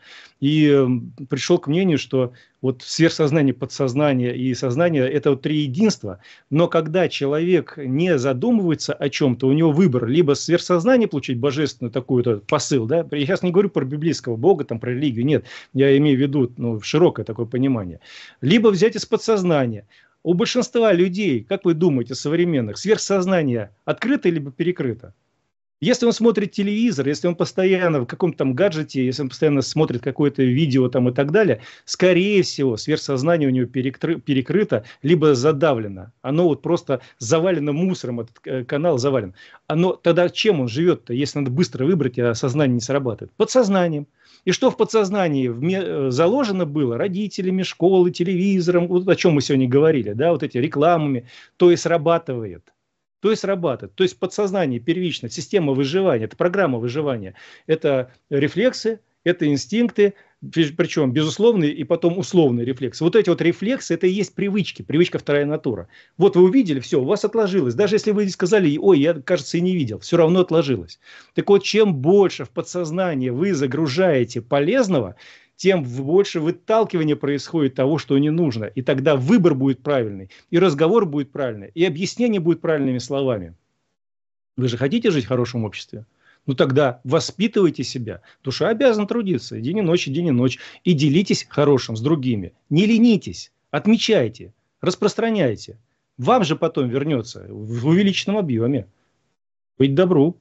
и пришел к мнению, что вот сверхсознание, подсознание и сознание – это вот три единства. Но когда человек не задумывается о чем-то, у него выбор либо сверхсознание получить божественный такой посыл, да? Я сейчас не говорю про библейского Бога, там, про религию, нет, я имею в виду широкое такое понимание. Либо взять из подсознания. У большинства людей, как вы думаете, современных, сверхсознание открыто либо перекрыто? Если он смотрит телевизор, если он постоянно в каком-то там гаджете, если он постоянно смотрит какое-то видео там и так далее, скорее всего, сверхсознание у него перекрыто, либо задавлено. Оно вот просто завалено мусором, этот канал завален. Тогда чем он живет-то, если надо быстро выбрать, а сознание не срабатывает? Подсознанием. И что в подсознании заложено было родителями, школой, телевизором, вот о чем мы сегодня говорили, да, вот эти рекламами, то и срабатывает. То есть подсознание первично, система выживания, это программа выживания, это рефлексы, это инстинкты, причем безусловные и потом условные рефлексы. Вот эти вот рефлексы, это и есть привычки, привычка вторая натура. Вот вы увидели, все, у вас отложилось. Даже если вы сказали, ой, я, кажется, и не видел, все равно отложилось. Так вот, чем больше в подсознание вы загружаете полезного, тем больше выталкивания происходит того, что не нужно. И тогда выбор будет правильный, и разговор будет правильный, и объяснение будет правильными словами. Вы же хотите жить в хорошем обществе? Ну тогда воспитывайте себя. Душа обязана трудиться день и ночь, и делитесь хорошим с другими. Не ленитесь, отмечайте, распространяйте. Вам же потом вернется в увеличенном объеме. Быть добру.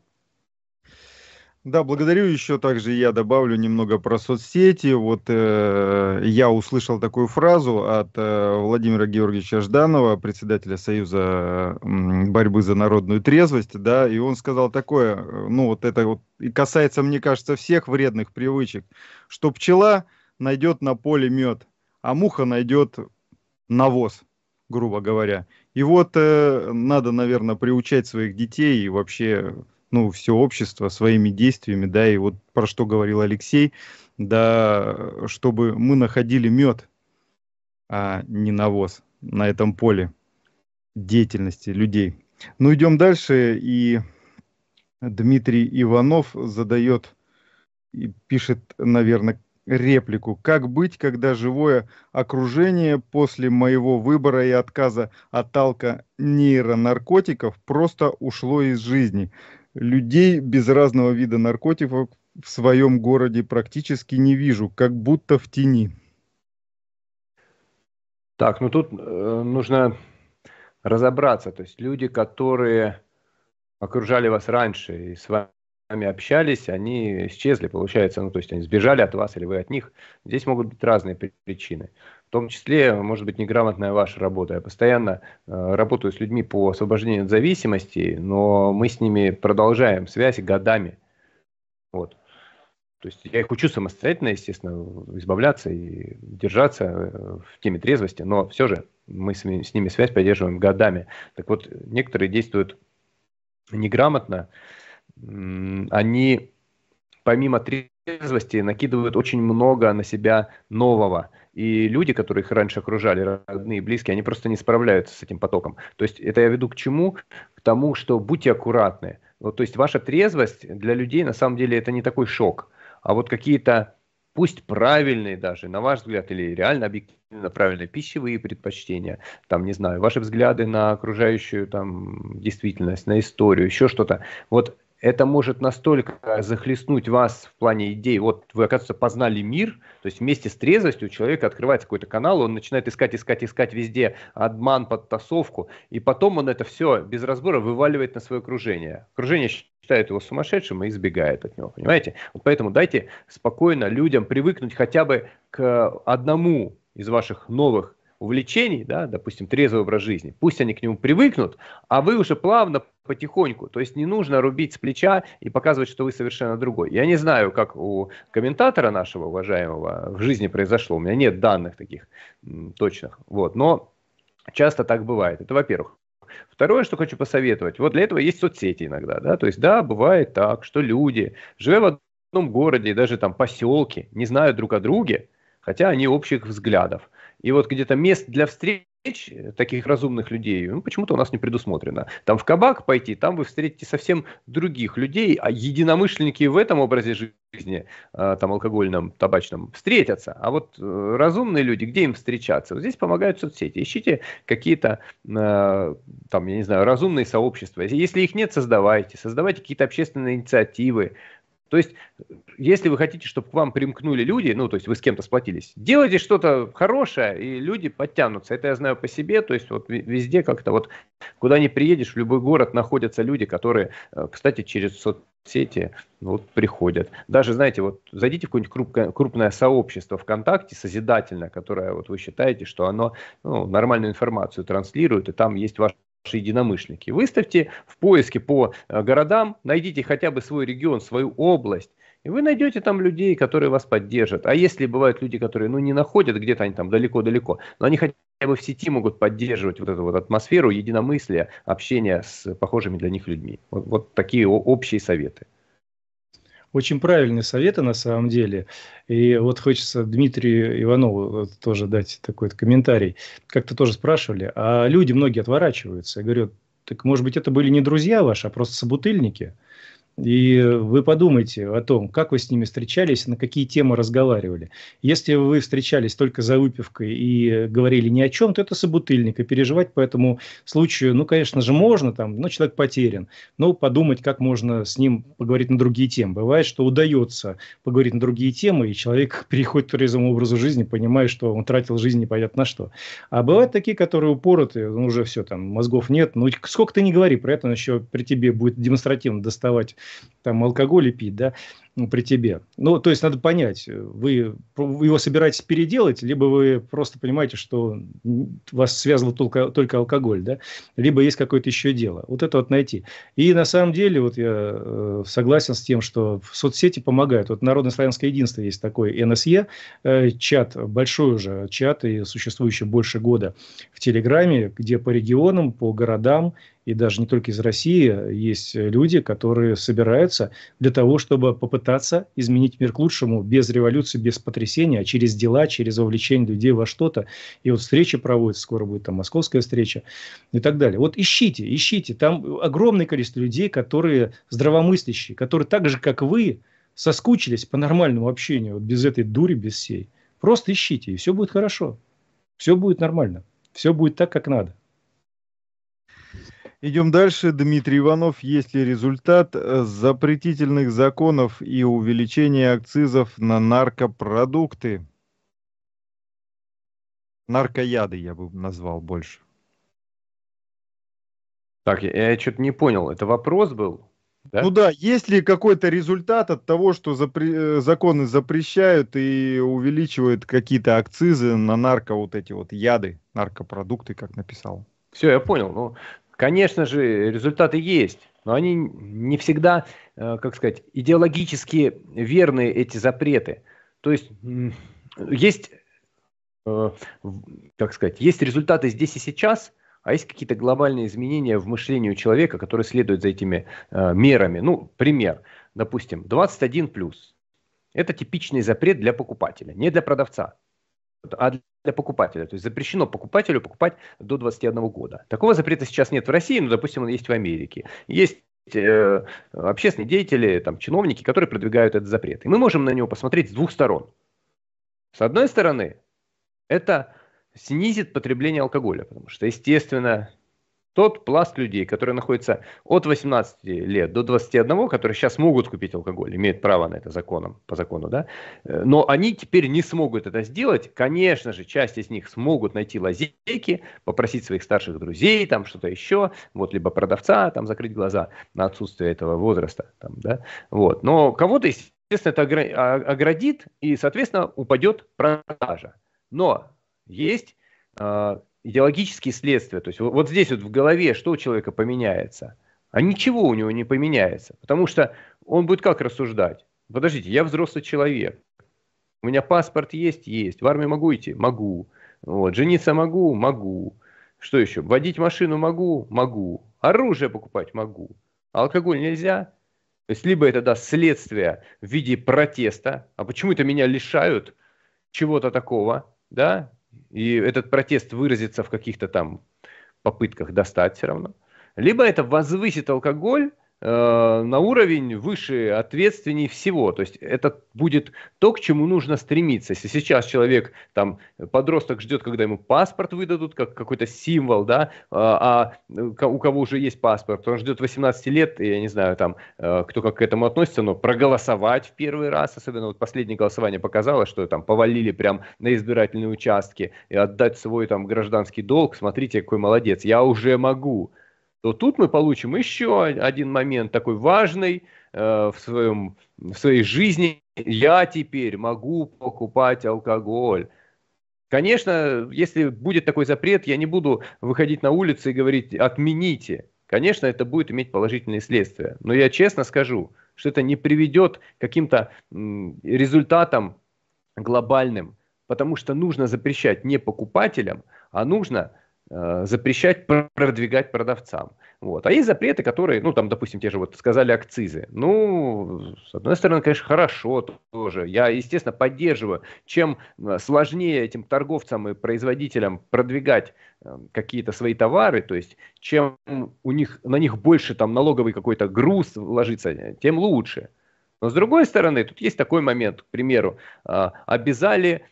Да, благодарю. Еще также я добавлю немного про соцсети. Вот я услышал такую фразу от Владимира Георгиевича Жданова, председателя Союза борьбы за народную трезвость, да, и он сказал такое, ну вот это вот и касается, мне кажется, всех вредных привычек, что пчела найдет на поле мед, а муха найдет навоз, грубо говоря. И вот надо, наверное, приучать своих детей и вообще все общество своими действиями, да, и вот про что говорил Алексей, да, чтобы мы находили мед, а не навоз на этом поле деятельности людей. Ну, идем дальше, и Дмитрий Иванов задает и пишет, наверное, реплику. Как быть, когда живое окружение после моего выбора и отказа от алко-нейронаркотиков просто ушло из жизни? Людей без разного вида наркотиков в своем городе практически не вижу, как будто в тени. Так, ну тут нужно разобраться. То есть люди, которые окружали вас раньше и с вами общались, они исчезли, получается. Ну, то есть они сбежали от вас или вы от них. Здесь могут быть разные причины. В том числе, может быть, неграмотная ваша работа. Я постоянно работаю с людьми по освобождению от зависимости, но мы с ними продолжаем связь годами. Вот. То есть я их учу самостоятельно, естественно, избавляться и держаться в теме трезвости, но все же мы с ними связь поддерживаем годами. Так вот, некоторые действуют неграмотно. Они помимо трезвости накидывают очень много на себя нового. И люди, которые их раньше окружали, родные и близкие, они просто не справляются с этим потоком. То есть это я веду к чему? К тому, что будьте аккуратны. Вот, то есть ваша трезвость для людей на самом деле это не такой шок. А вот какие-то, пусть правильные даже, на ваш взгляд, или реально объективно правильные пищевые предпочтения, там, не знаю, ваши взгляды на окружающую там действительность, на историю, еще что-то. Вот это может настолько захлестнуть вас в плане идей. Вот вы, оказывается, познали мир, то есть вместе с трезвостью у человека открывается какой-то канал, он начинает искать везде обман, подтасовку, и потом он это все без разбора вываливает на свое окружение. Окружение считает его сумасшедшим и избегает от него, понимаете? Вот поэтому дайте спокойно людям привыкнуть хотя бы к одному из ваших новых увлечений, да, допустим, трезвый образ жизни, пусть они к нему привыкнут, а вы уже плавно, потихоньку, то есть не нужно рубить с плеча и показывать, что вы совершенно другой. Я не знаю, как у комментатора нашего уважаемого в жизни произошло, у меня нет данных таких точных, вот, но часто так бывает, это во-первых. Второе, что хочу посоветовать, вот для этого есть соцсети иногда, да, то есть да, бывает так, что люди, живя в одном городе, даже там поселке, не знают друг о друге, хотя они общих взглядов. И вот где-то мест для встреч таких разумных людей, ну, почему-то у нас не предусмотрено. Там в кабак пойти, там вы встретите совсем других людей, а единомышленники в этом образе жизни, там алкогольном, табачном, встретятся. А вот разумные люди, где им встречаться? Вот здесь помогают соцсети. Ищите какие-то, там, я не знаю, разумные сообщества. Если их нет, создавайте какие-то общественные инициативы. То есть, если вы хотите, чтобы к вам примкнули люди, ну, то есть вы с кем-то сплотились, делайте что-то хорошее, и люди подтянутся. Это я знаю по себе, то есть вот везде как-то вот, куда ни приедешь, в любой город находятся люди, которые, кстати, через соцсети вот приходят. Даже, знаете, вот зайдите в какое-нибудь крупное сообщество ВКонтакте, созидательное, которое вот вы считаете, что оно нормальную информацию транслирует, и там есть ваши единомышленники. Выставьте в поиске по городам, найдите хотя бы свой регион, свою область, и вы найдете там людей, которые вас поддержат. А если бывают люди, которые не находят, где-то они там далеко-далеко, но они хотя бы в сети могут поддерживать вот эту вот атмосферу единомыслия, общения с похожими для них людьми. Вот такие общие советы. Очень правильные советы на самом деле. И вот хочется Дмитрию Иванову тоже дать такой комментарий. Как-то тоже спрашивали, а люди многие отворачиваются. Я говорю, так может быть это были не друзья ваши, а просто собутыльники? И вы подумайте о том, как вы с ними встречались, на какие темы разговаривали. Если вы встречались только за выпивкой и говорили ни о чем, то это собутыльник. И переживать по этому случаю, конечно же, можно, но человек потерян. Но подумать, как можно с ним поговорить на другие темы. Бывает, что удается поговорить на другие темы, и человек переходит к трезвому образу жизни, понимая, что он тратил жизнь непонятно на что. А бывают такие, которые упоротые, уже все, мозгов нет. Сколько ты не говори, про это он еще при тебе будет демонстративно доставать алкоголь и пить, да, при тебе. То есть надо понять, вы его собираетесь переделать, либо вы просто понимаете, что вас связывал только алкоголь, да, либо есть какое-то еще дело. Вот это вот найти. И на самом деле вот я согласен с тем, что соцсети помогают. Вот Народное славянское единство есть такой НСЕ, чат, большой уже чат, и существующий больше года в Телеграме, где по регионам, по городам, и даже не только из России, есть люди, которые собираются для того, чтобы попытаться изменить мир к лучшему без революции, без потрясения, а через дела, через вовлечение людей во что-то. И вот встречи проводятся, скоро будет московская встреча и так далее. Вот ищите. Там огромное количество людей, которые здравомыслящие, которые так же, как вы, соскучились по нормальному общению, вот без этой дури, без сей. Просто ищите, и все будет хорошо. Все будет нормально. Все будет так, как надо. Идем дальше. Дмитрий Иванов. Есть ли результат запретительных законов и увеличения акцизов на наркопродукты? Наркояды я бы назвал больше. Так, я что-то не понял. Это вопрос был? Да? Есть ли какой-то результат от того, что законы запрещают и увеличивают какие-то акцизы на яды, наркопродукты, как написал? Все, я понял. Конечно же, результаты есть, но они не всегда, идеологически верные, эти запреты. То есть, есть результаты здесь и сейчас, а есть какие-то глобальные изменения в мышлении у человека, которые следуют за этими мерами. Пример, допустим, 21+. Это типичный запрет для покупателя, не для продавца, а для покупателя. То есть запрещено покупателю покупать до 21 года. Такого запрета сейчас нет в России, но, допустим, он есть в Америке. Есть общественные деятели, чиновники, которые продвигают этот запрет. И мы можем на него посмотреть с двух сторон. С одной стороны, это снизит потребление алкоголя, потому что, естественно, тот пласт людей, которые находятся от 18 лет до 21, которые сейчас могут купить алкоголь, имеют право на это по закону, да, но они теперь не смогут это сделать. Конечно же, часть из них смогут найти лазейки, попросить своих старших друзей, что-то еще, либо продавца, закрыть глаза на отсутствие этого возраста, Но кого-то, естественно, это оградит, и, соответственно, упадет продажа. Но есть идеологические следствия. То есть вот здесь вот в голове что у человека поменяется? А ничего у него не поменяется. Потому что он будет как рассуждать? Подождите, я взрослый человек. У меня паспорт есть? Есть. В армию могу идти? Могу. Вот. Жениться могу? Могу. Что еще? Водить машину могу? Могу. Оружие покупать могу. А алкоголь нельзя? То есть либо это даст следствие в виде протеста, а почему-то меня лишают чего-то такого, да, и этот протест выразится в каких-то там попытках достать все равно. Либо это возвысит алкоголь на уровень выше, ответственней всего. То есть это будет то, к чему нужно стремиться. Если сейчас человек, там, подросток ждет, когда ему паспорт выдадут, как какой-то символ, да, у кого уже есть паспорт, он ждет 18 лет, и я не знаю, там, кто как к этому относится, но проголосовать в первый раз, особенно вот последнее голосование показало, что там повалили прям на избирательные участки, и отдать свой там гражданский долг, смотрите, какой молодец, я уже могу. То тут мы получим еще один момент такой важный в своей жизни. Я теперь могу покупать алкоголь. Конечно, если будет такой запрет, я не буду выходить на улицу и говорить «отмените». Конечно, это будет иметь положительные следствия. Но я честно скажу, что это не приведет к каким-то результатам глобальным. Потому что нужно запрещать не покупателям, а нужно запрещать продвигать продавцам. Вот. А есть запреты, которые, ну, там, допустим, те же вот сказали акцизы. Ну, с одной стороны, конечно, хорошо тоже. Я, естественно, поддерживаю. Чем сложнее этим торговцам и производителям продвигать какие-то свои товары, то есть, чем на них больше там налоговый какой-то груз ложится, тем лучше. Но с другой стороны, тут есть такой момент, к примеру, обязали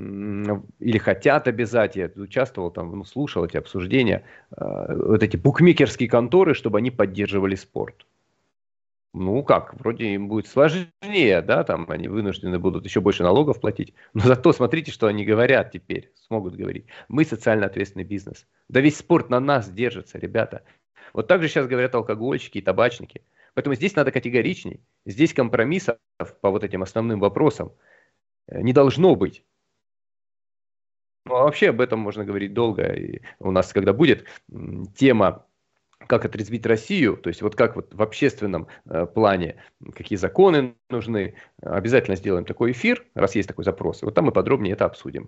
или хотят обязать, я участвовал там, слушал эти обсуждения, вот эти букмекерские конторы, чтобы они поддерживали спорт. Ну как, вроде им будет сложнее, да, там они вынуждены будут еще больше налогов платить, но зато смотрите, что они говорят теперь, смогут говорить. Мы социально ответственный бизнес. Да весь спорт на нас держится, ребята. Вот так же сейчас говорят алкогольщики и табачники. Поэтому здесь надо категоричней. Здесь компромиссов по вот этим основным вопросам не должно быть. Ну, а вообще об этом можно говорить долго. И у нас, когда будет тема, как отрезвить Россию, то есть вот как вот в общественном плане, какие законы нужны, обязательно сделаем такой эфир, раз есть такой запрос. И вот там мы подробнее это обсудим.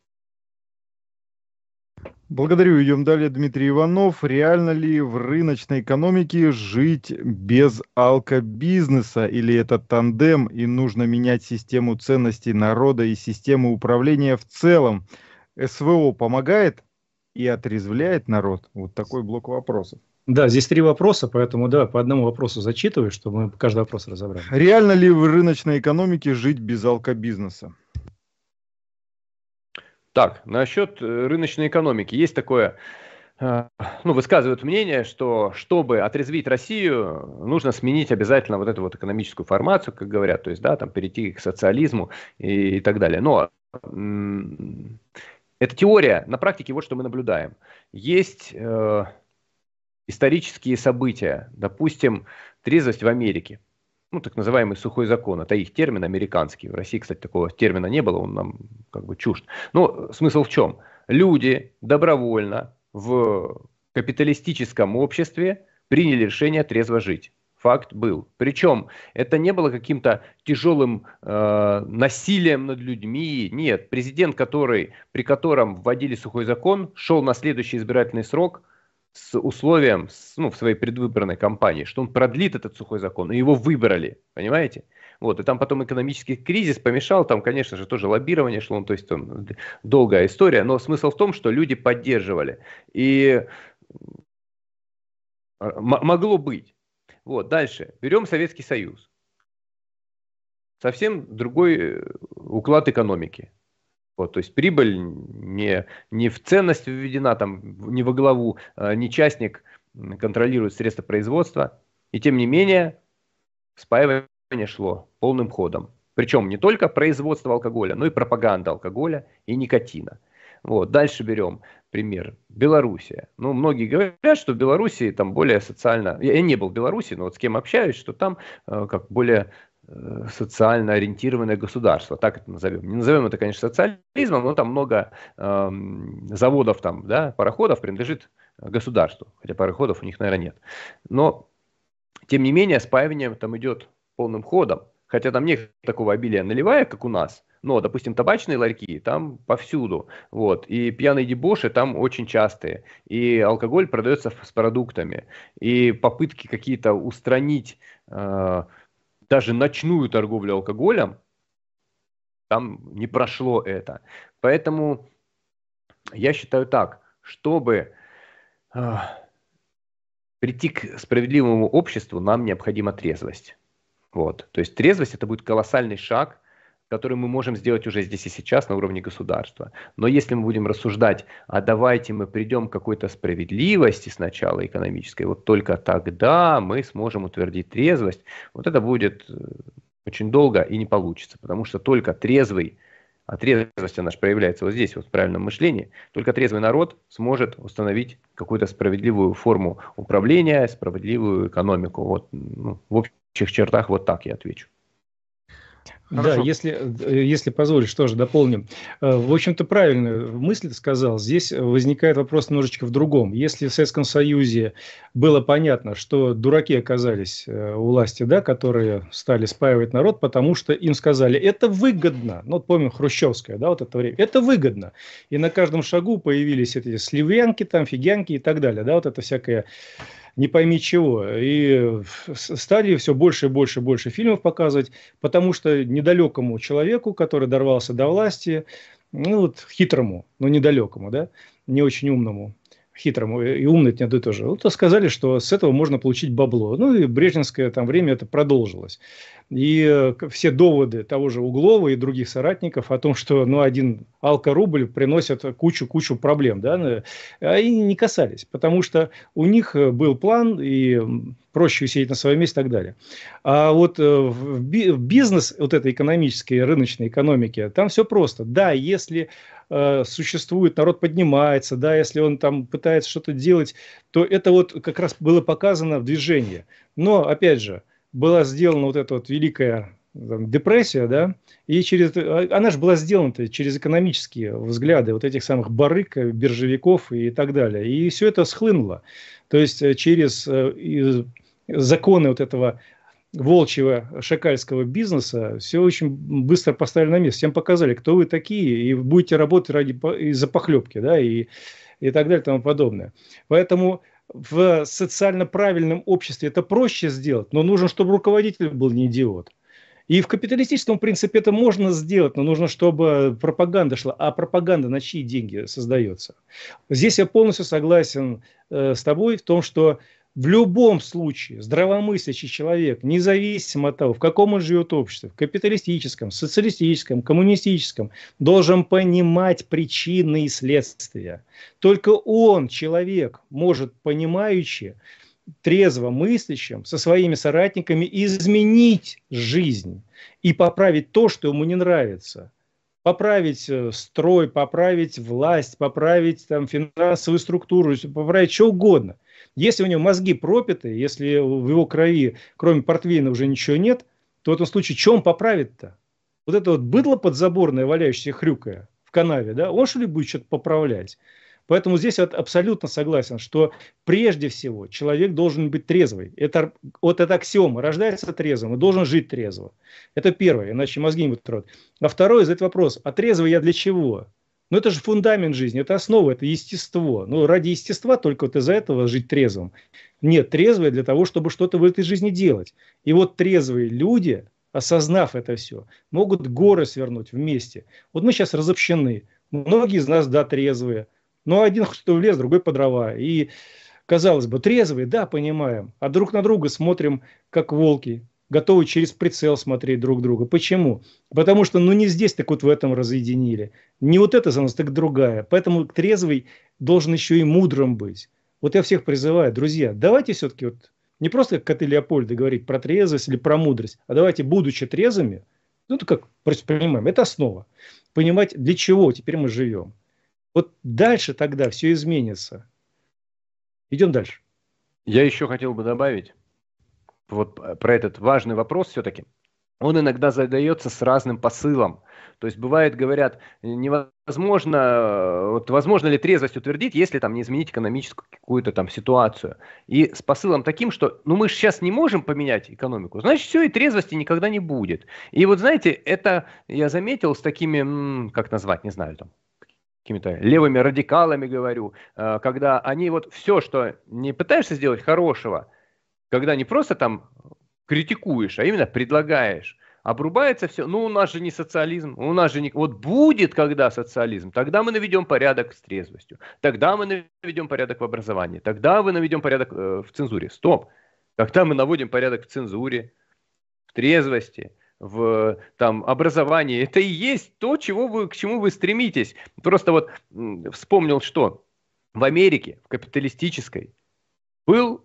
Благодарю. Идем далее. Дмитрий Иванов. Реально ли в рыночной экономике жить без алкобизнеса? Или это тандем и нужно менять систему ценностей народа и систему управления в целом? СВО помогает и отрезвляет народ? Вот такой блок вопросов. Да, здесь 3 вопроса, поэтому да, по одному вопросу зачитываю, чтобы мы каждый вопрос разобрали. Реально ли в рыночной экономике жить без алкобизнеса? Так, насчет рыночной экономики. Есть такое, высказывают мнение, что чтобы отрезвить Россию, нужно сменить обязательно вот эту вот экономическую формацию, как говорят, то есть, да, там перейти к социализму и так далее. Но это теория, на практике вот что мы наблюдаем. Есть исторические события, допустим, трезвость в Америке. Ну, так называемый сухой закон, это их термин американский. В России, кстати, такого термина не было, он нам как бы чужд. Но смысл в чем? Люди добровольно в капиталистическом обществе приняли решение трезво жить. Факт был. Причем это не было каким-то тяжелым насилием над людьми. Нет, президент, при котором вводили сухой закон, шел на следующий избирательный срок с условием, в своей предвыборной кампании, что он продлит этот сухой закон, и его выбрали, понимаете? Вот, и там потом экономический кризис помешал, там, конечно же, тоже лоббирование шло, то есть там долгая история, но смысл в том, что люди поддерживали, и могло быть. Вот, дальше, берем Советский Союз, совсем другой уклад экономики. Вот, то есть прибыль не в ценность введена, там, не во главу, не частник контролирует средства производства. И тем не менее спаивание шло полным ходом. Причем не только производство алкоголя, но и пропаганда алкоголя и никотина. Вот, дальше берем пример. Белоруссия. Ну, многие говорят, что в Белоруссии там более социально... Я не был в Беларуси, но вот с кем общаюсь, что там как более социально ориентированное государство, так это назовем. Не назовем это, конечно, социализмом, но там много заводов, там, да, пароходов принадлежит государству, хотя пароходов у них, наверное, нет. Но, тем не менее, спаивание там идет полным ходом, хотя там нет такого обилия наливаек, как у нас, но, допустим, табачные ларьки там повсюду, вот, и пьяные дебоши там очень частые, и алкоголь продается с продуктами, и попытки какие-то устранить даже ночную торговлю алкоголем, там не прошло это. Поэтому я считаю так, чтобы прийти к справедливому обществу, нам необходима трезвость. Вот. То есть трезвость — это будет колоссальный шаг, который мы можем сделать уже здесь и сейчас на уровне государства. Но если мы будем рассуждать, а давайте мы придем к какой-то справедливости сначала экономической, вот только тогда мы сможем утвердить трезвость, вот это будет очень долго и не получится, потому что только трезвый, а трезвость она же проявляется вот здесь, вот в правильном мышлении, только трезвый народ сможет установить какую-то справедливую форму управления, справедливую экономику. Вот, ну, в общих чертах вот так я отвечу. Хорошо. Да, если позволишь, тоже дополним. В общем-то, правильную мысль ты сказал. Здесь возникает вопрос немножечко в другом. Если в Советском Союзе было понятно, что дураки оказались у власти, да, которые стали спаивать народ, потому что им сказали, это выгодно. Ну, вот помним, хрущевское, да, вот это время. Это выгодно. И на каждом шагу появились эти сливянки, там, фигянки и так далее. Да, вот это всякое... не пойми чего. И стали все больше и больше и больше фильмов показывать, потому что недалекому человеку, который дорвался до власти, ну вот хитрому, но недалекому, да, не очень умному, хитрому, и умный это не одно и то же, вот сказали, что с этого можно получить бабло. Ну и брежневское там время это продолжилось. И все доводы того же Углова и других соратников о том, что ну, один алко-рубль приносит кучу проблем, да, они не касались, потому что у них был план, и проще сидеть на своем месте и так далее. А вот в бизнес вот этой экономической, рыночной экономики, там все просто. Да, если существует, народ поднимается, да, если он там пытается что-то делать, то это вот как раз было показано в движении. Но, опять же, была сделана вот эта вот великая там, депрессия, да, и она же была сделана через экономические взгляды вот этих самых барыг, биржевиков и так далее. И все это схлынуло. То есть через законы вот этого волчьего шакальского бизнеса все очень быстро поставили на место. Всем показали, кто вы такие, и будете работать из-за похлебки, да, и так далее и тому подобное. Поэтому в социально правильном обществе это проще сделать, но нужно, чтобы руководитель был не идиот. И в капиталистическом принципе это можно сделать, но нужно, чтобы пропаганда шла. А пропаганда на чьи деньги создается? Здесь я полностью согласен с тобой в том, что в любом случае здравомыслящий человек, независимо от того, в каком он живет обществе, в капиталистическом, социалистическом, коммунистическом, должен понимать причины и следствия. Только он, человек, может, понимающий, трезво мыслящим, со своими соратниками изменить жизнь и поправить то, что ему не нравится. Поправить строй, поправить власть, поправить там, финансовую структуру, поправить что угодно. Если у него мозги пропиты, если в его крови, кроме портвейна, уже ничего нет, то в этом случае что он поправит-то? Вот это вот быдло подзаборное, валяющееся хрюкая в канаве, да, он что ли будет что-то поправлять? Поэтому здесь вот абсолютно согласен, что прежде всего человек должен быть трезвый. Это аксиома. Рождается трезвым и должен жить трезво. Это первое, иначе мозги не будут работать. А второе, задать вопрос, а трезвый я для чего? Ну, это же фундамент жизни, это основа, это естество. Ну, ради естества только вот из-за этого жить трезвым. Нет, трезвый для того, чтобы что-то в этой жизни делать. И вот трезвые люди, осознав это все, могут горы свернуть вместе. Вот мы сейчас разобщены. Многие из нас, да, трезвые. Но один что в лес, другой по дрова. И, казалось бы, трезвые, да, понимаем. А друг на друга смотрим, как волки. Готовы через прицел смотреть друг друга. Почему? Потому что, ну, не здесь, так вот в этом разъединили. Не вот это за нас, так другая. Поэтому трезвый должен еще и мудрым быть. Вот я всех призываю, друзья, давайте все-таки вот не просто как коты Леопольда говорить про трезвость или про мудрость, а давайте, будучи трезвыми, ну, это как понимаем, это основа. Понимать, для чего теперь мы живем. Вот дальше тогда все изменится. Идем дальше. Я еще хотел бы добавить вот про этот важный вопрос все-таки. он иногда задается с разным посылом. То есть бывает, говорят, невозможно, вот возможно ли трезвость утвердить, если там не изменить экономическую какую-то там ситуацию. И с посылом таким, что ну мы же сейчас не можем поменять экономику, значит все, и трезвости никогда не будет. И вот знаете, это я заметил с такими, как назвать, не знаю, там, какими-то левыми радикалами говорю, когда они вот все, что не пытаешься сделать хорошего, когда не просто там критикуешь, а именно предлагаешь, обрубается все. Ну, у нас же не социализм, у нас же не... Вот будет, когда социализм, тогда мы наведем порядок с трезвостью, тогда мы наведем порядок в образовании, тогда мы наведем порядок в цензуре. Стоп! Когда мы наводим порядок в цензуре, в трезвости, в там, образовании, это и есть то, к чему вы стремитесь. Просто вот вспомнил, что в Америке, в капиталистической, был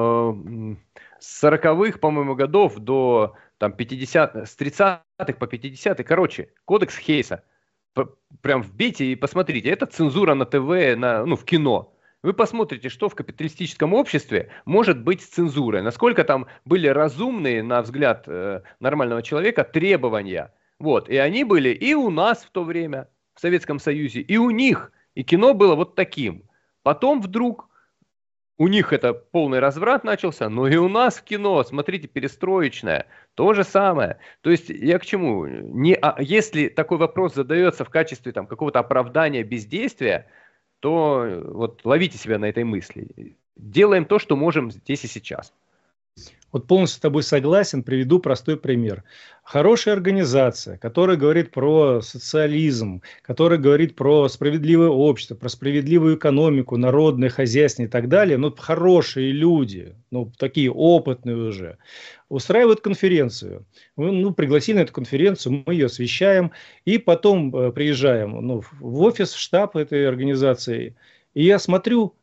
с 40-х, по-моему, годов до там, 50, с 30-х по 50-х, короче, кодекс Хейса. Прям вбейте и посмотрите. Это цензура на ТВ, в кино. Вы посмотрите, что в капиталистическом обществе может быть с цензурой. Насколько там были разумные, на взгляд нормального человека, требования. Вот. И они были и у нас в то время, в Советском Союзе, и у них. И кино было вот таким. Потом вдруг у них это полный разврат начался, но и у нас в кино, смотрите, перестроечное, то же самое. То есть я к чему? Если такой вопрос задается в качестве там, какого-то оправдания бездействия, то вот ловите себя на этой мысли. Делаем то, что можем здесь и сейчас. Вот полностью с тобой согласен, приведу простой пример. Хорошая организация, которая говорит про социализм, которая говорит про справедливое общество, про справедливую экономику, народное хозяйство и так далее, но хорошие люди, такие опытные уже, устраивают конференцию. Мы пригласили на эту конференцию, мы ее освещаем, и потом приезжаем в офис, в штаб этой организации, и я смотрю,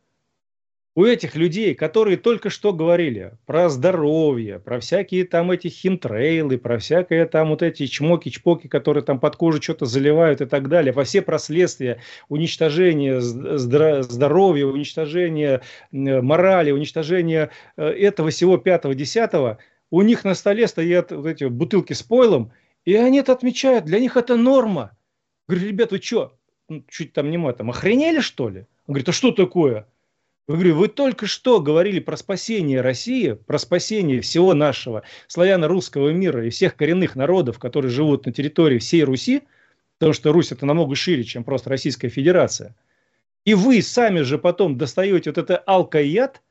у этих людей, которые только что говорили про здоровье, про всякие там эти химтрейлы, про всякие там вот эти чмоки-чпоки, которые там под кожу что-то заливают и так далее, во все последствия уничтожения здоровья, уничтожения морали, уничтожения этого всего 5-10, у них на столе стоят вот эти бутылки с пойлом, и они это отмечают, для них это норма. Говорю, ребят, вы что, чуть там не матом, охренели что ли? Он говорит, а что такое? Я говорю, вы только что говорили про спасение России, про спасение всего нашего славяно-русского мира и всех коренных народов, которые живут на территории всей Руси, потому что Русь это намного шире, чем просто Российская Федерация. И вы сами же потом достаете вот это алкояд,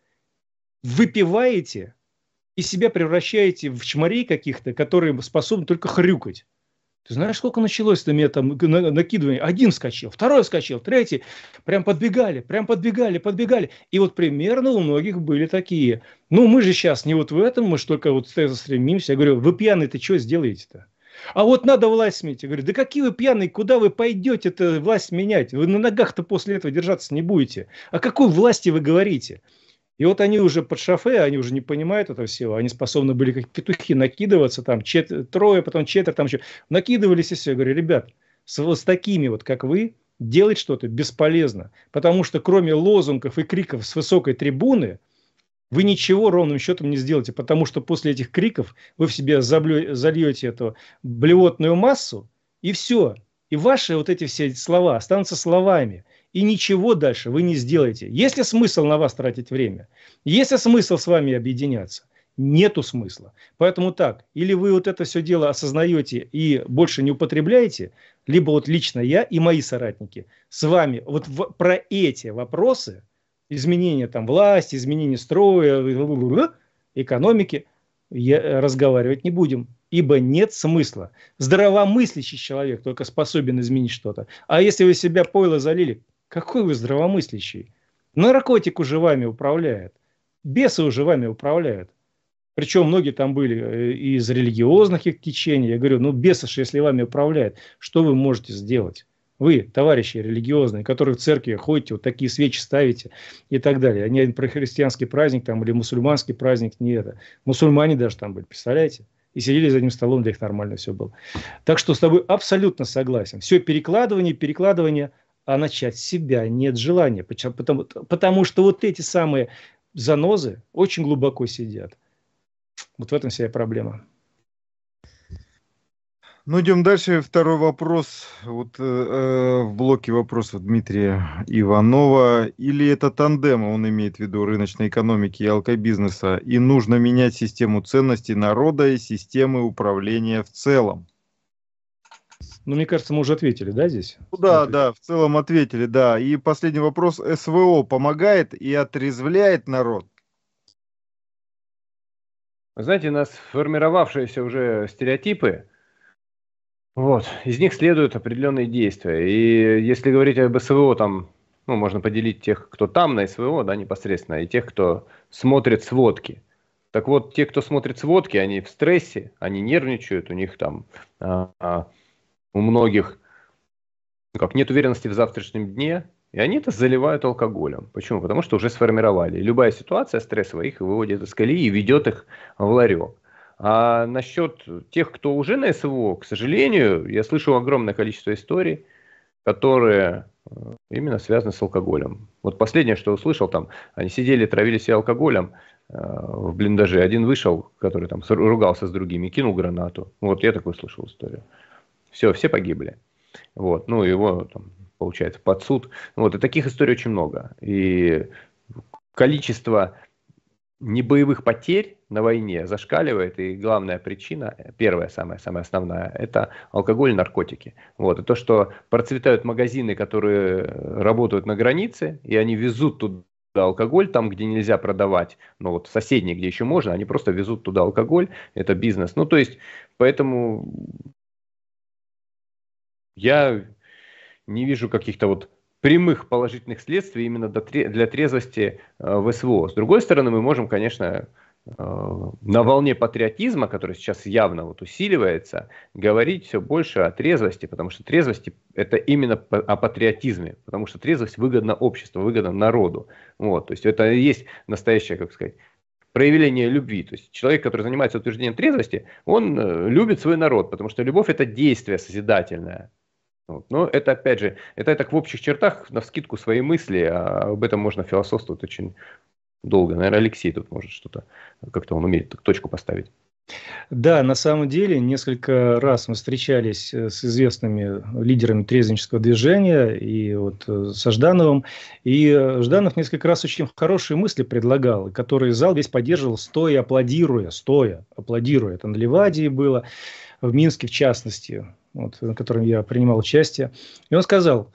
выпиваете и себя превращаете в чморей каких-то, которые способны только хрюкать. Ты знаешь, сколько началось-то меня там накидывание? Один вскочил, второй вскочил, третий. Прям подбегали. И вот примерно у многих были такие. Мы же сейчас не вот в этом, мы же только вот стремимся. Я говорю, вы пьяные-то что сделаете-то? А вот надо власть сменить. Я говорю, да какие вы пьяные, куда вы пойдете-то власть менять? Вы на ногах-то после этого держаться не будете. О какой власти вы говорите? И вот они уже под шофе, они уже не понимают этого всего, они способны были как петухи накидываться, там трое, потом четверо, там еще накидывались и все. Я говорю, ребят, с такими вот, как вы, делать что-то бесполезно, потому что кроме лозунгов и криков с высокой трибуны, вы ничего ровным счетом не сделаете, потому что после этих криков вы в себе зальете эту блевотную массу, и все. И ваши вот эти все слова останутся словами. И ничего дальше вы не сделаете. Есть ли смысл на вас тратить время? Есть ли смысл с вами объединяться? Нету смысла. Поэтому так, или вы вот это все дело осознаете и больше не употребляете, либо вот лично я и мои соратники с вами вот про эти вопросы, изменения там власти, изменения строя, экономики, разговаривать не будем. Ибо нет смысла. Здравомыслящий человек только способен изменить что-то. А если вы себя пойло залили, какой вы здравомыслящий? Наркотик уже вами управляет. Бесы уже вами управляют. Причем многие там были из религиозных их течений. Я говорю, бесы же, если вами управляют, что вы можете сделать? Вы, товарищи религиозные, которые в церкви ходите, вот такие свечи ставите и так далее. Они про христианский праздник там, или мусульманский праздник, не это. Мусульмане даже там были, представляете? И сидели за одним столом, для них нормально все было. Так что с тобой абсолютно согласен. Все перекладывание, а начать с себя нет желания. Потому что вот эти самые занозы очень глубоко сидят. Вот в этом вся проблема. Ну, идем дальше. Второй вопрос. Вот в блоке вопросов Дмитрия Иванова. Или это тандем, он имеет в виду рыночной экономики и алкобизнеса, и нужно менять систему ценностей народа и системы управления в целом? Ну, мне кажется, мы уже ответили, да, здесь? Ну да, да, в целом ответили, да. И последний вопрос. СВО помогает и отрезвляет народ? Вы знаете, у нас сформировавшиеся уже стереотипы, вот, из них следуют определенные действия. И если говорить об СВО, там, ну, можно поделить тех, кто там на СВО, да, непосредственно, и тех, кто смотрит сводки. Так вот, те, кто смотрит сводки, они в стрессе, они нервничают, у них там, у многих, ну, как нет уверенности в завтрашнем дне, и они это заливают алкоголем. Почему? Потому что уже сформировали. И любая ситуация стрессовая их выводит из колеи и ведет их в ларек. А насчет тех, кто уже на СВО, к сожалению, я слышу огромное количество историй, которые именно связаны с алкоголем. Вот последнее, что услышал, там, они сидели, травили себя алкоголем в блиндаже. Один вышел, который там ругался с другими, кинул гранату. Вот я такую слышал историю. Все погибли. Вот, ну, его, там, получается, под суд. Вот, и таких историй очень много. И количество небоевых потерь на войне зашкаливает, и главная причина, первая, самая основная, это алкоголь и наркотики. Вот, и то, что процветают магазины, которые работают на границе, и они везут туда алкоголь, там, где нельзя продавать, но вот соседние, где еще можно, они просто везут туда алкоголь, это бизнес. Ну, то есть, поэтому я не вижу каких-то вот прямых положительных следствий именно для трезвости в СВО. С другой стороны, мы можем, конечно, на волне патриотизма, который сейчас явно вот усиливается, говорить все больше о трезвости, потому что трезвость – это именно о патриотизме, потому что трезвость выгодна обществу, выгодна народу. Вот, то есть это и есть настоящее, как сказать, проявление любви. То есть человек, который занимается утверждением трезвости, он любит свой народ, потому что любовь – это действие созидательное. Вот. Но это, опять же, это так в общих чертах, навскидку свои мысли, а об этом можно философствовать очень долго. Наверное, Алексей тут может что-то, как-то он умеет точку поставить. Да, на самом деле, несколько раз мы встречались с известными лидерами трезвеннического движения, и вот со Ждановым. И Жданов несколько раз очень хорошие мысли предлагал, которые зал весь поддерживал, стоя, аплодируя. Это на Ливадии было, в Минске в частности, вот, на котором я принимал участие. И он сказал: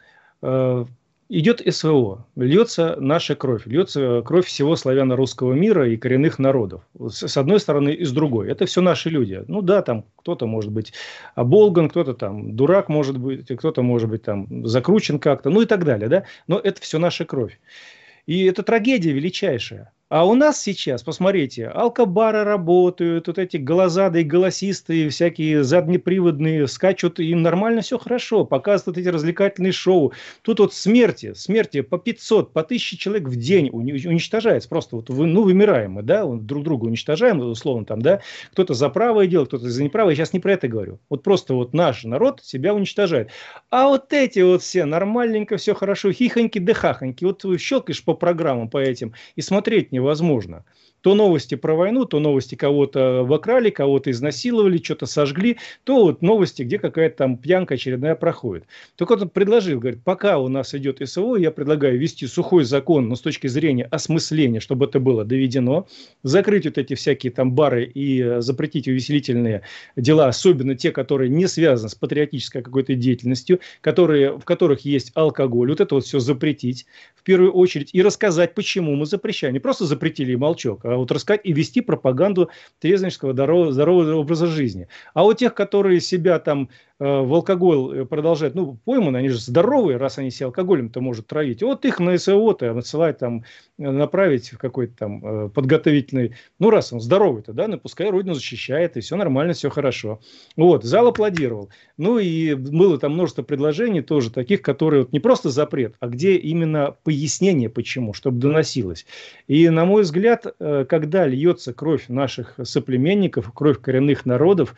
идет СВО, льется наша кровь, льется кровь всего славяно-русского мира и коренных народов. С одной стороны и с другой. Это все наши люди. Ну да, там кто-то может быть оболган, кто-то там дурак может быть, кто-то может быть там закручен как-то, ну и так далее. Да? Но это все наша кровь. И это трагедия величайшая. А у нас сейчас, посмотрите, алкобары работают, вот эти голозады и голосистые, всякие заднеприводные скачут, им нормально все хорошо, показывают эти развлекательные шоу. Тут вот смерти по 500, по 1000 человек в день уничтожается. Просто вот вымираем мы, да, друг друга уничтожаем, условно там, да, кто-то за правое дело, кто-то за неправое. Я сейчас не про это говорю. Вот просто вот наш народ себя уничтожает. А вот эти вот все нормальненько, все хорошо, хихоньки да хахоньки. Вот ты щелкаешь по программам по этим и смотреть невозможно. То новости про войну, то новости кого-то обокрали, кого-то изнасиловали, что-то сожгли, то вот новости, где какая-то там пьянка очередная проходит. Так вот он предложил, говорит, пока у нас идет СВО, я предлагаю ввести сухой закон, но с точки зрения осмысления, чтобы это было доведено, закрыть вот эти всякие там бары и запретить увеселительные дела, особенно те, которые не связаны с патриотической какой-то деятельностью, в которых есть алкоголь, вот это вот все запретить в первую очередь и рассказать, почему мы запрещаем. Не просто запретили и молчок, а вот рассказать и вести пропаганду трезвеннического здорового образа жизни. А у тех, которые себя там в алкоголь продолжают, ну, пойманы, они же здоровые, раз они себя алкоголем-то могут травить. Вот их на СВО-то отсылать там, направить в какой-то там подготовительный, ну, раз он здоровый-то, да, ну, пускай Родину защищает, и все нормально, все хорошо. Вот, зал аплодировал. Ну, и было там множество предложений тоже таких, которые вот не просто запрет, а где именно пояснение, почему, чтобы доносилось. И, на мой взгляд, когда льется кровь наших соплеменников, кровь коренных народов,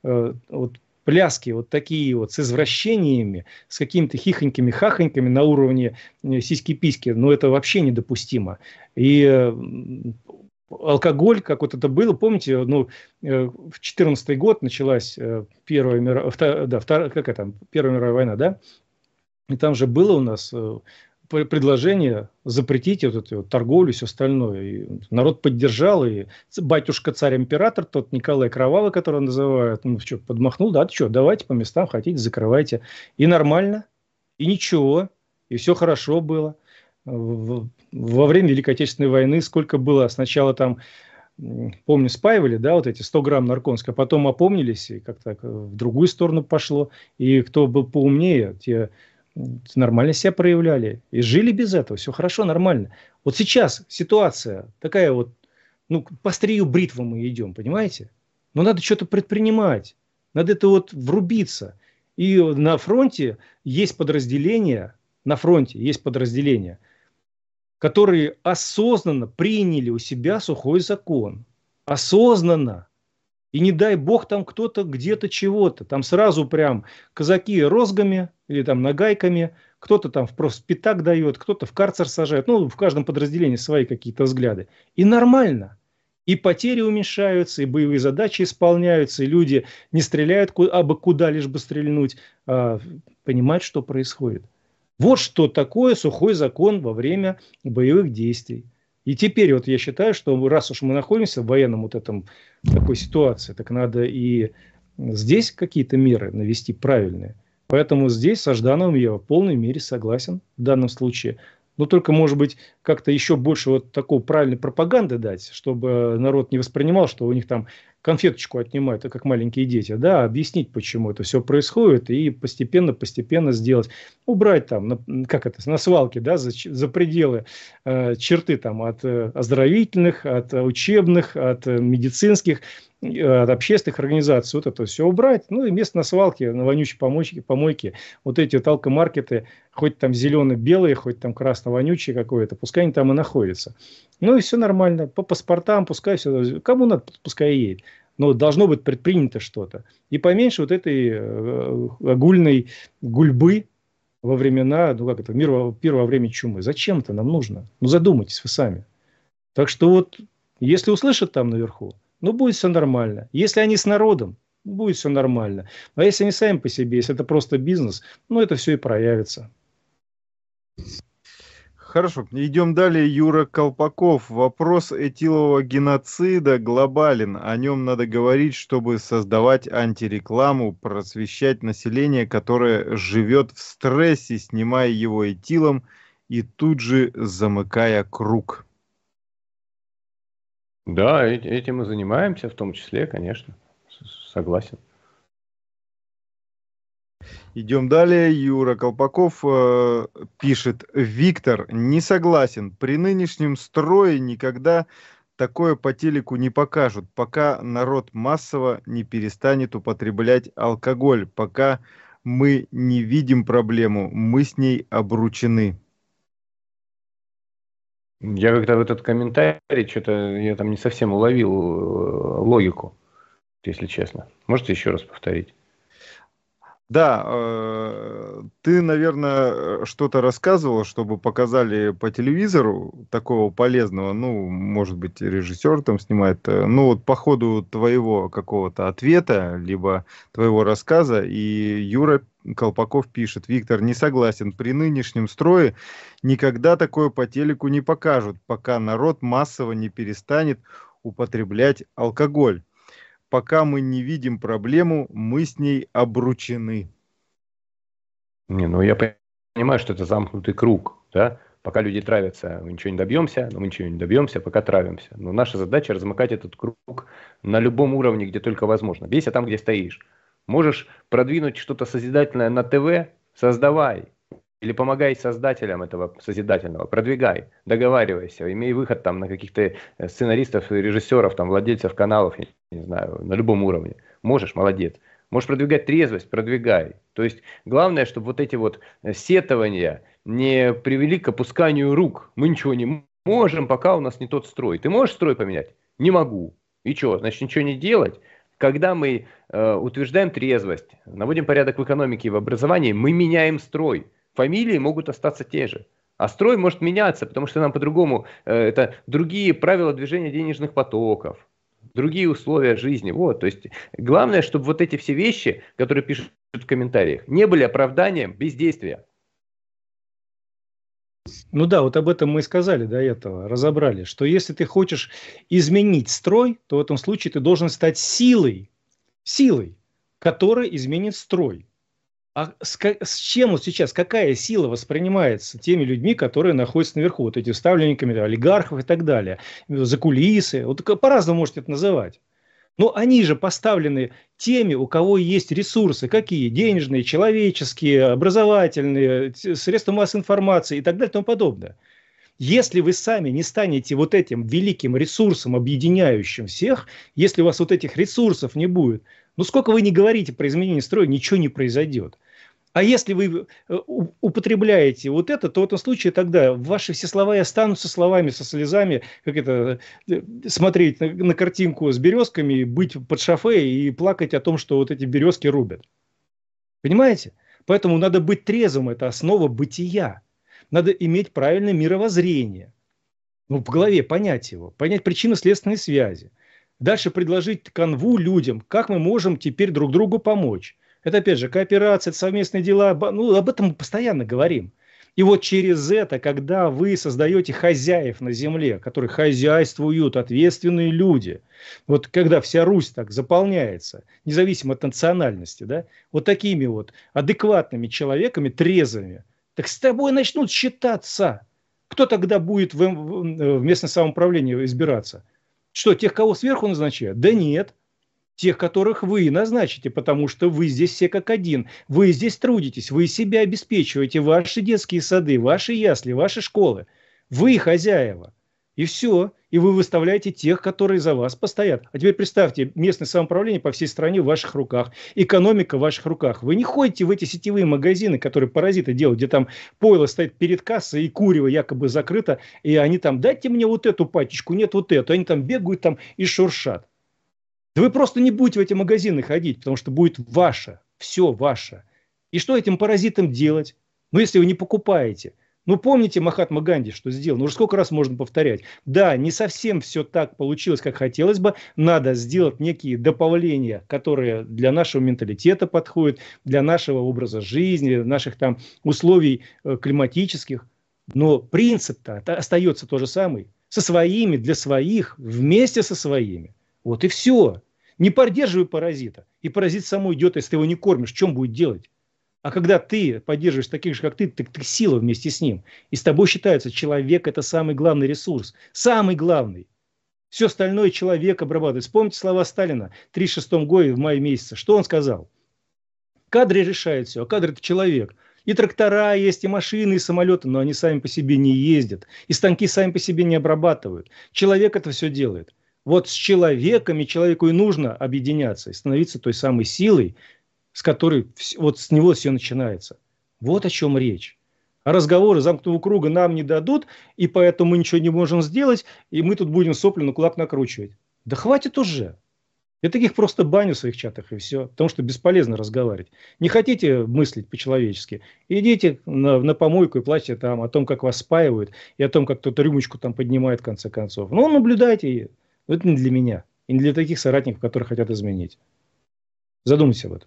вот, пляски вот такие вот с извращениями, с какими-то хихоньками-хахоньками на уровне сиськи-письки, ну это вообще недопустимо. И алкоголь, как вот это было, помните, ну, в 14-й год началась Первая мировая война, да? И там же было у нас предложение запретить вот эту вот торговлю и все остальное. И народ поддержал, и батюшка царь-император, тот Николай Кровавый, которого называют, ну что, подмахнул, да, что, давайте по местам хотите, закрывайте. И нормально, и ничего, и все хорошо было. Во время Великой Отечественной войны сколько было, сначала там, помню, спаивали, да, вот эти 100 грамм наркотика, а потом опомнились, и как-то в другую сторону пошло. И кто был поумнее, те нормально себя проявляли и жили без этого, все хорошо, нормально. Вот сейчас ситуация такая вот, ну, по острию бритвы мы идем, понимаете? Но надо что-то предпринимать, надо это вот врубиться. И на фронте есть подразделения, которые осознанно приняли у себя сухой закон. Осознанно. И не дай бог там кто-то где-то чего-то. Там сразу прям казаки розгами или там нагайками. Кто-то там просто пятак дает, кто-то в карцер сажает. Ну, в каждом подразделении свои какие-то взгляды. И нормально. И потери уменьшаются, и боевые задачи исполняются, и люди не стреляют абы куда, лишь бы стрельнуть. А понимают, что происходит. Вот что такое сухой закон во время боевых действий. И теперь вот я считаю, что раз уж мы находимся в военном вот этом такой ситуации, так надо и здесь какие-то меры навести правильные. Поэтому здесь со Ждановым я в полной мере согласен в данном случае. Но только, может быть, как-то еще больше вот такой правильной пропаганды дать, чтобы народ не воспринимал, что у них там конфеточку отнимают, как маленькие дети, да, объяснить, почему это все происходит, и постепенно сделать, убрать там, на свалке, да, за пределы черты там от оздоровительных, от учебных, от медицинских, от общественных организаций, вот это все убрать, ну и вместо на свалке, на вонючей помойке, вот эти вот алкомаркеты, хоть там зелено-белые, хоть там красно-вонючие какое-то, пускай они там и находятся. Ну и все нормально, по паспортам, пускай все, кому надо, пускай едет. Но должно быть предпринято что-то. И поменьше вот этой огульной гульбы во времена, ну как это, первого время чумы. Зачем это нам нужно? Ну задумайтесь вы сами. Так что вот, если услышат там наверху, ну будет все нормально. Если они с народом, будет все нормально. А если они сами по себе, если это просто бизнес, ну это все и проявится. Хорошо, идем далее. Юра Колпаков. Вопрос этилового геноцида глобален. О нем надо говорить, чтобы создавать антирекламу, просвещать население, которое живет в стрессе, снимая его этилом и тут же замыкая круг. Да, этим мы занимаемся, в том числе, конечно. Согласен. Идем далее. Юра Колпаков пишет. Виктор, не согласен. При нынешнем строе никогда такое по телеку не покажут, пока народ массово не перестанет употреблять алкоголь, пока мы не видим проблему, мы с ней обручены. Я когда в этот комментарий, что-то я там не совсем уловил логику, если честно. Можете еще раз повторить? Да, ты, наверное, что-то рассказывал, чтобы показали по телевизору такого полезного, ну, может быть, режиссер там снимает, ну, вот по ходу твоего какого-то ответа, либо твоего рассказа, и Юра Колпаков пишет, Виктор, не согласен, при нынешнем строе никогда такое по телеку не покажут, пока народ массово не перестанет употреблять алкоголь. Пока мы не видим проблему, мы с ней обручены. Не, ну я понимаю, что это замкнутый круг, да? Пока люди травятся, мы ничего не добьемся, но мы ничего не добьемся, пока травимся. Но наша задача размыкать этот круг на любом уровне, где только возможно. Бейся там, где стоишь. Можешь продвинуть что-то созидательное на ТВ, создавай. Или помогай создателям этого созидательного, продвигай, договаривайся, имей выход там на каких-то сценаристов, режиссеров, там, владельцев каналов, я не знаю, на любом уровне. Можешь, молодец. Можешь продвигать трезвость, продвигай. То есть главное, чтобы вот эти вот сетования не привели к опусканию рук. Мы ничего не можем, пока у нас не тот строй. Ты можешь строй поменять? Не могу. И что, значит ничего не делать? Когда мы утверждаем трезвость, наводим порядок в экономике и в образовании, мы меняем строй. Фамилии могут остаться те же. А строй может меняться, потому что нам по-другому, это другие правила движения денежных потоков, другие условия жизни. Вот, то есть главное, чтобы вот эти все вещи, которые пишут в комментариях, не были оправданием бездействия. Ну да, вот об этом мы и сказали до этого, разобрали, что если ты хочешь изменить строй, то в этом случае ты должен стать силой, которая изменит строй. А с чем вот сейчас, какая сила воспринимается теми людьми, которые находятся наверху, вот эти ставленниками олигархов и так далее, закулисы, вот по-разному можете это называть. Но они же поставлены теми, у кого есть ресурсы, какие? Денежные, человеческие, образовательные, средства массовой информации и так далее и тому подобное. Если вы сами не станете вот этим великим ресурсом, объединяющим всех, если у вас вот этих ресурсов не будет, ну сколько вы ни говорите про изменение строя, ничего не произойдет. А если вы употребляете вот это, то в этом случае тогда ваши все слова и останутся словами со слезами, как это, смотреть на картинку с березками, быть под шофе и плакать о том, что вот эти березки рубят. Понимаете? Поэтому надо быть трезвым, это основа бытия. Надо иметь правильное мировоззрение. Ну, в голове понять его, понять причинно-следственные связи. Дальше предложить канву людям, как мы можем теперь друг другу помочь. Это, опять же, кооперация, это совместные дела. Ну, об этом мы постоянно говорим. И вот через это, когда вы создаете хозяев на земле, которые хозяйствуют, ответственные люди, вот когда вся Русь так заполняется, независимо от национальности, да, вот такими вот адекватными человеками, трезвыми, так с тобой начнут считаться. Кто тогда будет в местное самоуправление избираться? Что, тех, кого сверху назначают? Да нет. Тех, которых вы назначите, потому что вы здесь все как один. Вы здесь трудитесь, вы себя обеспечиваете, ваши детские сады, ваши ясли, ваши школы. Вы хозяева. И все. И вы выставляете тех, которые за вас постоят. А теперь представьте, местное самоуправление по всей стране в ваших руках. Экономика в ваших руках. Вы не ходите в эти сетевые магазины, которые паразиты делают, где там пойло стоит перед кассой и курево якобы закрыто. И они там, дайте мне вот эту пачечку, нет вот эту. Они там бегают там и шуршат. Да вы просто не будете в эти магазины ходить, потому что будет ваше, все ваше. И что этим паразитам делать? Ну, если вы не покупаете. Ну, помните Махатма Ганди, что сделал? Ну, уже сколько раз можно повторять? Да, не совсем все так получилось, как хотелось бы. Надо сделать некие добавления, которые для нашего менталитета подходят, для нашего образа жизни, наших там условий климатических. Но принцип-то остается тот же самый. Со своими, для своих, вместе со своими. Вот и все. Не поддерживай паразита. И паразит сам уйдет, если ты его не кормишь. Что он будет делать? А когда ты поддерживаешь таких же, как ты, так ты сила вместе с ним. И с тобой считается, человек – это самый главный ресурс. Самый главный. Все остальное человек обрабатывает. Вспомните слова Сталина в 1936 году, в мае месяце. Что он сказал? Кадры решают все, а кадр – это человек. И трактора есть, и машины, и самолеты, но они сами по себе не ездят. И станки сами по себе не обрабатывают. Человек это все делает. Вот с человеком и человеку и нужно объединяться и становиться той самой силой, с которой вот с него все начинается. Вот о чем речь. А разговоры замкнутого круга нам не дадут, и поэтому мы ничего не можем сделать, и мы тут будем сопли на кулак накручивать. Да хватит уже. Я таких просто баню в своих чатах и все, потому что бесполезно разговаривать. Не хотите мыслить по-человечески, идите на помойку и плачьте там о том, как вас спаивают, и о том, как кто-то рюмочку там поднимает в конце концов. Ну, наблюдайте. Это не для меня. И не для таких соратников, которые хотят изменить. Задумайся об этом.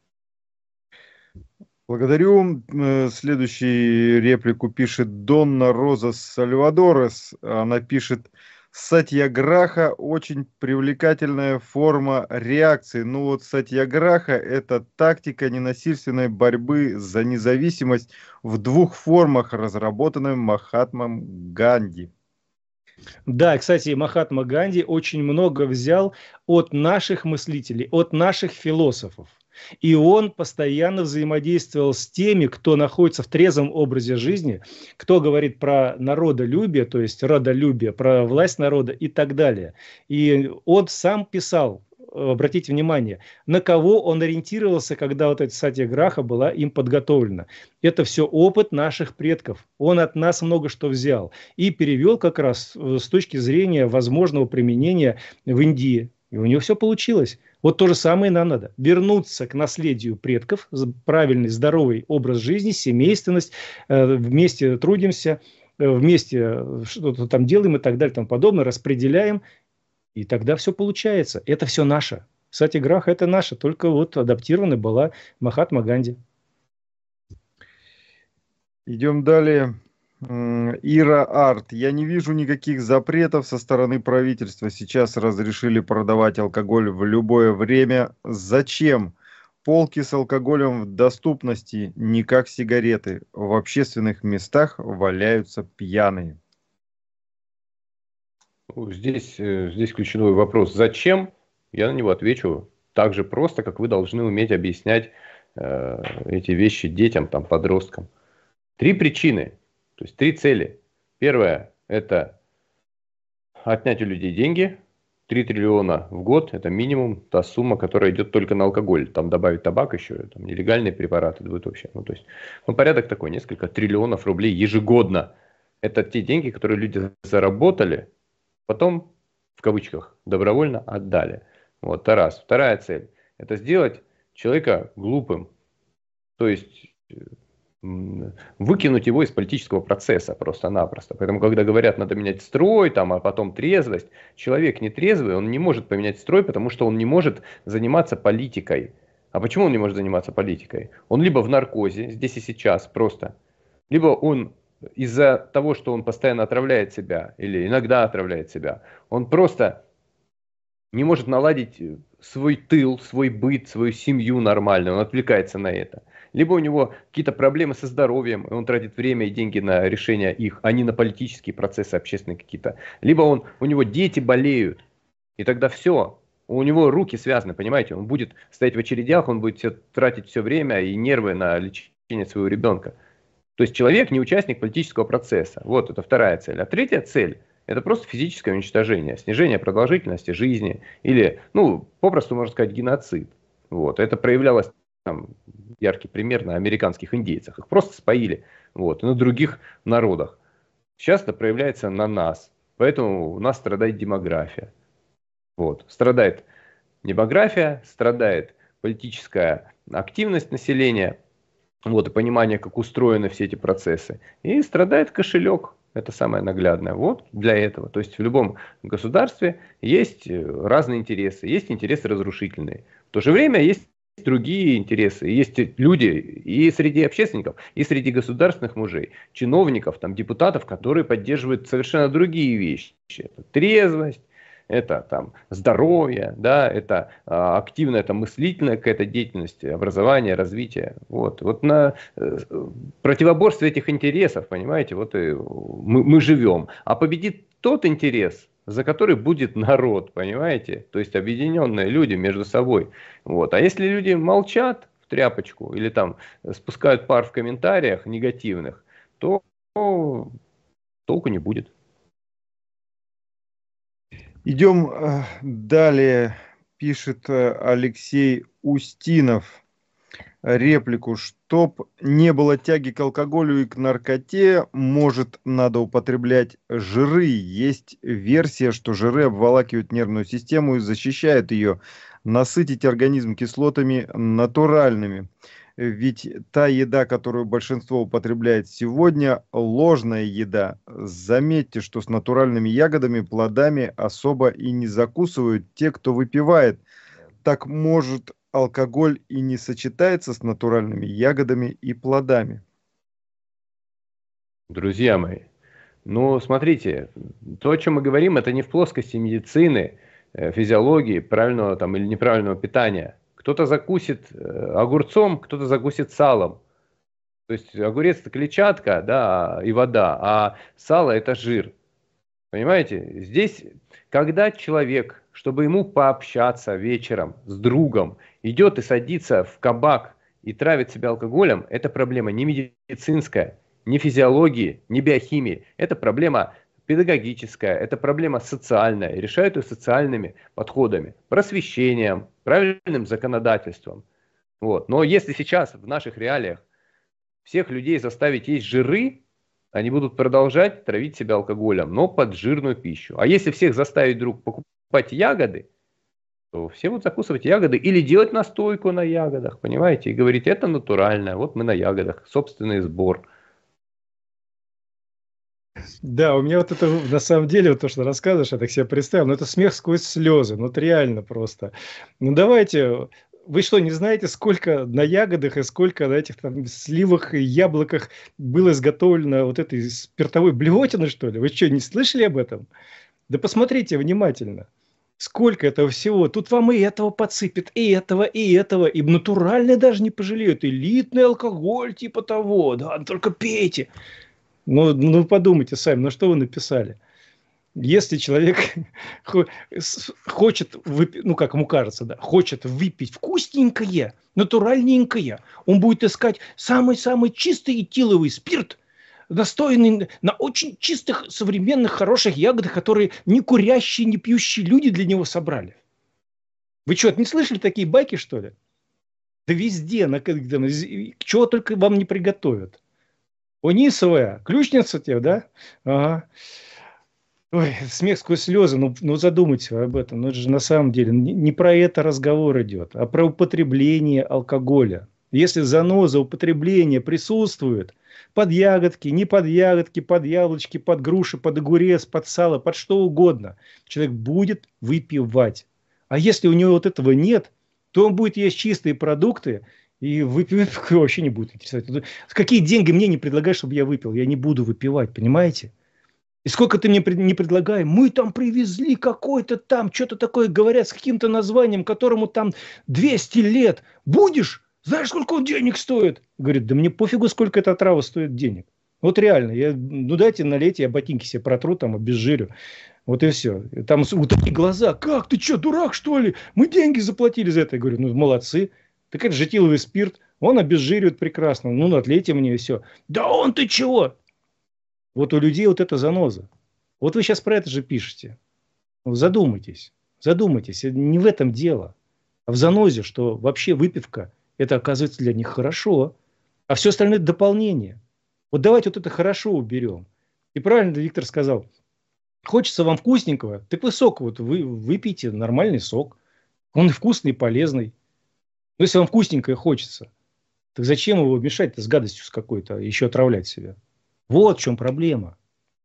Благодарю. Следующую реплику пишет Донна Роза Сальвадорес. Она пишет: сатьяграха очень привлекательная форма реакции. Ну вот сатьяграха – это тактика ненасильственной борьбы за независимость в двух формах, разработанной Махатмой Ганди. Да, кстати, Махатма Ганди очень много взял от наших мыслителей, от наших философов. И он постоянно взаимодействовал с теми, кто находится в трезвом образе жизни, кто говорит про народолюбие, то есть родолюбие, про власть народа и так далее. И он сам писал, обратите внимание, на кого он ориентировался, когда вот эта сатьяграха была им подготовлена. Это все опыт наших предков. Он от нас много что взял и перевел как раз с точки зрения возможного применения в Индии. И у него все получилось. Вот то же самое нам надо. Вернуться к наследию предков, правильный, здоровый образ жизни, семейственность, вместе трудимся, вместе что-то там делаем и так далее, и тому подобное, распределяем, и тогда все получается. Это все наше. Сатьяграха – это наше, только вот адаптирована была Махатма Ганди. Идем далее. Ира Арт. Я не вижу никаких запретов со стороны правительства. Сейчас разрешили продавать алкоголь в любое время. Зачем? Полки с алкоголем в доступности, не как сигареты. В общественных местах валяются пьяные. Здесь ключевой вопрос. Зачем? Я на него отвечу так же просто, как вы должны уметь объяснять эти вещи детям, там, подросткам. 3 причины, то есть 3 цели. Первое – это отнять у людей деньги. 3 триллиона в год – это минимум та сумма, которая идет только на алкоголь. Там добавить табак еще, там нелегальные препараты будут вообще. То есть, порядок такой, несколько триллионов рублей ежегодно. Это те деньги, которые люди заработали, потом, в кавычках, добровольно отдали. Это раз. Вторая цель – это сделать человека глупым. То есть выкинуть его из политического процесса просто-напросто. Поэтому, когда говорят, надо менять строй, а потом трезвость, человек нетрезвый, он не может поменять строй, потому что он не может заниматься политикой. А почему он не может заниматься политикой? Он либо в наркозе, здесь и сейчас просто, либо он из-за того, что он постоянно отравляет себя, или иногда отравляет себя, он просто не может наладить свой тыл, свой быт, свою семью нормально, он отвлекается на это. Либо у него какие-то проблемы со здоровьем, и он тратит время и деньги на решение их, а не на политические процессы общественные какие-то. Либо у него дети болеют, и тогда все, у него руки связаны, понимаете, он будет стоять в очередях, он будет тратить все время и нервы на лечение своего ребенка. То есть человек не участник политического процесса. Вот это вторая цель. А третья цель – это просто физическое уничтожение, снижение продолжительности жизни или, попросту можно сказать, геноцид. Это проявлялось, яркий пример, на американских индейцах. Их просто споили, и на других народах. Сейчас это проявляется на нас. Поэтому у нас страдает демография. Страдает демография, страдает политическая активность населения, и понимание, как устроены все эти процессы. И страдает кошелек. Это самое наглядное. Для этого. То есть в любом государстве есть разные интересы. Есть интересы разрушительные. В то же время есть другие интересы. Есть люди и среди общественников, и среди государственных мужей, чиновников, депутатов, которые поддерживают совершенно другие вещи. Это трезвость, это здоровье, это активная мыслительная какая-то деятельность, образование, развитие. На противоборстве этих интересов, понимаете, мы живем. А победит тот интерес, за который будет народ, понимаете? То есть объединенные люди между собой. А если люди молчат в тряпочку или спускают пар в комментариях негативных, то толку не будет. Идем далее. Пишет Алексей Устинов реплику: чтоб не было тяги к алкоголю и к наркоте, может, надо употреблять жиры. Есть версия, что жиры обволакивают нервную систему и защищают ее. Насытить организм кислотами натуральными. Ведь та еда, которую большинство употребляет сегодня, ложная еда. Заметьте, что с натуральными ягодами, плодами особо и не закусывают те, кто выпивает. Так может, алкоголь и не сочетается с натуральными ягодами и плодами. Друзья мои, смотрите, то, о чем мы говорим, это не в плоскости медицины, физиологии, правильного или неправильного питания. Кто-то закусит огурцом, кто-то закусит салом. То есть огурец – это клетчатка, и вода, а сало – это жир. Понимаете? Здесь, когда человек, чтобы ему пообщаться вечером с другом, идет и садится в кабак и травит себя алкоголем, это проблема не медицинская, не физиологии, не биохимии. Это проблема педагогическая, это проблема социальная. Решают ее социальными подходами, просвещением, правильным законодательством. Но если сейчас в наших реалиях всех людей заставить есть жиры, они будут продолжать травить себя алкоголем, но под жирную пищу. А если всех заставить вдруг покупать ягоды, то все вот закусывать ягоды или делать настойку на ягодах, понимаете, и говорить, это натурально, вот мы на ягодах, собственный сбор. Да, у меня вот это на самом деле, вот то, что рассказываешь, я так себе представил, но это смех сквозь слезы, ну это реально просто. Ну давайте, вы что, не знаете, сколько на ягодах и сколько на этих там сливах и яблоках было изготовлено вот этой спиртовой блевотины, что ли? Вы что, не слышали об этом? Да посмотрите внимательно. Сколько этого всего. Тут вам и этого подсыпят, и этого, и натуральное даже не пожалеют. Элитный алкоголь типа того, да, только пейте. Ну подумайте сами, ну что вы написали? Если человек хочет выпить, ну как ему кажется, да, хочет выпить вкусненькое, натуральненькое, он будет искать самый-самый чистый этиловый спирт, настоянный на очень чистых, современных, хороших ягодах, которые не курящие, не пьющие люди для него собрали. Вы что, не слышали такие байки, что ли? Да везде, чего только вам не приготовят. Унисовая, ключница тебе, да? Ага. Ой, смех сквозь слезы, ну задумайтесь об этом. Ну это же на самом деле не про это разговор идет, а про употребление алкоголя. Если заноза употребления присутствует под ягодки, не под ягодки, под яблочки, под груши, под огурец, под сало, под что угодно, человек будет выпивать. А если у него вот этого нет, то он будет есть чистые продукты, и выпивка вообще не будет интересовать. Какие деньги мне не предлагаешь, чтобы я выпил? Я не буду выпивать, понимаете? И сколько ты мне не предлагай, мы там привезли какой-то там, что-то такое говорят с каким-то названием, которому там 200 лет. Будешь? Знаешь, сколько он денег стоит? Говорит, да мне пофигу, сколько эта трава стоит денег. Вот реально, ну дайте налейте, я ботинки себе протру, там обезжирю. Вот и все. Там вот такие глаза. Как, ты что, дурак, что ли? Мы деньги заплатили за это. Я говорю, ну молодцы. Так это же этиловый спирт. Он обезжиривает прекрасно. Ну, отлейте мне и все. Да он ты чего? Вот у людей вот это заноза. Вот вы сейчас про это же пишете. Ну, задумайтесь. Задумайтесь. Не в этом дело. А в занозе, что вообще выпивка, это оказывается для них хорошо. А все остальное это дополнение. Вот давайте вот это хорошо уберем. И правильно Виктор сказал. Хочется вам вкусненького, так вы сок вот выпейте, нормальный сок. Он вкусный и полезный. Но если вам вкусненькое хочется, так зачем его мешать-то с гадостью с какой-то, еще отравлять себя? Вот в чем проблема.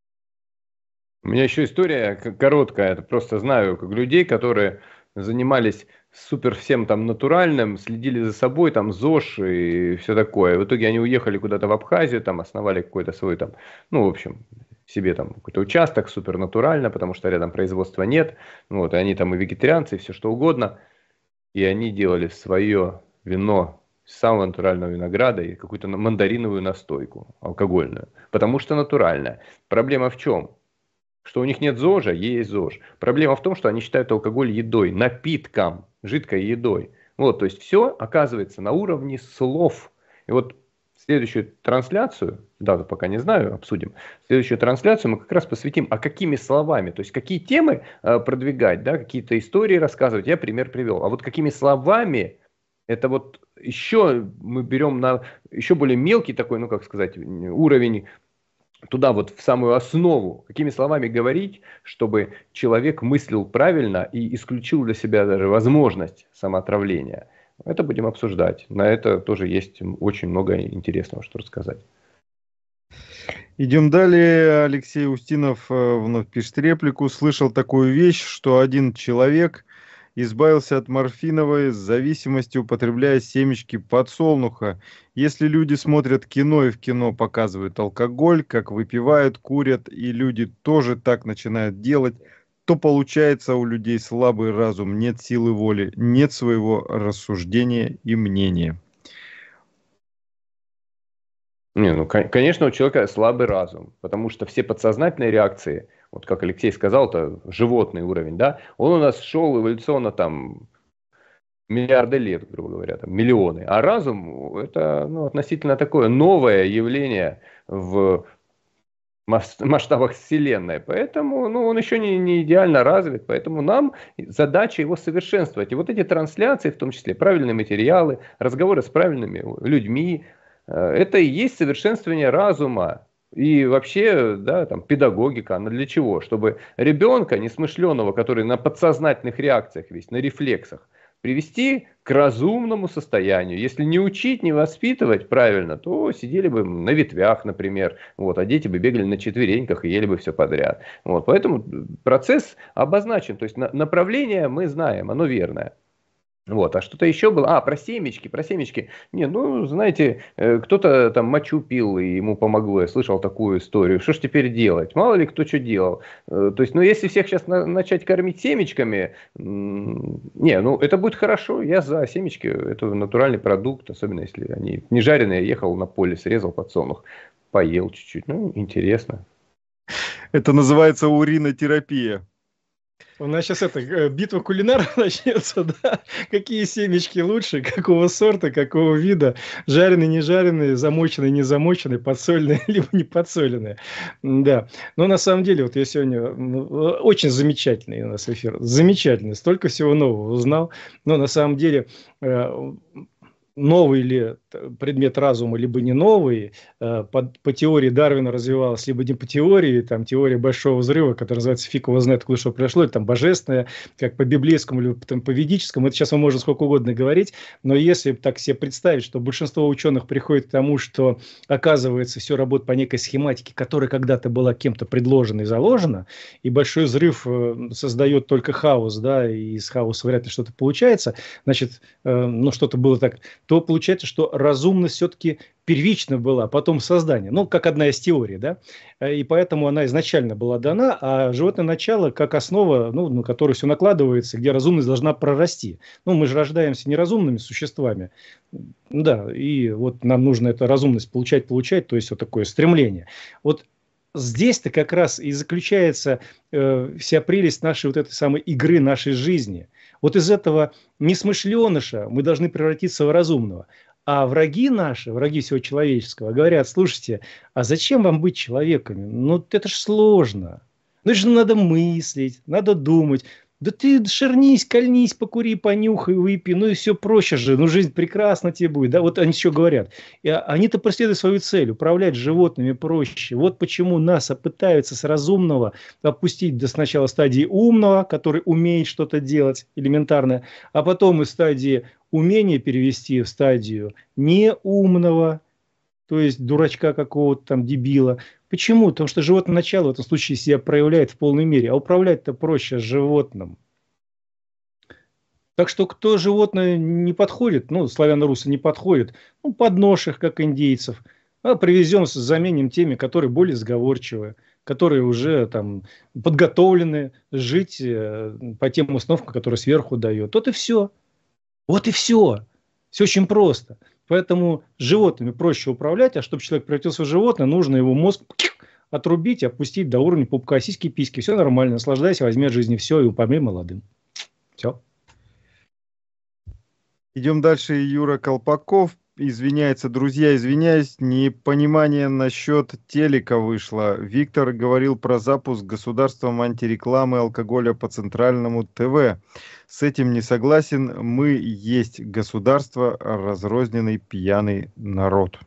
У меня еще история короткая. Это просто знаю как людей, которые занимались супер всем там натуральным, следили за собой, там ЗОЖ и все такое. В итоге они уехали куда-то в Абхазию, там основали какой-то свой там, ну в общем, себе там какой-то участок супер натурально, потому что рядом производства нет. Вот, и они там и вегетарианцы, и все что угодно. И они делали свое вино из самого натурального винограда и какую-то мандариновую настойку алкогольную. Потому что натуральная. Проблема в чем? Что у них нет ЗОЖа, есть ЗОЖ. Проблема в том, что они считают алкоголь едой, напитком, жидкой едой. Вот, то есть все оказывается на уровне слов. И вот следующую трансляцию, дату пока не знаю, обсудим. Следующую трансляцию мы как раз посвятим, а какими словами, то есть какие темы продвигать, да, какие-то истории рассказывать. Я пример привел. А вот какими словами, это вот еще мы берем на еще более мелкий такой, ну как сказать, уровень, туда вот в самую основу, какими словами говорить, чтобы человек мыслил правильно и исключил для себя даже возможность самоотравления. Это будем обсуждать. На это тоже есть очень много интересного, что рассказать. Идем далее. Алексей Устинов вновь пишет реплику. Слышал такую вещь, что один человек избавился от морфиновой зависимости, употребляя семечки подсолнуха. Если люди смотрят кино и в кино показывают алкоголь, как выпивают, курят, и люди тоже так начинают делать, то получается у людей слабый разум, нет силы воли, нет своего рассуждения и мнения. Не, ну, конечно, у человека слабый разум, потому что все подсознательные реакции, вот как Алексей сказал, это животный уровень, да, он у нас шел эволюционно там миллиарды лет, грубо говоря, там, миллионы, а разум это относительно такое новое явление в масштабах Вселенной, поэтому он еще не идеально развит, поэтому нам задача его совершенствовать. И вот эти трансляции, в том числе правильные материалы, разговоры с правильными людьми, это и есть совершенствование разума. И вообще, да, там, педагогика, она для чего? Чтобы ребенка несмышленого, который на подсознательных реакциях весь, на рефлексах, привести к разумному состоянию. Если не учить, не воспитывать правильно, то сидели бы на ветвях, например, вот, а дети бы бегали на четвереньках и ели бы все подряд. Вот, поэтому процесс обозначен, то есть направление мы знаем, оно верное. Вот, а что-то еще было? Про семечки, про семечки. Не, ну, знаете, кто-то там мочу пил, и ему помогло. Я слышал такую историю. Что ж теперь делать? Мало ли кто что делал. То есть, ну, если всех сейчас начать кормить семечками, не, ну, это будет хорошо. Я за семечки. Это натуральный продукт, особенно если они не жареные. Я ехал на поле, срезал подсолнух, поел чуть-чуть. Ну, интересно. Это называется уринотерапия. У нас сейчас битва кулинаров начнется, да? Какие семечки лучше, какого сорта, какого вида, жареные, не жареные, замоченные, не замоченные, подсоленные, либо не подсоленные. Да. Но на самом деле, вот я сегодня очень замечательный у нас эфир, замечательный, столько всего нового узнал. Но на самом деле новый ли предмет разума, либо не новый, по теории Дарвина развивалась, либо не по теории, там теория Большого Взрыва, которая называется «Фиг его знает, откуда что пришло», это там божественное, как по библейскому, либо там, по ведическому, это сейчас мы можем сколько угодно говорить, но если так себе представить, что большинство ученых приходит к тому, что, оказывается, все работает по некой схематике, которая когда-то была кем-то предложена и заложена, и Большой Взрыв создает только хаос, да, и из хаоса вряд ли что-то получается, значит, ну, что-то было так, то получается, что разумность все-таки первично была, потом создание. Ну, как одна из теорий, да. И поэтому она изначально была дана, а животное начало как основа, ну, на которую все накладывается, где разумность должна прорасти. Ну, мы же рождаемся неразумными существами. Да, и вот нам нужно эту разумность получать, то есть вот такое стремление. Вот здесь-то как раз и заключается вся прелесть нашей вот этой самой игры, нашей жизни. Вот из этого несмышленыша мы должны превратиться в разумного. А враги наши, враги всего человеческого, говорят: слушайте, а зачем вам быть человеками? Ну, это ж сложно. Ну, это же надо мыслить, надо думать. Да ты ширнись, кольнись, покури, понюхай, выпей, ну и все проще же, ну жизнь прекрасна тебе будет, да, вот они еще говорят. И они-то преследуют свою цель, управлять животными проще. Вот почему нас пытаются с разумного опустить до сначала стадии умного, который умеет что-то делать элементарно, а потом из стадии умения перевести в стадию неумного, то есть дурачка какого-то там, дебила. Почему? Потому что животное начало в этом случае себя проявляет в полной мере, а управлять-то проще животным. Так что кто животное не подходит, ну, славяно-русы не подходят, ну, подножь их, как индейцев, а привезем, заменим теми, которые более сговорчивые, которые уже там подготовлены жить по тем установкам, которые сверху дает. Вот и все. Вот и все. Все очень просто. Поэтому животными проще управлять, а чтобы человек превратился в животное, нужно его мозг отрубить, опустить до уровня пупка, сиськи, письки. Все нормально, наслаждайся, возьми от жизни все и помри молодым. Все. Идем дальше. Юра Колпаков извиняется. Друзья, извиняюсь, непонимание насчет телека вышло. Виктор говорил про запуск государством антирекламы алкоголя по центральному ТВ. С этим не согласен. Мы есть государство, разрозненный пьяный народ.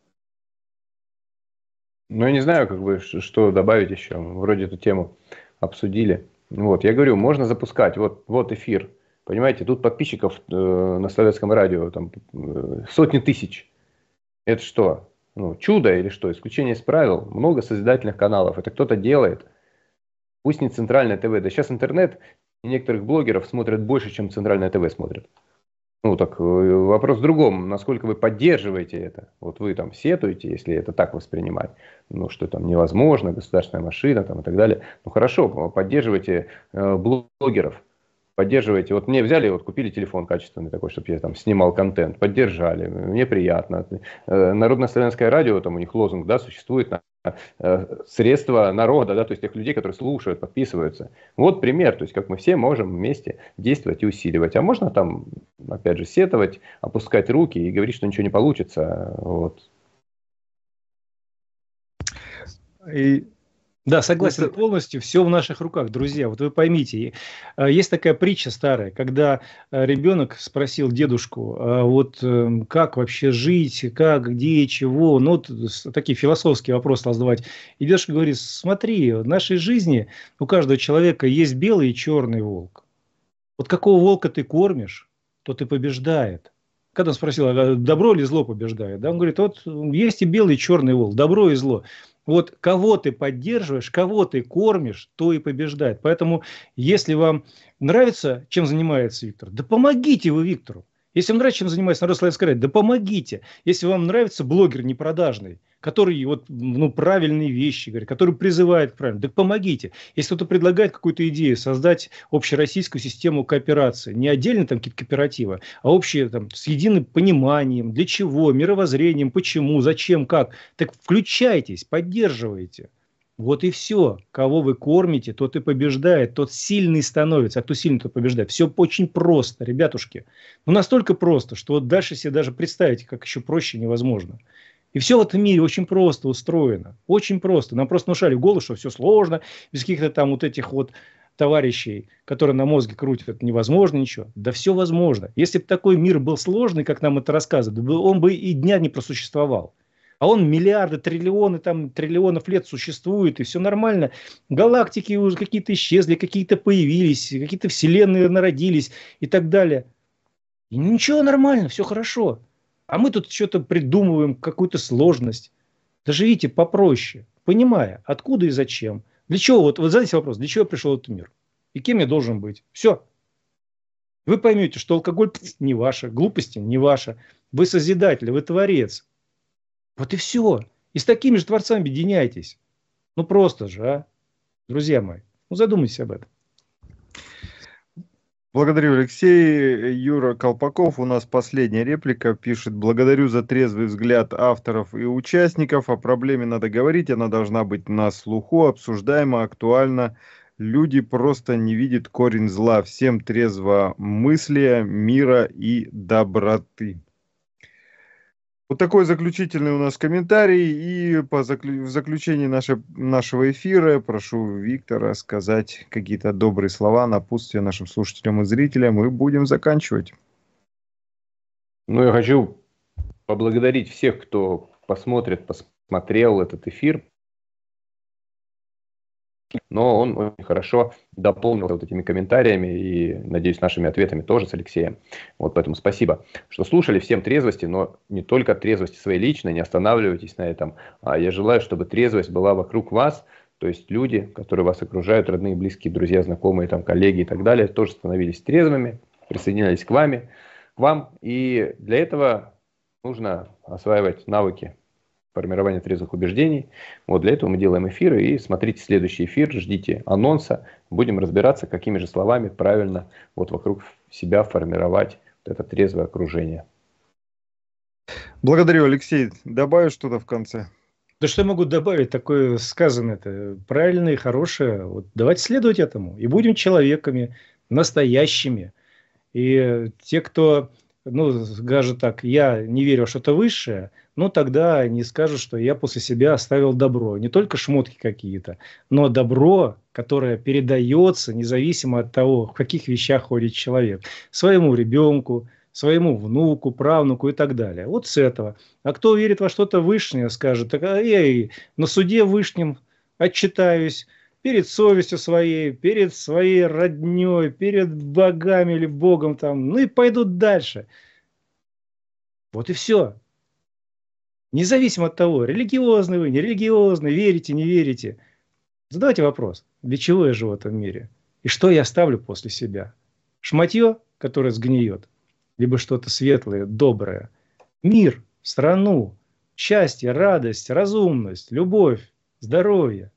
Ну, я не знаю, как бы, что добавить еще. Вроде эту тему обсудили. Вот, я говорю, можно запускать. Вот эфир. Понимаете, тут подписчиков на Советском радио там, сотни тысяч. Это что? Ну, чудо или что? Исключение из правил. Много созидательных каналов. Это кто-то делает. Пусть не центральное ТВ. Да сейчас интернет и некоторых блогеров смотрят больше, чем центральное ТВ смотрят. Ну, так вопрос в другом. Насколько вы поддерживаете это? Вот вы там сетуете, если это так воспринимать. Ну, что там невозможно, государственная машина там, и так далее. Ну, хорошо, поддерживайте блогеров. Поддерживаете. Вот мне взяли, вот купили телефон качественный такой, чтобы я там снимал контент. Поддержали. Мне приятно. Народное славянское радио, там у них лозунг, да, существует на средства народа, да, то есть тех людей, которые слушают, подписываются. Вот пример, то есть как мы все можем вместе действовать и усиливать. А можно там, опять же, сетовать, опускать руки и говорить, что ничего не получится. Вот. И Да, согласен полностью, все в наших руках, друзья. Вот вы поймите, есть такая притча старая, когда ребенок спросил дедушку, вот как вообще жить, как, где, чего, ну, вот такие философские вопросы стал задавать. И дедушка говорит, смотри, в нашей жизни у каждого человека есть белый и черный волк. Вот какого волка ты кормишь, тот и побеждает. Когда он спросил, а добро или зло побеждает, да, он говорит, вот есть и белый, и черный волк, добро и зло. Вот кого ты поддерживаешь, кого ты кормишь, то и побеждает. Поэтому, если вам нравится, чем занимается Виктор, да помогите вы Виктору. Если вам нравится, чем занимается Народно-славянское радио, да помогите. Если вам нравится блогер непродажный, который вот, ну, правильные вещи говорит, который призывает к правильному, да помогите. Если кто-то предлагает какую-то идею создать общероссийскую систему кооперации, не отдельно там какие-то кооперативы, а общие там с единым пониманием, для чего, мировоззрением, почему, зачем, как, так включайтесь, поддерживайте. Вот и все. Кого вы кормите, тот и побеждает, тот сильный становится, а кто сильный, тот побеждает. Все очень просто, ребятушки. Ну, настолько просто, что вот дальше себе даже представить, как еще проще невозможно. И все в этом мире очень просто устроено. Очень просто. Нам просто внушали в голову, что все сложно, без каких-то там вот этих вот товарищей, которые на мозге крутят, это невозможно ничего. Да все возможно. Если бы такой мир был сложный, как нам это рассказывают, он бы и дня не просуществовал. А он миллиарды, триллионы, там, триллионов лет существует, и все нормально. Галактики уже какие-то исчезли, какие-то появились, какие-то вселенные народились и так далее. И ничего, нормально, все хорошо. А мы тут что-то придумываем, какую-то сложность. Да живите попроще, понимая, откуда и зачем. Для чего, вот задайте вопрос, для чего я пришел в этот мир? И кем я должен быть? Все. Вы поймете, что алкоголь не ваше, глупости не ваша. Вы созидатель, вы творец. Вот и все. И с такими же творцами объединяйтесь. Ну просто же, а? Друзья мои, ну задумайтесь об этом. Благодарю, Алексей. Юра Колпаков, у нас последняя реплика, пишет: благодарю за трезвый взгляд авторов и участников. О проблеме надо говорить, она должна быть на слуху, обсуждаема, актуальна. Люди просто не видят корень зла. Всем трезво мысли, мира и доброты. Вот такой заключительный у нас комментарий. И в заключении нашего эфира прошу Виктора сказать какие-то добрые слова, напутствия нашим слушателям и зрителям. Мы будем заканчивать. Ну, я хочу поблагодарить всех, кто посмотрел этот эфир. Но он очень хорошо дополнил вот этими комментариями и, надеюсь, нашими ответами тоже с Алексеем. Вот поэтому спасибо, что слушали. Всем трезвости, но не только трезвости своей личной, не останавливайтесь на этом. Я желаю, чтобы трезвость была вокруг вас, то есть люди, которые вас окружают, родные, близкие, друзья, знакомые, там, коллеги и так далее, тоже становились трезвыми, присоединялись к вам. И для этого нужно осваивать навыки формирования трезвых убеждений. Вот для этого мы делаем эфиры. И смотрите следующий эфир, ждите анонса. Будем разбираться, какими же словами правильно вот вокруг себя формировать вот это трезвое окружение. Благодарю, Алексей. Добавишь что-то в конце? Да что я могу добавить? Такое сказано-то правильное и хорошее. Вот давайте следовать этому. И будем человеками настоящими. И те, кто, ну, скажет так, я не верю в что-то высшее, ну, тогда они скажут, что я после себя оставил добро. Не только шмотки какие-то, но добро, которое передается независимо от того, в каких вещах ходит человек. Своему ребенку, своему внуку, правнуку и так далее. Вот с этого. А кто верит во что-то высшее, скажет, так, я и на суде вышнем отчитаюсь, перед совестью своей, перед своей родней, перед богами или богом там, ну и пойдут дальше. Вот и все. Независимо от того, религиозный вы, нерелигиозный, верите, не верите. Задавайте вопрос, для чего я живу в этом мире? И что я оставлю после себя? Шматье, которое сгниет, либо что-то светлое, доброе. Мир, страну, счастье, радость, разумность, любовь, здоровье.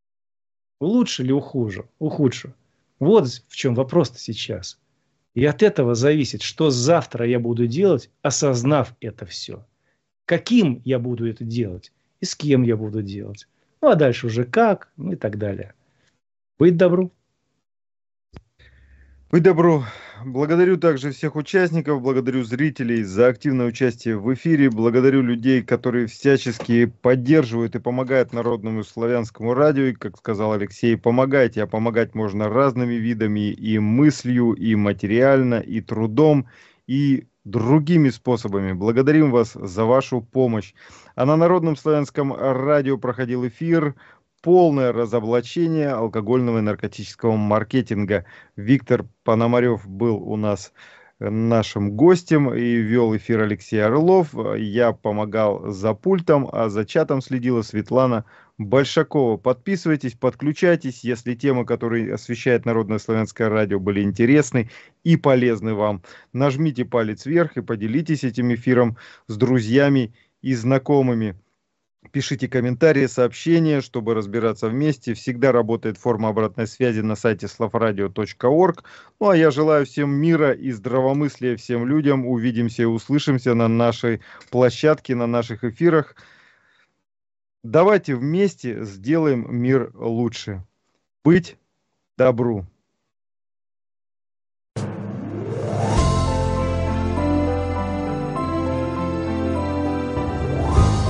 Лучше или ухудшу? Вот в чем вопрос-то сейчас. И от этого зависит, что завтра я буду делать, осознав это все. Каким я буду это делать и с кем я буду делать. Ну, а дальше уже как, ну и так далее. Быть добру. Будь добру. Благодарю также всех участников, благодарю зрителей за активное участие в эфире, благодарю людей, которые всячески поддерживают и помогают Народному славянскому радио. И, как сказал Алексей, помогайте, а помогать можно разными видами, и мыслью, и материально, и трудом, и другими способами. Благодарим вас за вашу помощь. А на Народном славянском радио проходил эфир «Полное разоблачение алкогольного и наркотического маркетинга». Виктор Пономарев был у нас нашим гостем и вел эфир Алексей Орлов. Я помогал за пультом, а за чатом следила Светлана Большакова. Подписывайтесь, подключайтесь, если темы, которые освещает Народное славянское радио, были интересны и полезны вам. Нажмите палец вверх и поделитесь этим эфиром с друзьями и знакомыми. Пишите комментарии, сообщения, чтобы разбираться вместе. Всегда работает форма обратной связи на сайте slavradio.org. Ну а я желаю всем мира и здравомыслия всем людям. Увидимся и услышимся на нашей площадке, на наших эфирах. Давайте вместе сделаем мир лучше. Быть добру.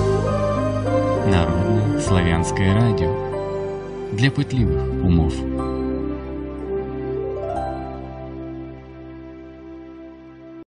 Народное славянское радио для пытливых умов.